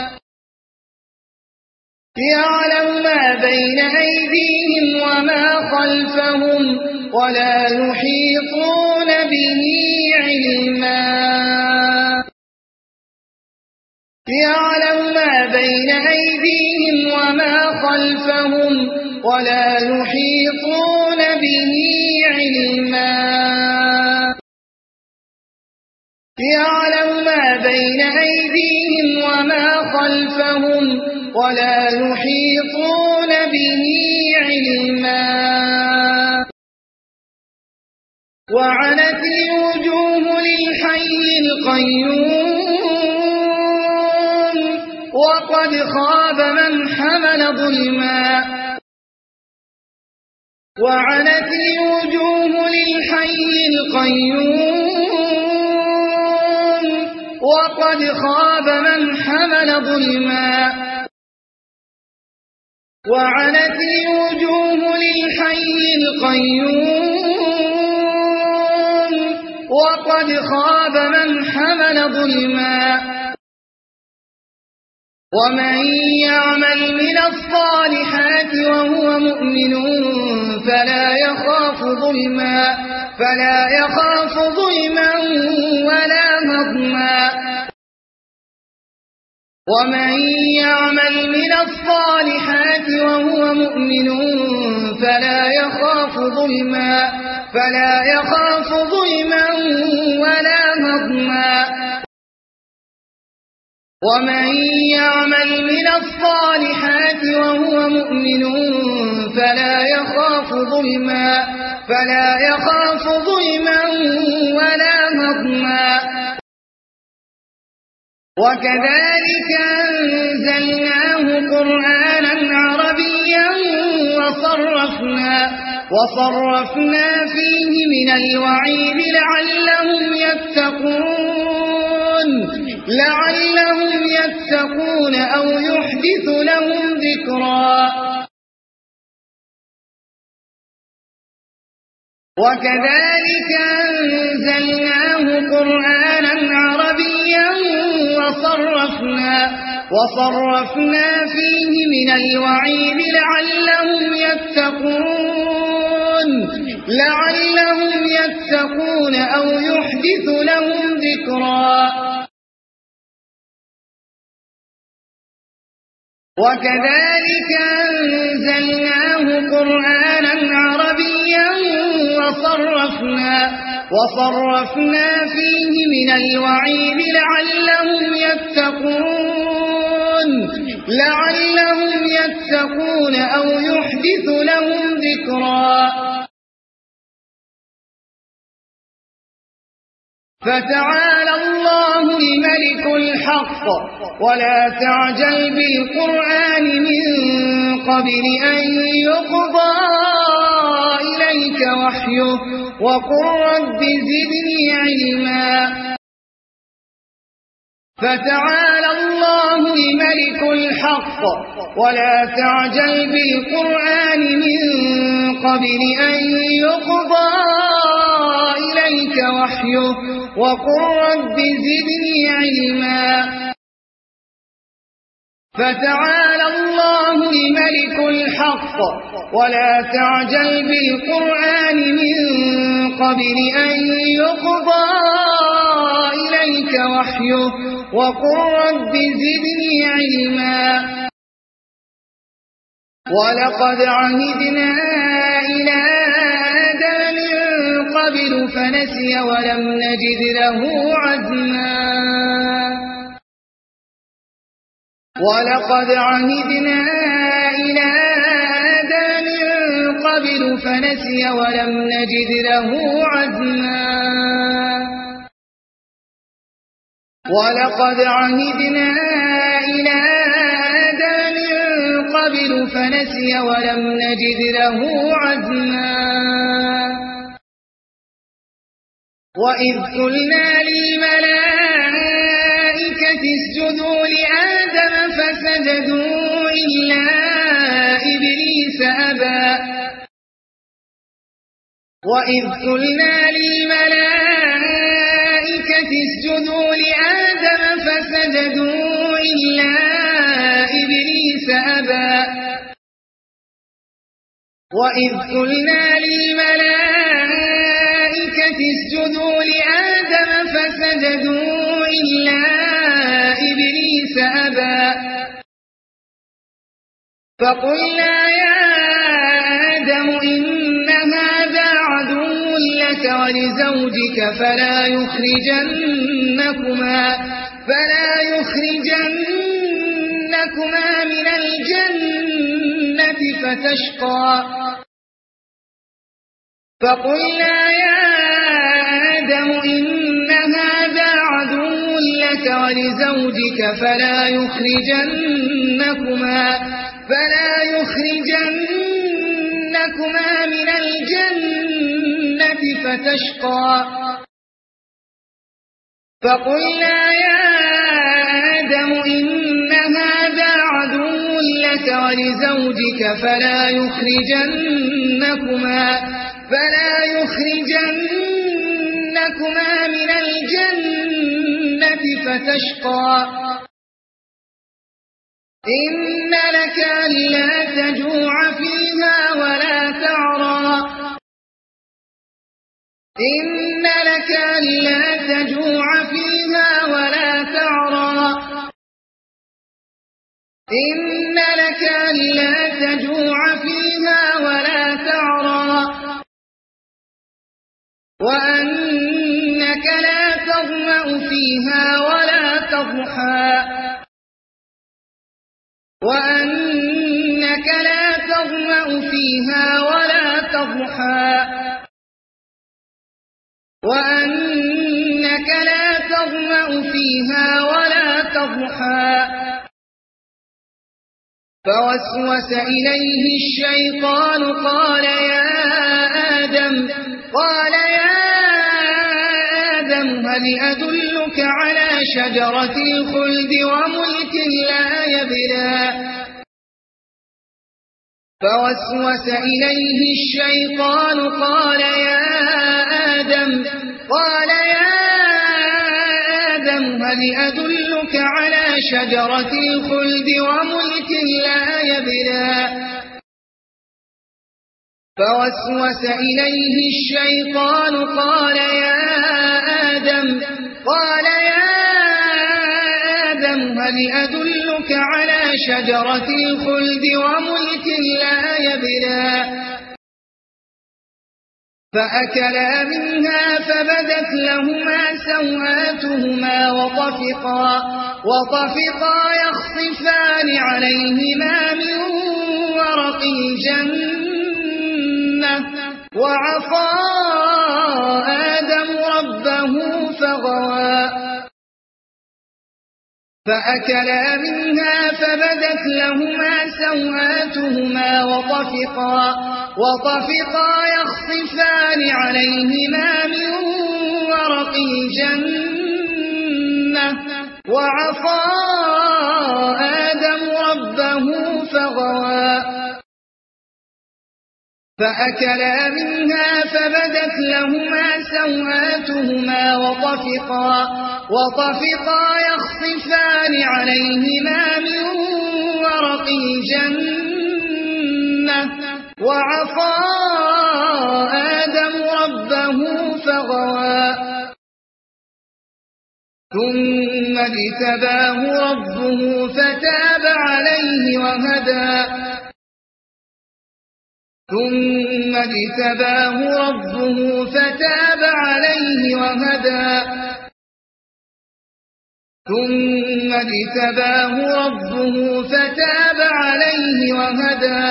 Speaker 1: يعلم ما بين أيديهم وما خلفهم ولا يحيطون به علما يعلم ما بين أيديهم وما خلفهم ولا يحيطون به علما يعلم ما بين أيديهم وما خلفهم ولا يحيطون به علما وعنت الوجوه للحي القيوم وقد خاب من حمل ظلما وعنت الوجوه للحي القيوم وقد خاب من حمل ظلما وعنت الوجوه للحي القيوم وقد خاب من حمل ظلما ومن يعمل من الصالحات وهو مؤمن فلا يخاف ظلما فلا يخاف ظلما ولا هضما ومن يعمل من الصالحات وهو مؤمن فلا يخاف ظلما فلا يخاف ظلما ولا هضما ومن يعمل من الصالحات وهو مؤمن فلا يخاف ظلما فلا يخاف ظلما ولا هضما وكذلك أنزلناه قرآنا عربيا وصرفنا وصرفنا فيه من الوعيد لعلهم يتقون لعلهم يتقون أو يحدث لهم ذكرا وكذلك أنزلناه قرآنا عربيا وصرفنا وصرفنا فيه من الوعيد لعلهم يتقون لعلهم يتقون أو يحدث لهم ذكرا وكذلك أنزلناه قرآنا عربيا وصرفنا وصرفنا فيه من الوعيد لعلهم يتقون لعلهم يتقون أو يحدث لهم ذكرا فتعالى الله الملك الحق ولا تعجل بالقرآن من قبل أن يقضى إليك وحيه وقل رب زدني علما فتعالى الله الملك الحق ولا تعجل بالقرآن من قبل أن يقضى إليك وحيه وقل رب زدني علما فتعالى الله الملك الحق ولا تعجل بالقرآن من قبل أن يقضى إليك وحيه وقل رب زدني علما ولقد عهدنا إلى آدم من قبل فنسي ولم نجد له عزما ولقد عهدنا إلى آدم من قبل فنسي ولم نجد له عزما ولقد عهدنا إلى آدم من قبل فنسي ولم نجد له عزما وإذ قلنا للملائكة اسجدوا لآدم فسجدوا إلا إبليس أبى وإذ قلنا للملائكة اسجدوا لآدم فسجدوا إلا إبليس أبى وإذ قلنا للملائكة اسجدوا لآدم فسجدوا إلا إبليس أبى فقلنا يا آدم إن هذا عدو لك ولزوجك فلا يخرجنكما فلا يخرجنكما من الجنة فتشقى فقلنا يا آدم إن هذا عدو لك ولزوجك فلا يخرجنكما فلا يخرجنكما من الجنة فتشقى فقلنا يا آدم إن هذا عدو لك ولزوجك فلا يخرجنكما فلا يخرجنكما من الجنة فتشقى إن لك ألا تجوع فيها ولا تعرى إن لك ألا تجوع فيها ولا تعرى إن لك ألا تجوع فيها ولا تعرى وأنك لا تظمأ فيها ولا تضحى وأنك لا تظمأ فيها ولا تضحى وأنك لا تظمأ فيها ولا تضحى فوسوس إليه الشيطان قال يا آدم قال يا آدم هل أدلك على شجرة الخلد وملك لا يبلى فوسوس إليه الشيطان قال يا آدم قال يا آدم هل أدلك على شجرة الخلد وملك لا يبلى فوسوس إليه الشيطان قال يا آدم قال يا آدم هل أدلك على شجرة الخلد وملك لا يبلى فأكلا منها فبدت لهما سوآتهما وطفقا وطفقا يخصفان عليهما من ورق الجنة وعصى آدم ربه فغوى فأكلا منها فبدت لهما سوآتهما وطفقا وطفقا يخصفان عليهما من ورق الجنة وعصى آدم ربه فغوى فأكلا منها فبدت لهما سوآتهما وطفقا وطفقا يخصفان عليهما من ورق الجنة وعصى آدم ربه فغوى ثم اجتباه ربه فتاب عليه وهدى ثم اجتباه ربه فتاب عليه وهدى ثم اجتباه ربه فتاب عليه وهدى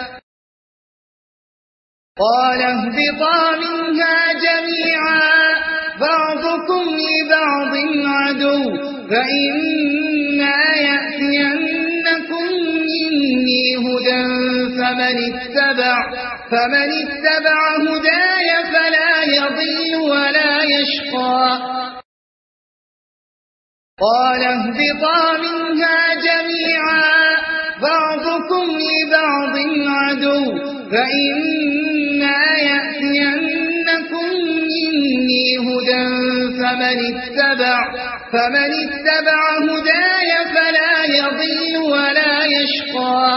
Speaker 1: قال اهبطا منها جميعا بعضكم لبعض عدو فإما يأتينكم مني هدى فمن اتبع فمن اتبع هداي فلا يضل ولا يشقى قال اهبطا منها جميعا بعضكم لبعض عدو فإما يأتينكم مني هدى فمن اتبع فمن اتبع هداي فلا يضل ولا يشقى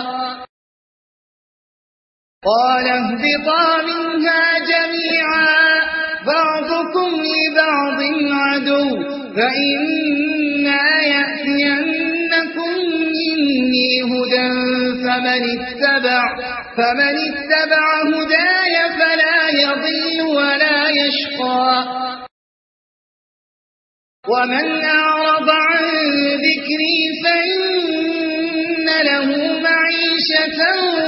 Speaker 1: قال اهبطا منها جميعا بعضكم لبعض عدو فإما يأتينكم مني هدى فمن اتبع فمن اتبع هداي فلا يضل ولا يشقى ومن أعرض عن ذكري فإن له معيشة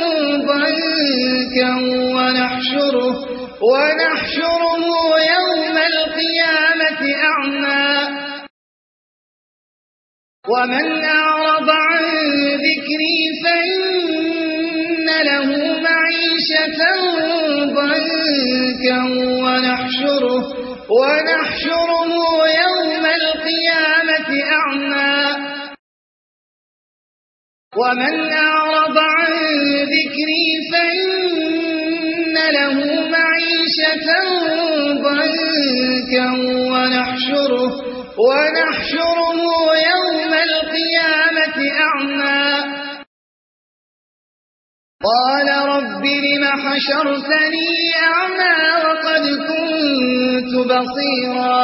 Speaker 1: ضنكا ونحشره ونحشره يوم القيامة أعمى ومن أعرض عن ذكري فإن له معيشة ضنكا ونحشره ونحشره يوم القيامة أعمى ومن أعرض عن ذكري فإن له معيشة ضنكا ونحشره ونحشره يوم القيامة أعمى قال رب لم حشرتني أعمى وقد كنت بصيرا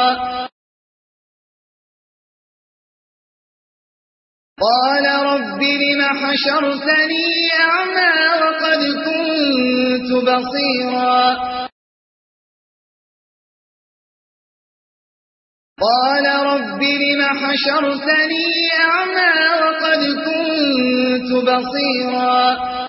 Speaker 1: قال رب لم حشرتني أعمى وقد كنت بصيرا قال رب لم حشرتني أعمى وقد كنت بصيرا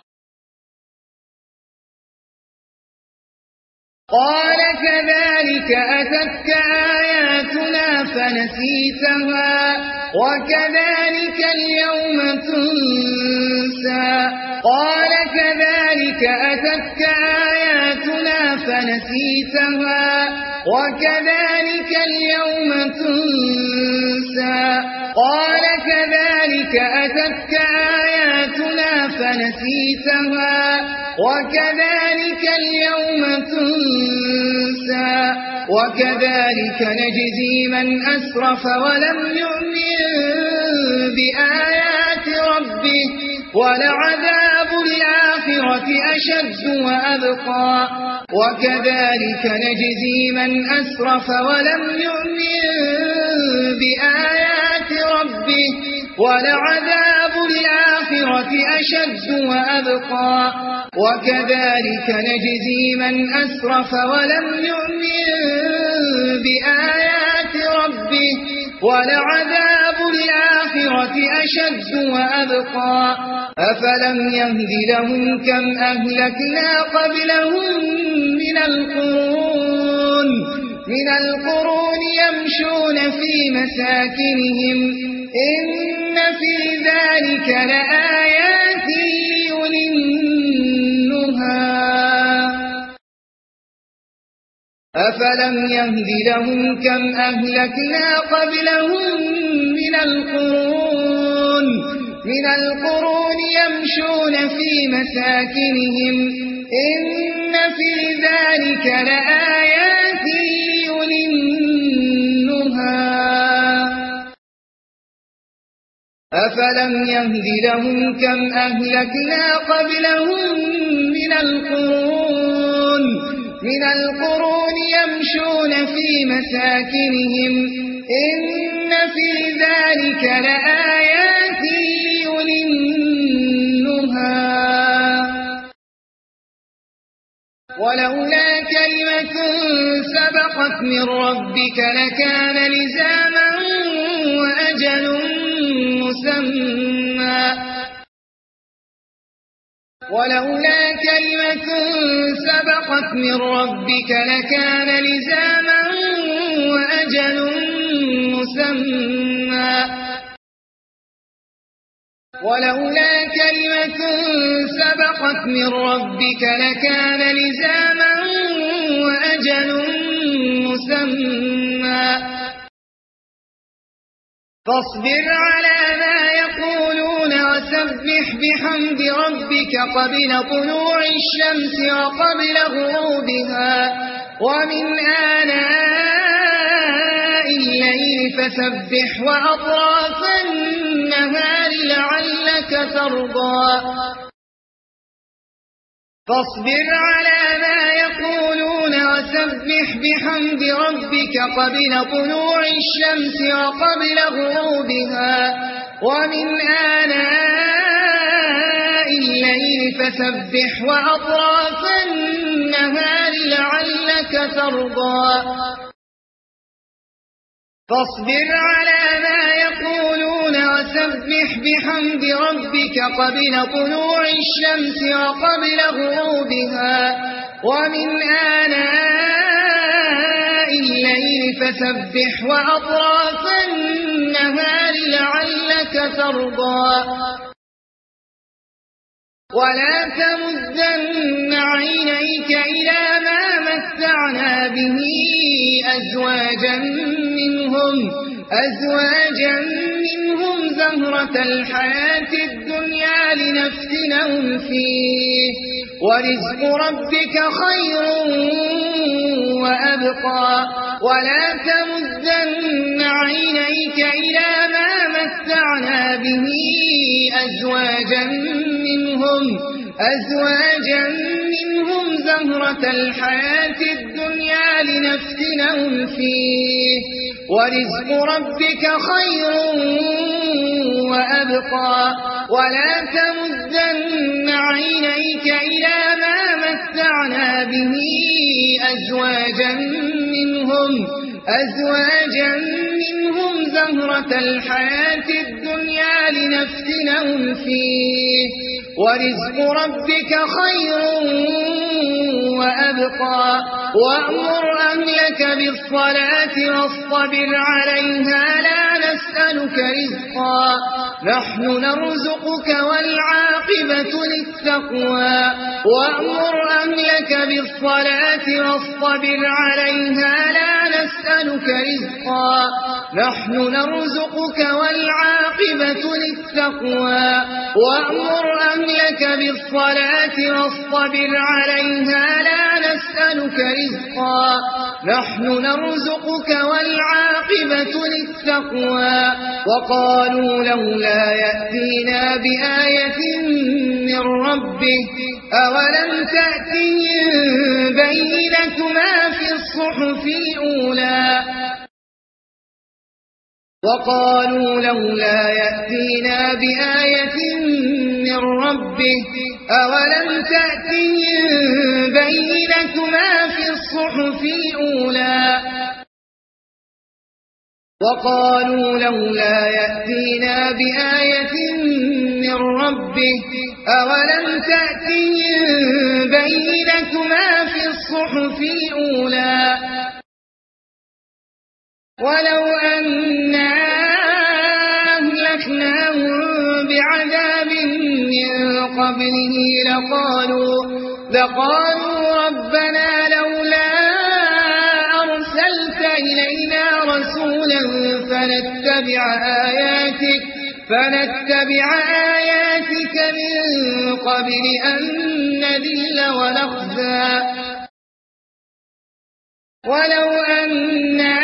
Speaker 1: قال كذلك أتتك آياتنا فنسيتها وكذلك اليوم تنسى قال كذلك أتتك آياتنا فنسيتها وكذلك اليوم تنسى قال كذلك أتتك آياتنا فنسيتها وكذلك اليوم تنسى وكذلك نجزي من أسرف ولم يؤمن بآيات ربه ولعذاب الآخرة أشد وأبقى وكذلك نجزي من أسرف ولم يؤمن بآيات ربه ولعذاب الآخرة أشد وأبقى وكذلك نجزي من أسرف ولم يؤمن بآيات ربه ولعذاب الآخرة أشد وأبقى أفلم يهد لهم كم أهلكنا قبلهم من القرون من القرون يمشون في مساكنهم إن في ذلك لآيات لأولي النهى أفلم يهد لهم كم أهلكنا قبلهم من القرون من القرون يمشون في مساكنهم إن في ذلك لآيات لأولي النهى أفلم يهد لهم كم أهلكنا قبلهم من القرون من القرون يمشون في مساكنهم إن في ذلك لآيات لأولي النهى ولولا كلمة سبقت من ربك لكان لزاما وأجل مسمى ولولا كلمة سبقت من ربك لكان لزاما وأجل مسمى ولولا كلمة سبقت من ربك لكان لزاما وأجل مسمى فاصبر على ما يقولون وسبح بحمد ربك قبل طلوع الشمس وقبل غروبها ومن آناء الليل فسبح وأطراف النهار لعلك ترضى فاصبر على ما يقولون وسبح بحمد ربك قبل طلوع الشمس وقبل غروبها ومن آناء الليل فسبح وأطراف النهار لعلك ترضى فاصبر على ما يقولون وسبح بحمد ربك قبل طلوع الشمس وقبل غروبها ومن آناء الليل فسبح وأطراف النهار لعلك ترضى ولا تمدن عينيك إلى ما متعنا به أزواجا منهم أزواجا منهم زهرة الحياة الدنيا لنفتنهم فيه ورزق ربك خير وأبقى ولا تمدن عينيك إلى ما متعنا به أزواجا منهم أزواجا منهم زهرة الحياة الدنيا لنفتنهم فيه ورزق ربك خير وأبقى ولا تمدن عينيك إلى ما متعنا به أزواجا منهم أزواجا منهم زهرة الحياة الدنيا لنفتنهم فيه ورزق ربك خير وأبقى وأمر أهلك بالصلاة واصطبر عليها لا نسألك رزقا نحن نرزقك والعاقبة للتقوى وأمر أهلك بالصلاة واصطبر عليها لا نسألك رزقا نحن نرزقك والعاقبة للتقوى وأمر أهلك بالصلاة واصطبر عليها لا نسألك رزقا نحن نرزقك والعاقبة للتقوى وقالوا لولا يأتينا بآية من ربه أولم تأتهم بينة ما في الصحف الأولى وقالوا لولا يأتينا بآية من ربه أولم تأتهم بينة ما في الصحف الأولى وقالوا لولا يأتينا بآية من ربه أولم تأتهم بينة ما في الصحف الأولى ولو أنا أهلكناهم بعذاب من قبله لقالوا لقالوا ربنا لولا أرسلت إلينا رسولا فنتبع آياتك فنتبع آياتك من قبل أن نذل ونخزى ولو أنا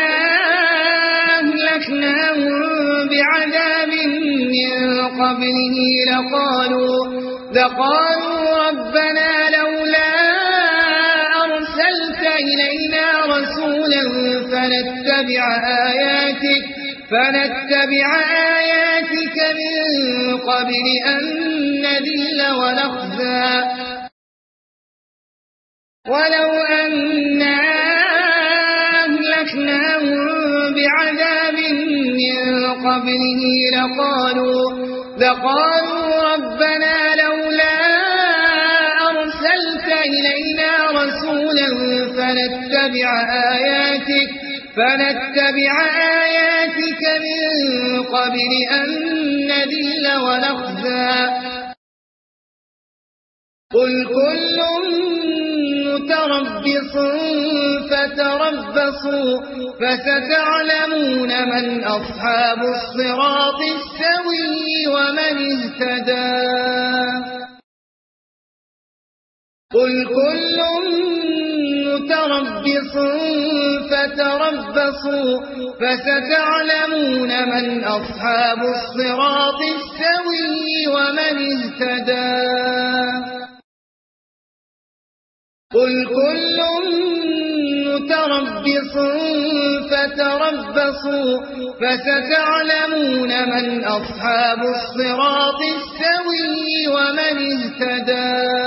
Speaker 1: أهلكناهم بعذاب من قبله لقالوا لقالوا ربنا لولا أرسلت إلينا رسولا فنتبع آياتك فنتبع آياتك من قبل أن نذل ونخزى ولو أنا أهلكناهم بعذاب من قبله لقالوا, لقالوا ربنا لولا أرسلت إلينا رسولا فنتبع آياتك, فنتبع آياتك من قبل أن نذل ونخزى. قل كل متربص فتربصوا فستعلمون من أصحاب الصراط السوي ومن اهتدى. قل كل متربص فتربصوا فستعلمون من أصحاب الصراط السوي ومن اهتدى. قل كل متربص فتربصوا فستعلمون من أصحاب الصراط السوي ومن اهتدى.